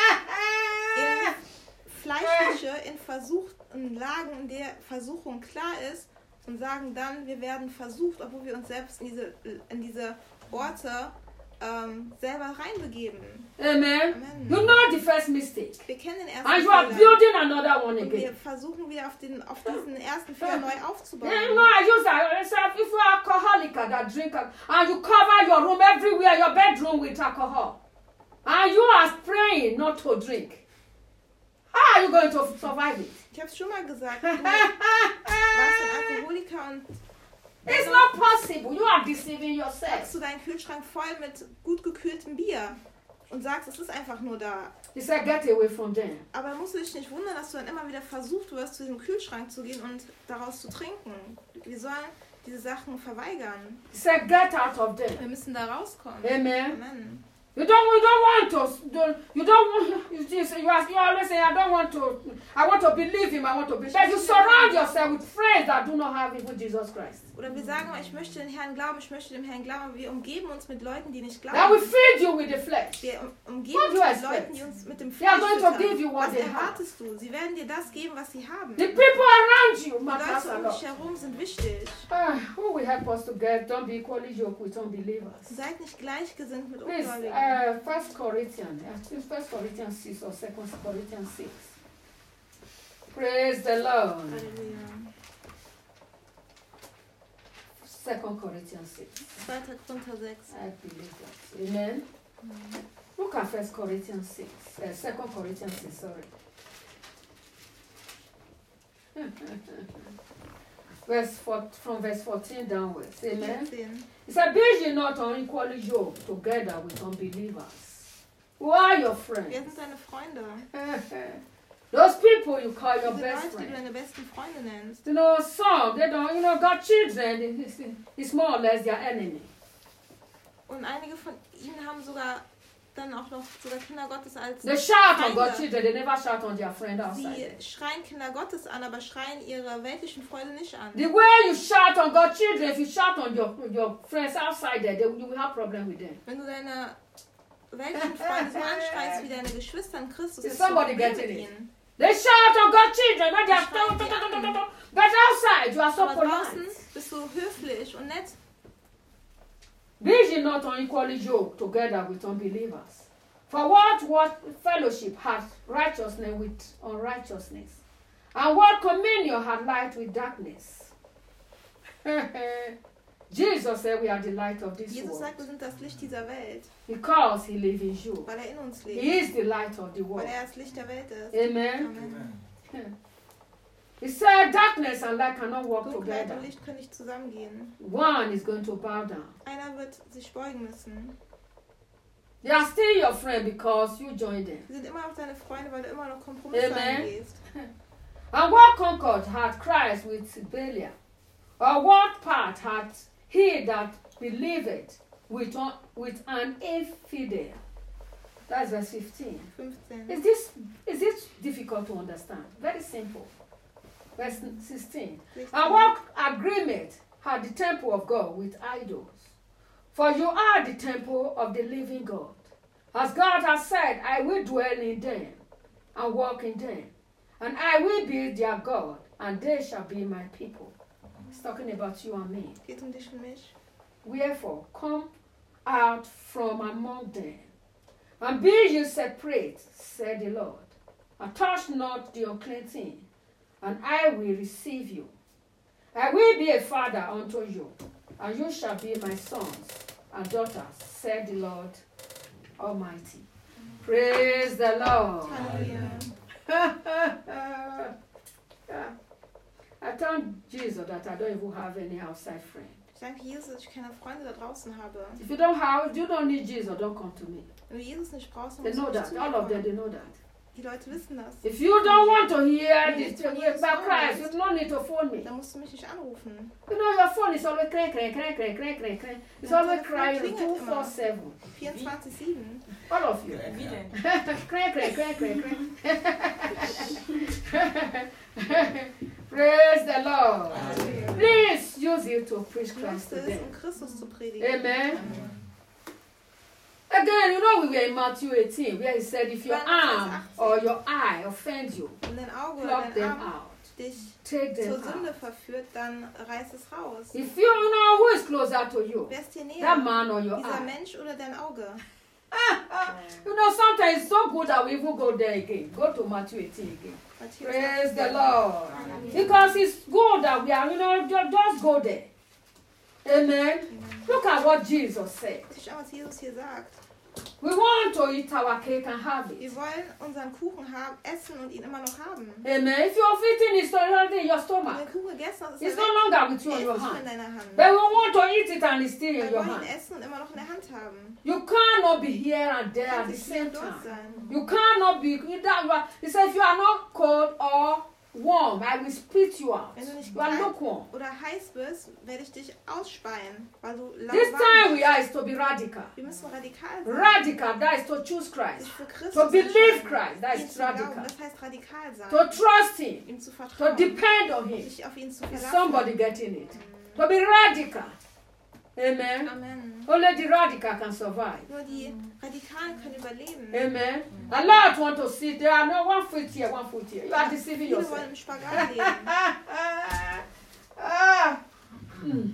in fleischliche, in versuchten Lagen, in der Versuchung klar ist und sagen dann, wir werden versucht, obwohl wir uns selbst in diese, in diese Orte ähm, selber reinbegeben. Amen. Amen. You know the first mistake. Wir kennen den ersten And you are Fehler building another one und wir again. versuchen wieder auf, den, auf diesen ersten Fehler neu aufzubauen. Yeah, you know, I use that. If if you are alcoholic that drink al- and you cover your room everywhere, your bedroom with alcohol, and you are praying not to drink, how are you going to survive it? Ich habe es schon mal gesagt, du warst ein Alkoholiker und It's not possible. You are deceiving yourself. packst du deinen Kühlschrank voll mit gut gekühltem Bier und sagst, es ist einfach nur da. He said, get away from them. Aber musst du dich nicht wundern, dass du dann immer wieder versucht wirst, zu diesem Kühlschrank zu gehen und daraus zu trinken. Wir sollen diese Sachen verweigern. He said, get out of them. Wir müssen da rauskommen. Amen. Amen. You don't, you don't want to, don't, you don't want, you, just, you, are, you always say, I don't want to, I want to believe him, I want to believe. But you surround yourself with friends that do not have even Jesus Christ. Oder wir sagen, ich möchte den Herrn glauben, ich möchte dem Herrn glauben, aber wir umgeben uns mit Leuten, die nicht That will glauben. feed you with the flesh. Wir um- umgeben What uns do you mit expect? Leuten, die uns mit dem They are Fleisch going to give füttern. you what Was they have. erwartest du? Sie werden dir das geben, was sie haben. The Die people around you, Leute matters a um lot. dich herum sind wichtig. Ah, who will help us to get, don't be equally yoked with unbelievers. Seid nicht gleichgesinnt mit Please, Ungläubigen. uh, First Corinthians, I think First Corinthians six or Second Corinthians six. Praise the Lord. Halleluja. Second Corinthians six. zweiter Korinther sechs. I believe that. Amen. Look at First Corinthians six. Uh, Second Corinthians six. Sorry. verse four, from verse fourteen downwards. Amen. vierzehn. It said, "Be ye not unequally yoked together with unbelievers. Who are your Wer friends? sind deine Freunde? Those people you call your Diese best Leute, die du friend. deine besten Freunde nennst. You know, some they don't. You know, got children. It's, it's more or less their enemy. Und einige von ihnen haben sogar dann auch noch sogar Kinder Gottes als They shout on Feinde. God's children. They never shout on their friend outside. Sie them. schreien Kinder Gottes an, aber schreien ihre weltlichen Freunde nicht an. The way you shout on God's children, if you shout on your your friends outside there, they, you will have problem with them. Wenn du deine weltlichen Freunde so anschreist wie deine Geschwister in Christus, Is hast du ein somebody Problem getting mit it? ihnen. They shout on God's children when they are Schreien sie an. but outside you are so Aber draußen polite. bist du höflich und nett. Be ye not unequally yoked together with unbelievers. For what what fellowship hath righteousness with unrighteousness? And what communion hath light with darkness? Jesus said we are the light of this Jesus world sagt, wir sind das Licht dieser Welt, because he lives in you. weil er in uns He lebt. is the light of the Weil world. er das Licht der Welt ist. Amen. Amen. He said darkness and light cannot walk Dunkelheit together. und Licht können nicht zusammengehen. One is going to bow down. Einer wird sich beugen müssen. They are still your friend because you joined them. Sie sind immer noch deine Freunde, weil du immer noch Kompromisse Amen. eingehst. And what concord had Christ with Belial? Or what part had he that believed with, un- with an infidel? That's verse fifteen. fünfzehn. Is this is this difficult to understand? Very simple. Verse sixteen. And what agreement had the temple of God with idols? For you are the temple of the living God. As God has said, I will dwell in them and walk in them, and I will be their God, and they shall be my people. It's talking about you and me. Geht um dich und mich. Wherefore, come out from among them, and be ye separate, said the Lord, and touch not the unclean thing, and I will receive you. I will be a father unto you, and you shall be my sons and daughters, said the Lord Almighty. Praise the Lord. Halleluja. Yeah. I thank Jesus that I don't even have any outside friend. Ich danke Jesus, dass ich keine Freunde da draußen habe. If you don't have, you don't need Jesus, don't come to me. Wenn du Jesus nicht brauchst, dann They musst know du nicht that. zu All mir of them, kommen. they know that. Die Leute wissen das. If you don't want to hear Wenn this du nicht about Christ, willst, you don't need to phone me. Dann musst du mich nicht anrufen. You know your phone is always crank, crank, crank, crank, crank, crank, crank. It's Dein always Telefon crying klingelt two immer. four seven. vierundzwanzig sieben. All of you. Wie denn? Crank, crank, crank, crank, crank. Praise the Lord. Please use it to preach Christ Nutze to es, them. um Christus zu predigen. Amen. Again, you know we were in Matthew eighteen where he said if your arm or your eye offend you, Wenn dein Auge oder pluck dein them Arm out. dich Take them zur Sünde out. verführt, dann reiß es raus. If you, you know who is closer to you, Wer ist dir that näher? man or your Dieser eye. Mensch oder dein Auge? You know, sometimes it's so good that we even go there again. Go to Matthew eighteen again. Matthäus Praise the achtzehn. Lord. Because it's good that we are, you know, ju- just go there. Amen. Look at what Jesus said. Schau, was Jesus hier sagt. We want to eat our cake and have it. Wir wollen unseren Kuchen haben, essen und ihn immer noch haben. Amen. If you're eating it already in your Wenn du stomach, den Kuchen gegessen hast, ist it's er no weg. longer with you Er in ist your nicht mehr hand. in deiner Hand. But we want to eat it and it's still in Wir your wollen ihn hand. essen und immer noch in der Hand haben. You cannot be here and there Du at kannst the nicht hier same und dort time. sein. You cannot be. That, you are- he said, if you are not cold or warm, I will spit you out. Wenn du nicht You are kalt lukewarm. oder heiß bist, werde ich dich ausspeien, weil du This lauwarm time we bist. are is to be radical. Wir müssen radikal sein. Radical, that is to choose Christ. Sich für Christus To believe entscheiden. Christ, that Ihm is zu glauben, radical. das heißt radikal sein. To trust Him, Ihm zu to vertrauen. depend on Him. Sich auf ihn zu Is verlassen. somebody getting it? To be radical. Amen. Amen. Only the radical can survive. Nur die Radikalen können überleben. Amen. A lot want to sit there. No, one foot here, one foot here. You are deceiving Viele yourself. wollen im Spagat leben. Ah. Mm.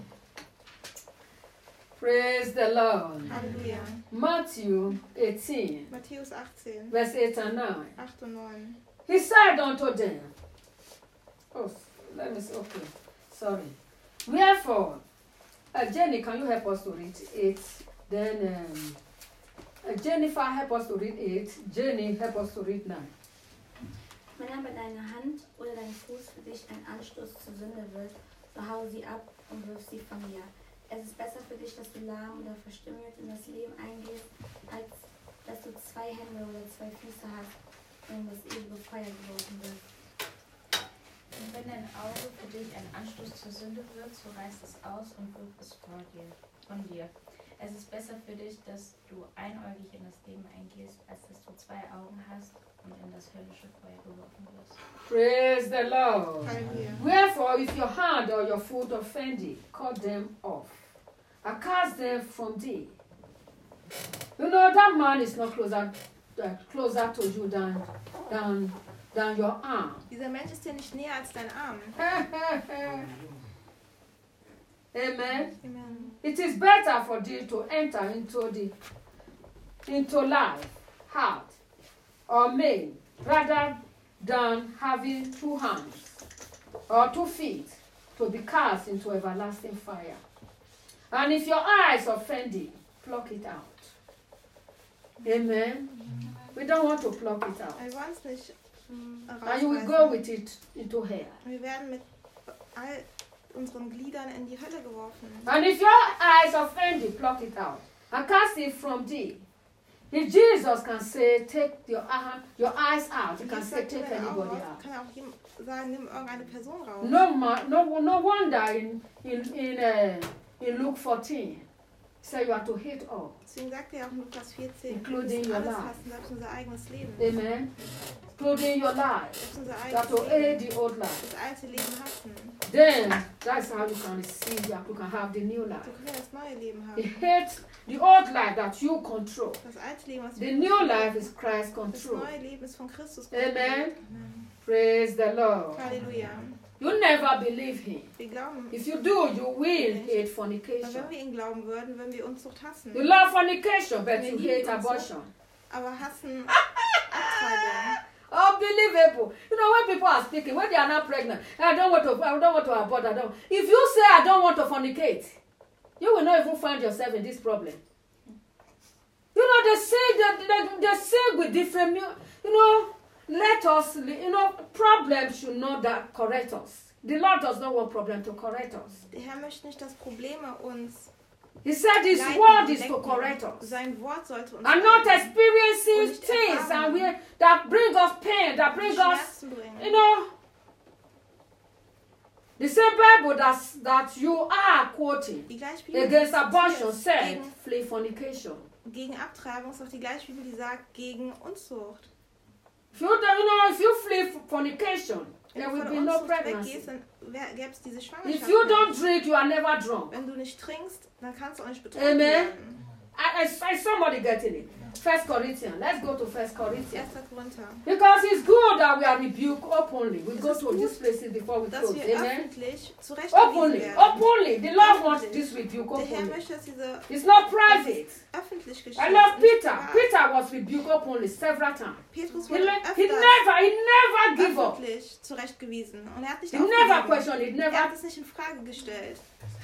Praise the Lord. Halleluja. Matthew eighteen, Matthäus achtzehn, verse eight and nine. acht und neun. He said unto them, oh, let me see, okay, sorry. Wherefore, uh, Jenny, can you help us to read it? Then, um, uh, Jennifer, help us to read it. Jenny, help us to read nine. Wenn aber deine Hand oder dein Fuß für dich ein Anstoß zur Sünde wird, so hau sie ab und wirf sie von dir. Es ist besser für dich, dass du lahm oder verstümmelt in das Leben eingehst, als dass du zwei Hände oder zwei Füße hast und in das ewige Feuer geworfen wirst. Und wenn dein Auge für dich ein Anstoß zur Sünde wird, so reiß es aus und wirf es vor dir, von dir. Es ist besser für dich, dass du einäugig in das Leben eingehst, als dass du zwei Augen hast und in das höllische Feuer geworfen wirst. Praise the Lord. Halleluja. Wherefore, if your hand or your foot offend thee, cut them off, and cast them from thee. You know that man is not closer, uh, closer to you than, than, than your arm. Dieser Mensch ist dir nicht näher als dein Arm. Amen. Amen. It is better for thee to enter into the into life, heart, or maid, rather than having two hands or two feet to be cast into everlasting fire. And if your eyes offend thee, pluck it out. Amen. We don't want to pluck it out. Wir wollen es nicht And you will go rausreißen. with it into hell. Wir werden mit all unseren Gliedern in die Hölle geworfen. And if your eyes offend thee, pluck it out and cast it from thee. If Jesus can say, take your, uh, your eyes out, he can Jesus say, sagt, take wenn er auch anybody raus- out. kann er auch jem- sagen, nimm irgendeine Person raus. No, ma- no, no wonder in, in, in, uh, in Luke fourteen, say you are to hate all. Deswegen sagt er auch in Lukas vierzehn, Including wir müssen your alles life. hassen, selbst unser eigenes Leben. Amen. Including your life. Selbst unser You have to eigenes hate Leben. the old life. Das alte Leben hassen. Then that's how you can receive that you can have the new So life. können wir das neue Leben He haben. hates the old life that you control. Das alte Leben, was The wir new kontrollieren. life is Christ Das control. neue Leben ist von Christus Amen. kontrolliert. Amen. Praise the Lord. Halleluja. You never believe him. Wir glauben. If you do, you will hate Weil fornication. wenn wir ihn glauben würden, würden wir Unzucht hassen. You love fornication, but Wir you lieben hate Unzucht, abortion. aber hassen Abtreibung. Unbelievable. You know, when people are speaking, when they are not pregnant, I don't want to, I don't want to abort, I don't. If you say I don't want to fornicate, you will not even find yourself in this problem. You know, they say that they, they say with different, you know, let us, you know, problems should not that correct us. The Lord does not want problem to correct us. Der Herr möchte nicht, dass Probleme uns He said His leiten, word is to lenken. correct us. Sein Wort sollte uns And not leiten experiencing Und nicht things erfahren. and we, that bring us pain, that und bring us, Schmerzen bringen. you know, the same Bible that's, that you are quoting Die gleiche Bibel, against die abortion zitiert, said, gegen, flee fornication. gegen Abtreibung ist auch die gleiche Bibel, die sagt, gegen Unzucht. If you, don't- you know, if you flee fornication, Wenn there du will von be no Unzucht pregnancy. weggehst, dann gäbe es diese Schwangerschaft If you nicht. don't drink, you are never drunk. Wenn du nicht trinkst, dann kannst du auch nicht betrunken Amen. werden. I, I, I somebody getting it. First Corinthians. Let's go to First Corinthians. Erster Korinther. Because it's good that we are rebuked openly. We Es go ist to gut, these places before we Dass close. wir Amen. öffentlich zurechtgewiesen Openly, werden. openly. The Lord wants this rebuke Der Herr openly. möchte, dass diese It's not private. öffentlich geschieht. I love nicht Peter. privat. Peter was rebuked openly several times. Petrus He, wurde le- he öfter never, he never give up. öffentlich zurechtgewiesen. Und er hat nicht He never aufgegeben. questioned it. Er Never. hat es nicht in Frage gestellt.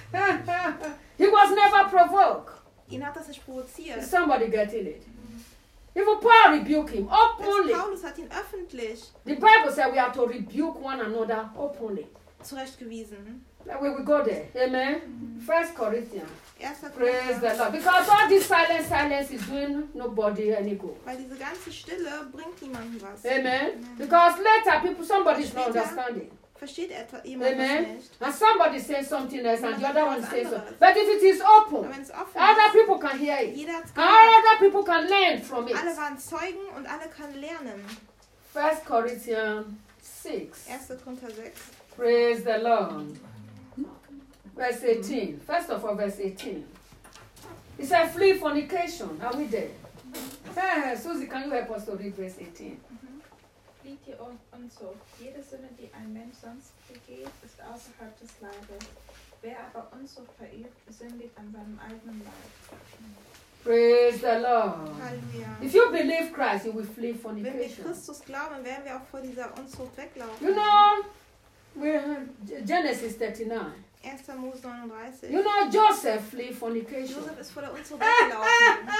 He was never provoked. Ihn hat das nicht provoziert. Is somebody getting it? Even Paul rebuked him openly. Selbst Paulus hat ihn öffentlich The Bible said we have to rebuke one another openly. zurechtgewiesen. We will go there. Amen. First Corinthians. Erster Praise the Korinther. Lord. Because all this silence, silence is doing nobody any good. Weil diese ganze Stille bringt niemandem was. Amen. Because later people, somebody is not understanding. Versteht etwa jemand das Amen. nicht? And somebody saying something else and the other one says something. But if it is open, Aber wenn es offen other ist, people can hear it. jeder hat es And gehört. other people can learn from it. Alle waren Zeugen und alle können lernen. First Corinthians six. Erster Korinther sechs. Praise the Lord. Verse eighteen. First of all, verse eighteen. It said, flee fornication. Are we there? Hey, Susie, can you help us to read verse eighteen? Flieht die Un- Unzucht. Jede Sünde, die ein Mensch sonst begeht, ist außerhalb des Leibes. Wer aber Unzucht verübt, sündigt an seinem eigenen Leib. Praise the Lord. Halleluja. If you believe Christ, you will flee Wenn wir fornication. Christus glauben, werden wir auch vor dieser Unzucht weglaufen. You know, we're Genesis thirty-nine. erster Mose neununddreißig. You know, Joseph flee fornication. Josef ist vor der Unzucht weggelaufen.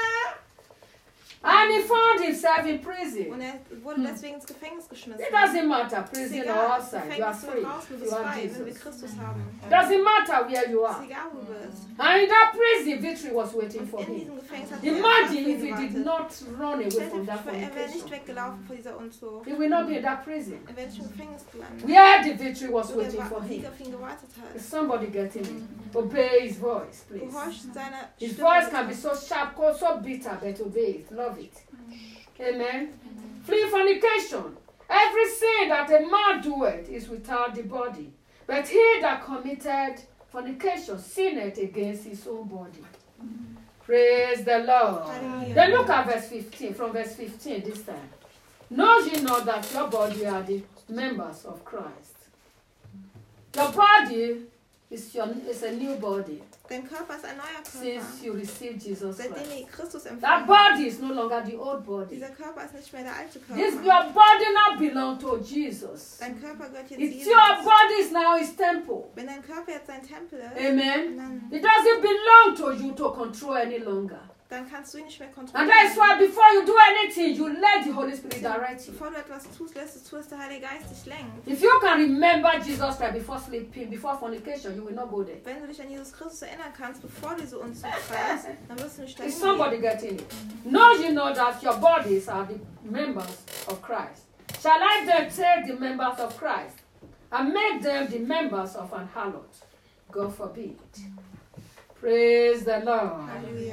And he found himself in prison. Und er wurde deswegen ins Gefängnis geschmissen. It doesn't matter, Es ist prison or egal, outside, you are Gefängnis oder free. draußen, du You bist are frei, wenn wir Jesus. Christus haben. Doesn't matter where you Es ist are. egal, wo du bist. And in that prison, victory was waiting for Und in him. diesem Gefängnis hat er Imagine auf if ihn he did gewartet. not run away Stell from dir that vor, er wäre nicht fornication. weggelaufen vor dieser Unzucht. He will not be in that prison. Er wäre nicht im Gefängnis gelandet. Where the victory was Wo der waiting for Wa- Sieg him. auf ihn gewartet Is hat. somebody getting it? Obey his voice, please. Gehorcht seiner His Stimme. voice can be so sharp, so bitter, but obey it. Love it. Amen. Flee fornication. Every sin that a man doeth is without the body. But he that committed fornication sinned against his own body. Praise the Lord. Hallelujah. Then look at verse fifteen, from verse fifteen this time. Know ye not that your body are the members of Christ? Your body is, your, is a new body Dein Körper ist ein neuer Körper. since you received Jesus Seitdem Christ. ihr Christus That empfangen habt. body is no longer the old body. Dieser Körper ist nicht mehr der alte This, Körper. your body now belongs to Jesus. Dein Körper gehört jetzt It's Jesus. your body is now his temple. Wenn dein Körper jetzt sein Tempel ist, Amen. dann, It doesn't belong to you to control any longer. dann kannst du ihn nicht mehr And kontrollieren. that is why before you do anything, you let the Holy Spirit direct you. Bevor du etwas tust, lässt es zu, dass der Heilige Geist dich lenkt. If you can remember Jesus Christ before sleeping, before fornication, you will not go there. Wenn du dich an Jesus Christus erinnern kannst, bevor du diese Unzucht feierst, dann wirst du nicht dahin Is somebody gehen. getting it? Know you know that your bodies are the members of Christ. Shall I then take the members of Christ and make them the members of an harlot? God forbid. Praise the Lord. Halleluja.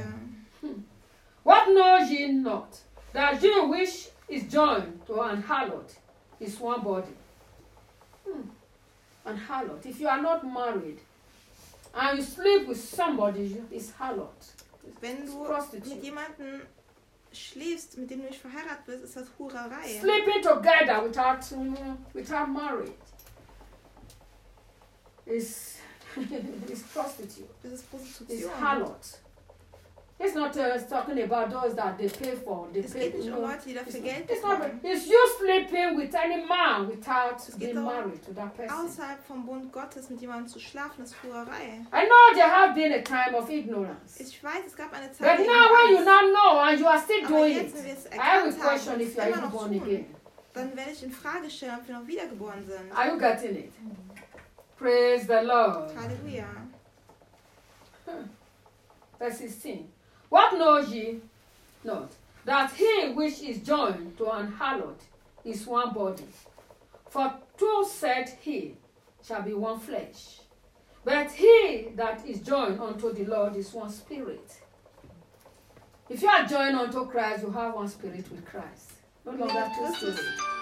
What know ye not? That you which is joined to an harlot is one body. Hmm. An harlot. If you are not married and you sleep with somebody, it's harlot. Wenn It's du prostitute. mit jemandem schläfst, mit dem du nicht verheiratet bist, ist das Hurerei. Sleeping together without, mm, without marriage. is is prostitute. Das ist It's Prostitution. harlot. It's not uh, talking about those that they pay for. They Es pay, geht nicht you um know, Leute, die dafür it's, Geld it's, not, bekommen. it's you sleeping with any man without Es geht being darum, married to that person. Außerhalb vom Bund Gottes mit jemandem zu schlafen, ist Hurerei. I know there have been a time of ignorance. Ich weiß, es gab eine But Zeit, in der now when you Angst- now know and you are still aber doing jetzt, it, wenn wir es I have a erkannt haben question und if es you are immer even noch born tun, again. dann werde ich in Frage stellen, ob wir noch wiedergeboren sind. Are you getting it? Praise the Lord. Halleluja. Verse sixteen. What know ye not? That he which is joined to an harlot is one body. For two said he shall be one flesh. But he that is joined unto the Lord is one spirit. If you are joined unto Christ, you have one spirit with Christ. No longer two spirits.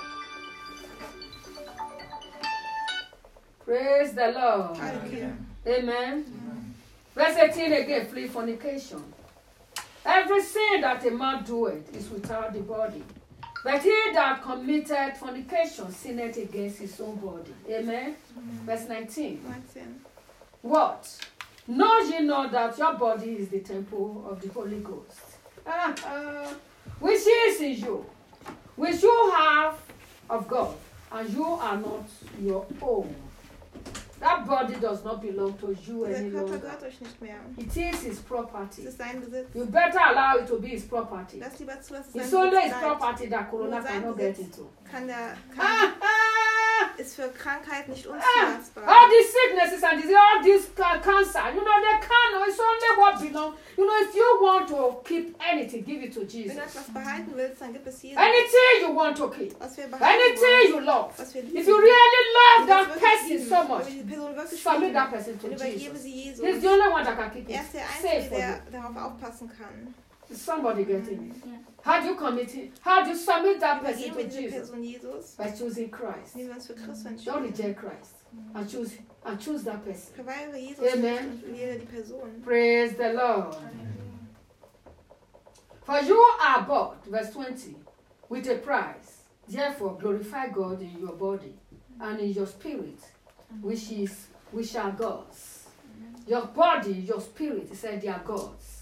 Praise the Lord. Halleluja. Amen. Verse eighteen again, flee fornication. Every sin that a man doeth is without the body. But he that committed fornication sinneth against his own body. Amen. Verse nineteen. neunzehn. What? Know ye not that your body is the temple of the Holy Ghost? Ah, ah, which is in you, which you have of God, and you are not your own. That body does not belong to you Dieser any Körper longer. gehört euch nicht mehr. It is his Es property. ist sein Besitz. You better allow it to be his property. Lass lieber zu, dass es It's sein only Besitz his bleibt. property that Corona Nur sein cannot get Besitz into. kann der, kann, Ah, ah, ist für Krankheit nicht ah. unzulassbar. All these sicknesses and disease, all this ca- cancer, you know, they can. It's only what belongs. You know, if you want to keep anything, give it to Wenn Jesus. du etwas behalten willst, dann gib es Jesus. Anything you want to keep, Was wir behalten anything wollen, you love. was wir lieben. If you really love Wenn wir es that wirklich person lieben, so wenn much, wir die Person wirklich submit lieben, that person to dann übergebe Jesus. sie He's Jesus. the only one that can keep Er it ist der safe Einzige, for you. der darauf aufpassen kann. Is somebody getting it? Yeah. How do you commit it? How do you submit that person Übergeben to wir diese Jesus? Person Jesus, By choosing Christ. indem wir uns für Christus Don't entscheiden. reject Christ and choose and choose that person. Verweigere Jesus Amen. nicht und wähle die Person. Praise the Lord. For you are bought, verse twenty, with a price. Therefore glorify God in your body and in your spirit, which is which are God's. Your body, your spirit, he said they are God's.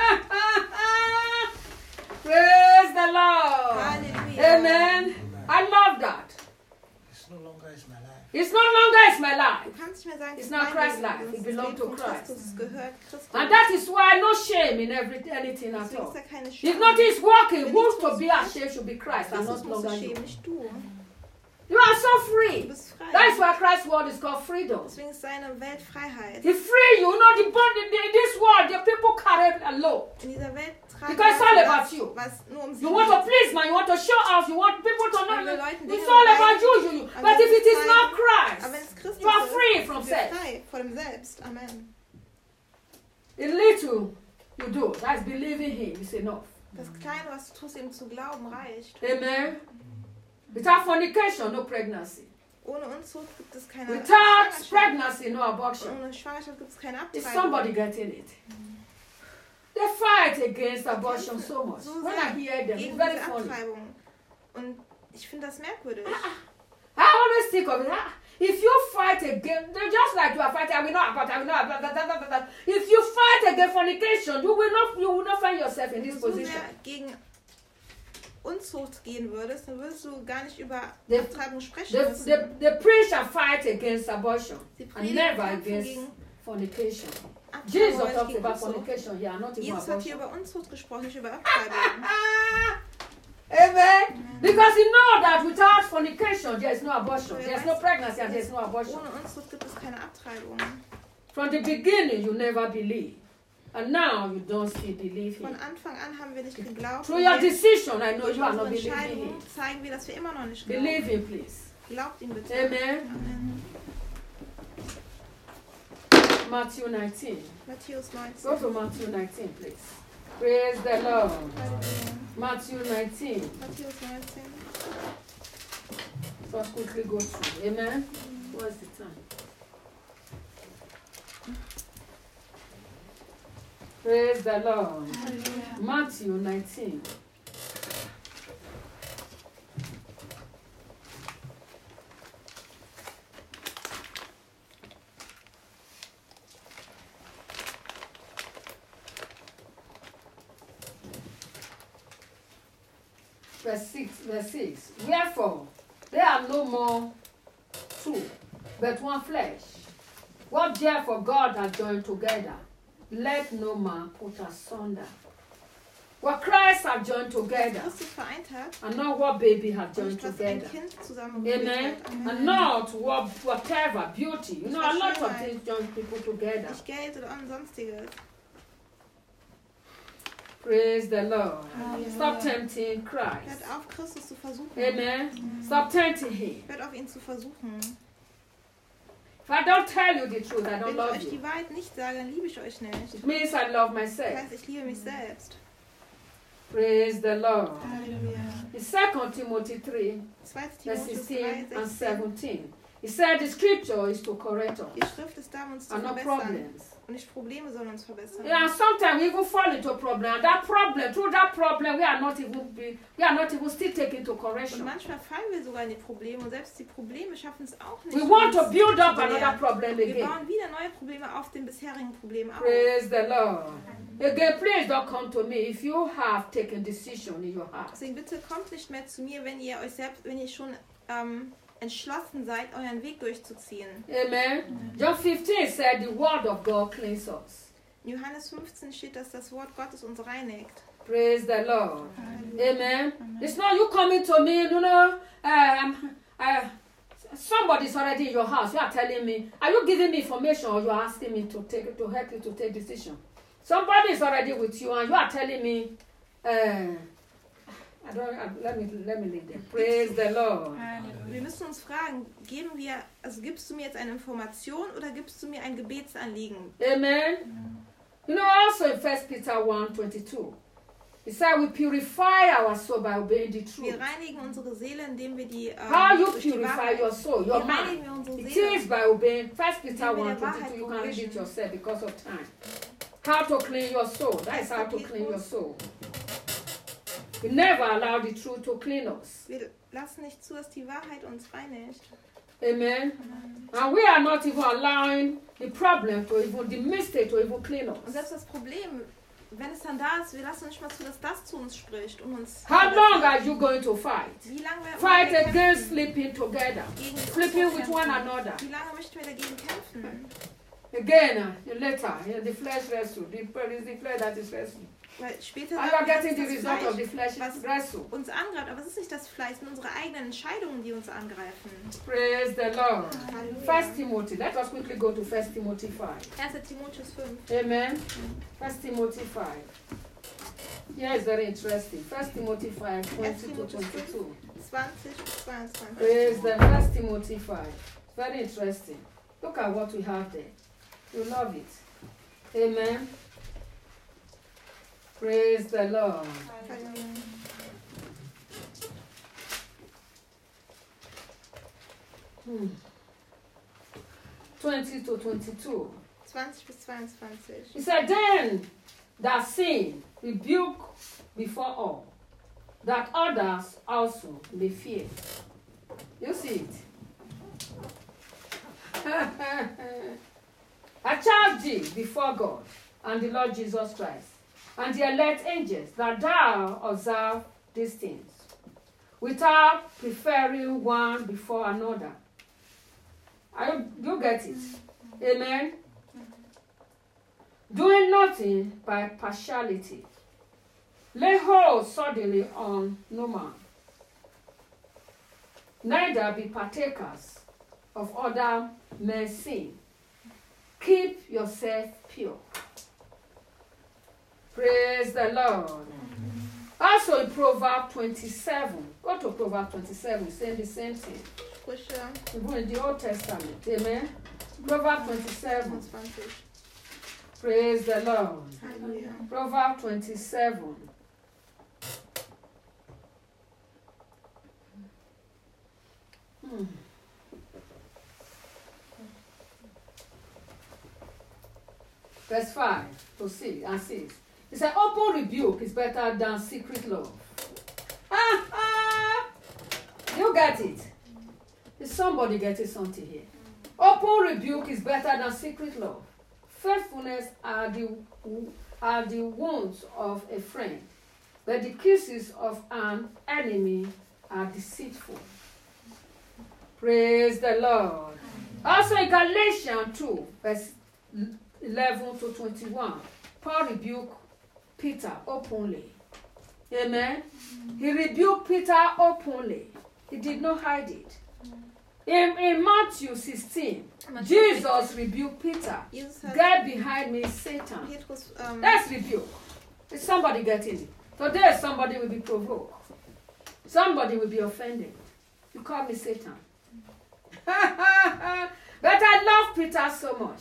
Praise the Lord. Halleluja. Amen. I love that. It's no longer is my life. It's no longer it's my Du life. kannst nicht mehr sagen, It's es ist not mein Christ's Leben, life. es It ist belongs das to Leben von Christ. Christus, es gehört Christus. And that is why no shame in every anything at Deswegen all. ist da keine If Scham. nothing is working, Wenn who nichts to be funktioniert, ashamed should be Christ and Christus not muss longer sich you. schämen, nicht du. You are so Du free. bist frei. That is why Christ's word is called freedom. Deswegen ist seine Welt Freiheit. He free you. You know, the bond in this world, the people carry a load. In dieser Welt tragen Because it's all Leute about das, you. was nur um sie You want to geht. please man, you want to show off, you want people to know. Wenn wir Leuten Dinge It's all about beweisen, you, you, you. aber But wenn if wir it is zeigen- not Aber wenn Christ, es Christus you are ist, free from sind wir self. frei vor dem Selbst. Amen. A little you do, that's believing Him is enough. Das Kleine, was du tust, ihm zu glauben, reicht. Amen. Without fornication, no pregnancy. Ohne Unzucht gibt es keine Without Schwangerschaft. pregnancy, no Und abortion. ohne Schwangerschaft gibt es keine Is Abtreibung. somebody getting it? They fight against abortion so much. So When I sehr hear them, it's gegen very diese funny. Abtreibung. Und ich finde das merkwürdig. I always think of it. ah, If you fight against, they're just like you are fighting, I will not abort, I will not abort, blah, blah, blah, blah, blah. If you fight against fornication, you will not, you will not find yourself in Wenn this du so position. sehr gegen Unzucht gehen würdest, dann würdest du gar nicht über The, Abtreibung sprechen the, müssen. the, the preacher fight against abortion Sie and predigen never kämpfen against gegen fornication. Abtreibung, Jesus aber nicht talks gegen about Unzucht. fornication here, not even Jesus hat hier abortion. über Unzucht gesprochen, nicht über Abtreibung. Amen. Because you know that without fornication, there is no abortion. There is no pregnancy and there is no abortion. Ohne Unzucht gibt es keine Abtreibung. From the beginning, you never believe. And now you don't still believe Von Him. Anfang an haben wir nicht geglaubt. Through und your jetzt decision, I know durch you are unsere not believing Entscheidungen Him. zeigen wir, dass wir immer noch nicht glauben. Believe Him, please. Glaubt ihm bitte. Amen. Amen. Matthew nineteen. Matthäus Go neunzehn. to Matthew nineteen, please. Praise the Lord. Halleluja. Matthew nineteen. Matthäus neunzehn. Let's quickly go through. Amen. What's the time? Praise the Lord. Halleluja. Matthew nineteen. verse six, verse six. Wherefore, they are no more two, but one flesh. What therefore God has joined together, let no man put asunder. What Christ has joined together, Christus vereint hat and not what baby has und joined nicht, was ein together. Kind zusammengeführt Amen. hat. Amen. And not what whatever beauty. You know, a lot of things join people together. Nicht Geld oder sonstiges. Praise the Lord. Halleluja. Stop tempting Christ. Hört auf, Christus zu versuchen. Amen. Stop tempting him. Hört auf, ihn zu versuchen. If I don't tell you the truth, I don't Wenn ich love euch die you. Wahrheit nicht sage, dann liebe ich euch nicht. It means I love Das myself. heißt, ich liebe mich selbst. Praise the Lord. Halleluja. In Second Timothy three, zweiter verse Timotheus sixteen drei, and sechzehn. seventeen. He said the scripture is to correct us Die Schrift ist da, um uns zu and not verbessern. problems. Und nicht Probleme sollen uns verbessern. Yeah, and sometimes we even fall into a problem. And that problem, through that problem, we are not even be, we are not even still taken to Und correction. manchmal fallen wir sogar in die Probleme und selbst die Probleme schaffen es auch nicht. We want to uns build up zu another belehren. problem Wir again. bauen wieder neue Probleme auf den bisherigen Problemen auf. Praise the Lord. Again, please don't come to me if you have taken decision in your heart. Deswegen bitte kommt nicht mehr zu mir, wenn ihr euch selbst, wenn ihr schon ähm, entschlossen seid, euren Weg durchzuziehen. Amen. John fifteen said the word of God cleanses us. In Johannes fünfzehn steht, dass das Wort Gottes uns reinigt. Praise the Lord. Amen. It's not you coming to me, you know, um, uh, somebody's already in your house. You are telling me, are you giving me information or you are asking me to take to help you to take decision? Somebody is already with you and you are telling me, uh, I don't, uh, let me let me leave there. Praise the Lord. Wir müssen uns fragen, geben wir, also gibst du mir jetzt eine Information oder gibst du mir ein Gebetsanliegen? Amen. You know, also in First Peter one twenty-two, it said we purify our soul by obeying the truth. Wir reinigen unsere Seele, indem wir die, ähm, How you durch die purify Wahrheit, your soul, wie your reinigen mind? wir unsere It Seele? is by obeying First Peter Indem wir one der Wahrheit twenty-two. You can read it gehorchen. yourself because of time. How to clean your soul. That is how to clean your soul. We never allow the truth to clean us. Wir lassen nicht zu, dass die Wahrheit uns reinigt. Amen. And we are not even allowing the problem to even, the mistake to even clean Und us. selbst das Problem, wenn es dann da ist, wir lassen nicht mal zu, dass das zu uns spricht und uns... How long are you going to fight? Wie lange werden Fight wir against kämpfen? sleeping together. Gegen die Sleeping with kämpfen? one another. Wie lange möchten wir dagegen kämpfen? Again, uh, later, uh, the flesh wrestle. The, it is the flesh that is wrestling. Weil später And you are sagen wir, getting the es ist das result of the Fleisch, flesh was wrestle. uns angreift. Aber es ist nicht das Fleisch, es sind unsere eigenen Entscheidungen, die uns angreifen. Praise the Lord. Halleluja. First Timothy. Let us quickly go to First Timothy five. erster Timotheus fünf. Amen. First Timothy five. Yeah, it's very interesting. First Timothy five, twenty to twenty-two. zwanzig bis zweiundzwanzig. Praise the First Timothy five. Very interesting. Look at what we have there. You love it. Amen. Praise the Lord. Halleluja. Hmm. twenty to twenty-two. zwanzig bis zweiundzwanzig. He said, then that sin rebuke before all, that others also may fear. You see it? I charge thee before God and the Lord Jesus Christ and the elect angels that thou observe these things, without preferring one before another. I, you get it? Amen? Doing nothing by partiality. Lay hold suddenly on no man. Neither be partakers of other men's sin. Keep yourself pure. Praise the Lord. Also in Proverbs twenty-seven. Go to Proverbs twenty-seven, saying the same thing. Sprüche Even in the Old Testament. Amen. Proverbs twenty-seven. fünfundzwanzig. Praise the Lord. Halleluja. Proverbs twenty-seven. Hmm. Verse five to six and six. It said, open rebuke is better than secret love. Ah, ah. You get it? Is somebody getting something here? Open rebuke is better than secret love. Faithfulness are the are the wounds of a friend, but the kisses of an enemy are deceitful. Praise the Lord. Also in Galatians two, verse eleven to twenty-one, Paul rebuked Peter openly. Amen. He rebuked Peter openly. He did not hide it. In, in Matthew sixteen, Jesus rebuked Peter. Jesus hat Get behind me, Satan. Petrus, ähm, That's rebuke. Is somebody getting it? Today somebody will be provoked. Somebody will be offended. You call me Satan. But I love Peter so much.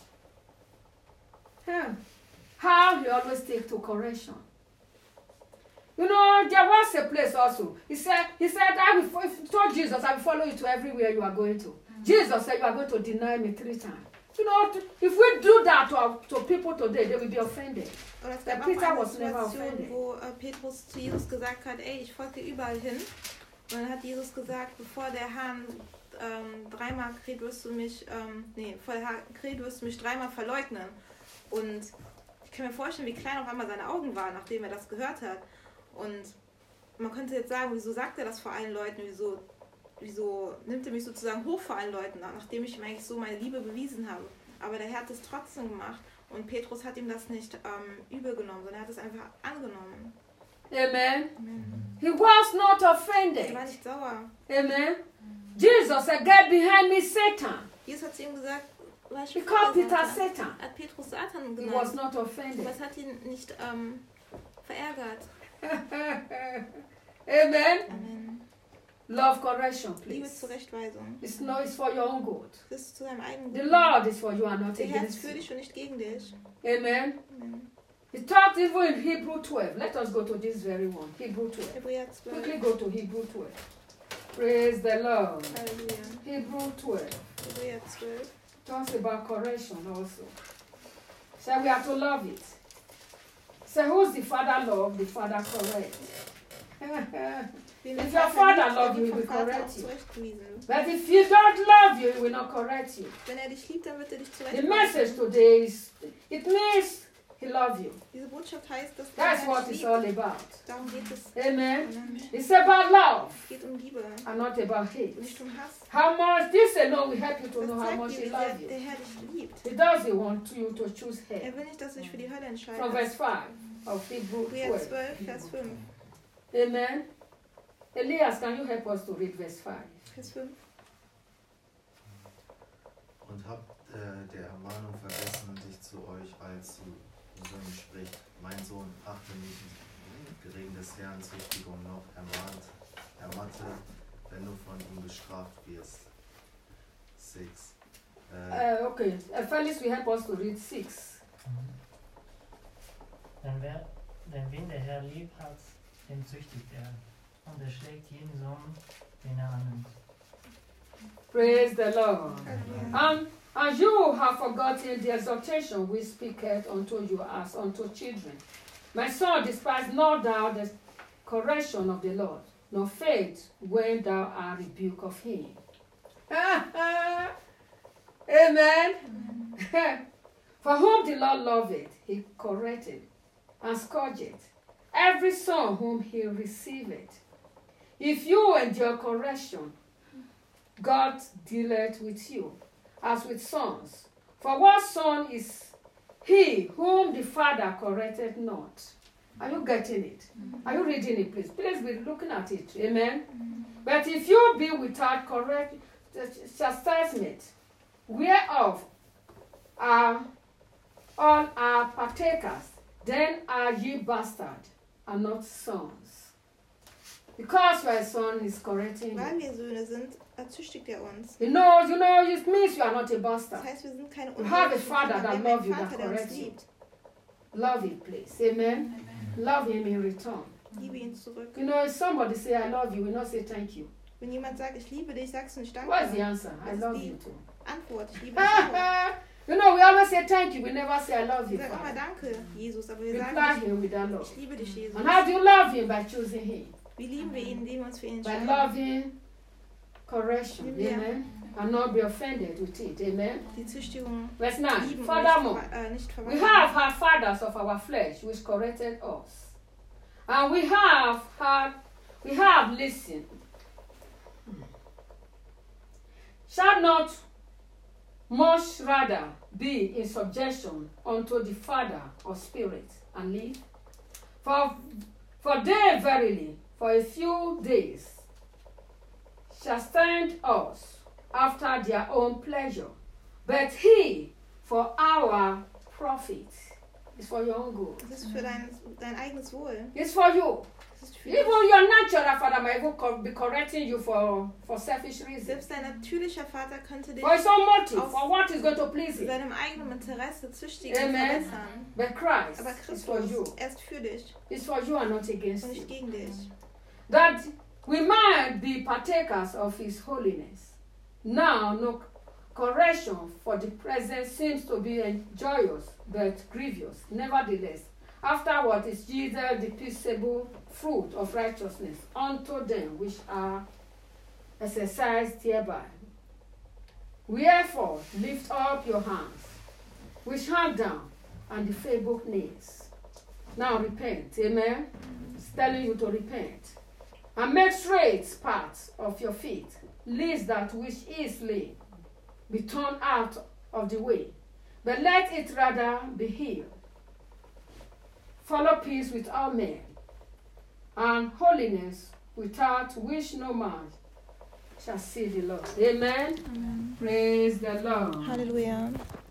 Yeah. How he always take to correction. You know, there was a place also. He said, he said, I will, he told Jesus, I will follow you to everywhere you are going to. Mm-hmm. Jesus said, you are going to deny me three times. You know, to, if we do that to, our, to people today, they will be offended. Aber es But gab Peter auch eine was never Situation, offended. wo äh, Petrus zu Jesus gesagt hat, ey, ich folge dir überall hin. Und dann hat Jesus gesagt, bevor der Hahn ähm, dreimal kräht, wirst du mich, ähm, nee, vor der Hahn kräht, wirst du mich dreimal verleugnen. Und ich kann mir vorstellen, wie klein auf einmal seine Augen waren, nachdem er das gehört hat. Und man könnte jetzt sagen, wieso sagt er das vor allen Leuten, wieso, wieso nimmt er mich sozusagen hoch vor allen Leuten, nachdem ich ihm eigentlich so meine Liebe bewiesen habe. Aber der Herr hat es trotzdem gemacht und Petrus hat ihm das nicht ähm, übel genommen, sondern er hat es einfach angenommen. Amen. Amen. He was not Er offended. war nicht sauer. Amen. Jesus said, get behind me, Satan. Jesus hat zu ihm gesagt, weißt He du, called Peter Satan. Satan. Er hat Petrus Satan He was genannt. not Aber offended. es hat ihn nicht ähm, verärgert. Amen. Amen. Love correction, Liebe please. Zurechtweisung. It's no, it's for your own good. Das ist zu deinem eigenen The Guten. Lord is for you and not Der Herr ist against für you. dich und nicht gegen dich. Amen. Amen. He talked even in Hebrew twelve. Let us go to this very one. Hebrew twelve. Hebräer zwölf. Quickly go to Hebrew twelve. Praise the Lord. Halleluja. Hebrew twelve Hebräer zwölf. talks about correction also. So we have to love it. So who's the father love? The father correct. Wen If der your Vater father liebt, love der you, wird he will vom Vater correct auch you. zurechtgewiesen. But if you don't love you, he will not correct you. Wenn er dich liebt, dann wird er dich The message zurechtweisen. today is, it means he loves you. Diese Botschaft heißt, dass der That's Herr what dich it's liebt. all about. Darum geht es. Amen. Amen. It's about love Es geht um Liebe and not about hate. und nicht um Hass. How much, this alone will help you to Das know how zeigt much dir, he wie sehr loves you. der Herr dich liebt. He doesn't want you to choose hate. Er will nicht, dass du dich für die Hölle From entscheidest. verse five of Hebrew Hebräer twelve. zwölf, Vers fünf. Amen. Elias, can you help us to read verse five? Vers fünf. Und habt äh, der Ermahnung vergessen und dich zu euch als zu Söhnen spricht. Mein Sohn, achte nicht gering des Herrn Züchtigung noch ermahnt, ermatte, wenn du von ihm bestraft wirst. Six. Äh, Uh, okay. Uh, Felix will help us to read six. Denn, wer, denn wen der Herr lieb hat, den züchtigt er. Und er schlägt jeden Sohn, den er annimmt. Praise the Lord. Halleluja. And, and you have forgotten the exhortation we speaketh unto you as unto children. My son, despise not thou the correction of the Lord, nor faith when thou art rebuked of him. Amen. For whom the Lord loveth, he corrected and scourgeth every son whom he receiveth. If you endure correction, God dealeth with you as with sons. For what son is he whom the Father corrected not? Are you getting it? Are you reading it, please? Please be looking at it. Amen. But if you be without correct chastisement, whereof are all are partakers, then are ye bastards and not sons. Because you are a son, he's correcting Weil you. wir Söhne sind, erzüchtigt er uns. You know, you know, it means you are not a Das bastard. heißt, wir sind keine You have a unmöglichen father Kinder. that Wir haben love you, einen that Vater, der uns corrects you. liebt. Love him, please. Amen. Love him in return. Liebe ihn zurück. You know, if somebody say I love you, we not say thank you. Wenn jemand sagt, ich liebe dich, sagst du nicht danke. What's the answer? I Das ist love die you too. Antwort. Ich liebe dich auch. You know, we always say thank you. We never say I love you. Wir sagen immer Father. danke, Jesus, aber wir sagen Reply nicht, him with that love. ich liebe dich, Jesus. And how do you love him? By choosing him. Wie lieben wir ihn, indem wir uns für ihn By entscheiden? loving correction. Yeah. Amen. And not be offended with it. Amen. Die Züchtigung Verse nine. lieben und Furthermore, nicht, ver äh, nicht we verweigern. have had fathers of our flesh which corrected us. And we have had, we have listened. Shall not much rather be in subjection unto the Father of spirits and live? For, for they verily, for a few days, shall stand us after their own pleasure, but he for our profit. It's for your own good. Das ist für dein, dein eigenes Wohl. It's for you. Das ist für Even dich. your natural father might even co- be correcting you for, for selfish reasons. Selbst dein natürlicher Vater könnte dich For his own motive, Auf- for what is going to please zu him. seinem eigenen Interesse züchtigen und Amen. verbessern. But Christ Aber is for Christus, you. er ist für dich It's for you and not und against nicht you. gegen dich. That we might be partakers of his holiness. Now, no correction for the present seems to be joyous but grievous. Nevertheless, afterward is yielded the peaceable fruit of righteousness unto them which are exercised hereby. Wherefore, lift up your hands, which hang down, and the feeble knees. Now repent, amen? It's telling you to repent. And make straight paths of your feet, lest that which is lame be turned out of the way, but let it rather be healed. Follow peace with all men, and holiness, without which no man shall see the Lord. Amen. Amen. Praise the Lord. Halleluja.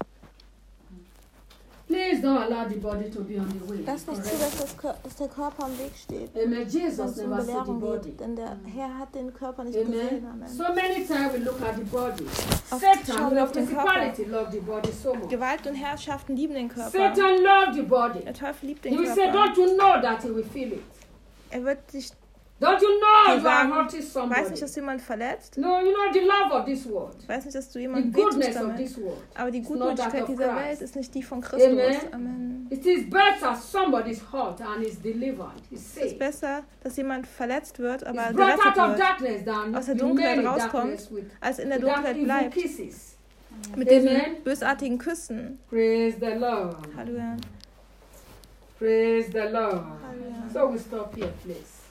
Please don't allow the body to be on the way. Lass nicht zu, Correct? dass, das Kör- dass der Körper am Weg steht. Amen. Wenn Jesus es um never saw the Belehrung body. geht. Denn der Herr hat den Körper nicht gesehen. Amen. Amen. So many times we look at the body. Oft Satan, schauen the wir auf den Körper. principality, love the body so much. Gewalt und Herrschaften lieben den Körper. Satan loved the body. Der Teufel liebt He den will say, Körper. don't you know that he will feel it? Er wird sich Don't you know dir you are sagen, hurting weiß somebody? nicht, dass du jemanden verletzt. No, you know the love of this world. Weiß nicht, dass du The jemanden wehtust goodness of damit. this world. Aber die It's not that Gutmütigkeit of dieser Christ. Welt ist nicht die von Christus. Amen. Amen. It is better somebody's hurt and is delivered. He's Es ist saved. besser, dass jemand verletzt wird, aber It's brought out gerettet of wird, darkness than aus der you Dunkelheit remain in rauskommt, darkness with, als in der with that Dunkelheit evil bleibt. kisses. Mit diesen Amen. bösartigen Küssen. Praise the Lord. Halleluja. Praise the Lord. Halleluja. So we stop here, please.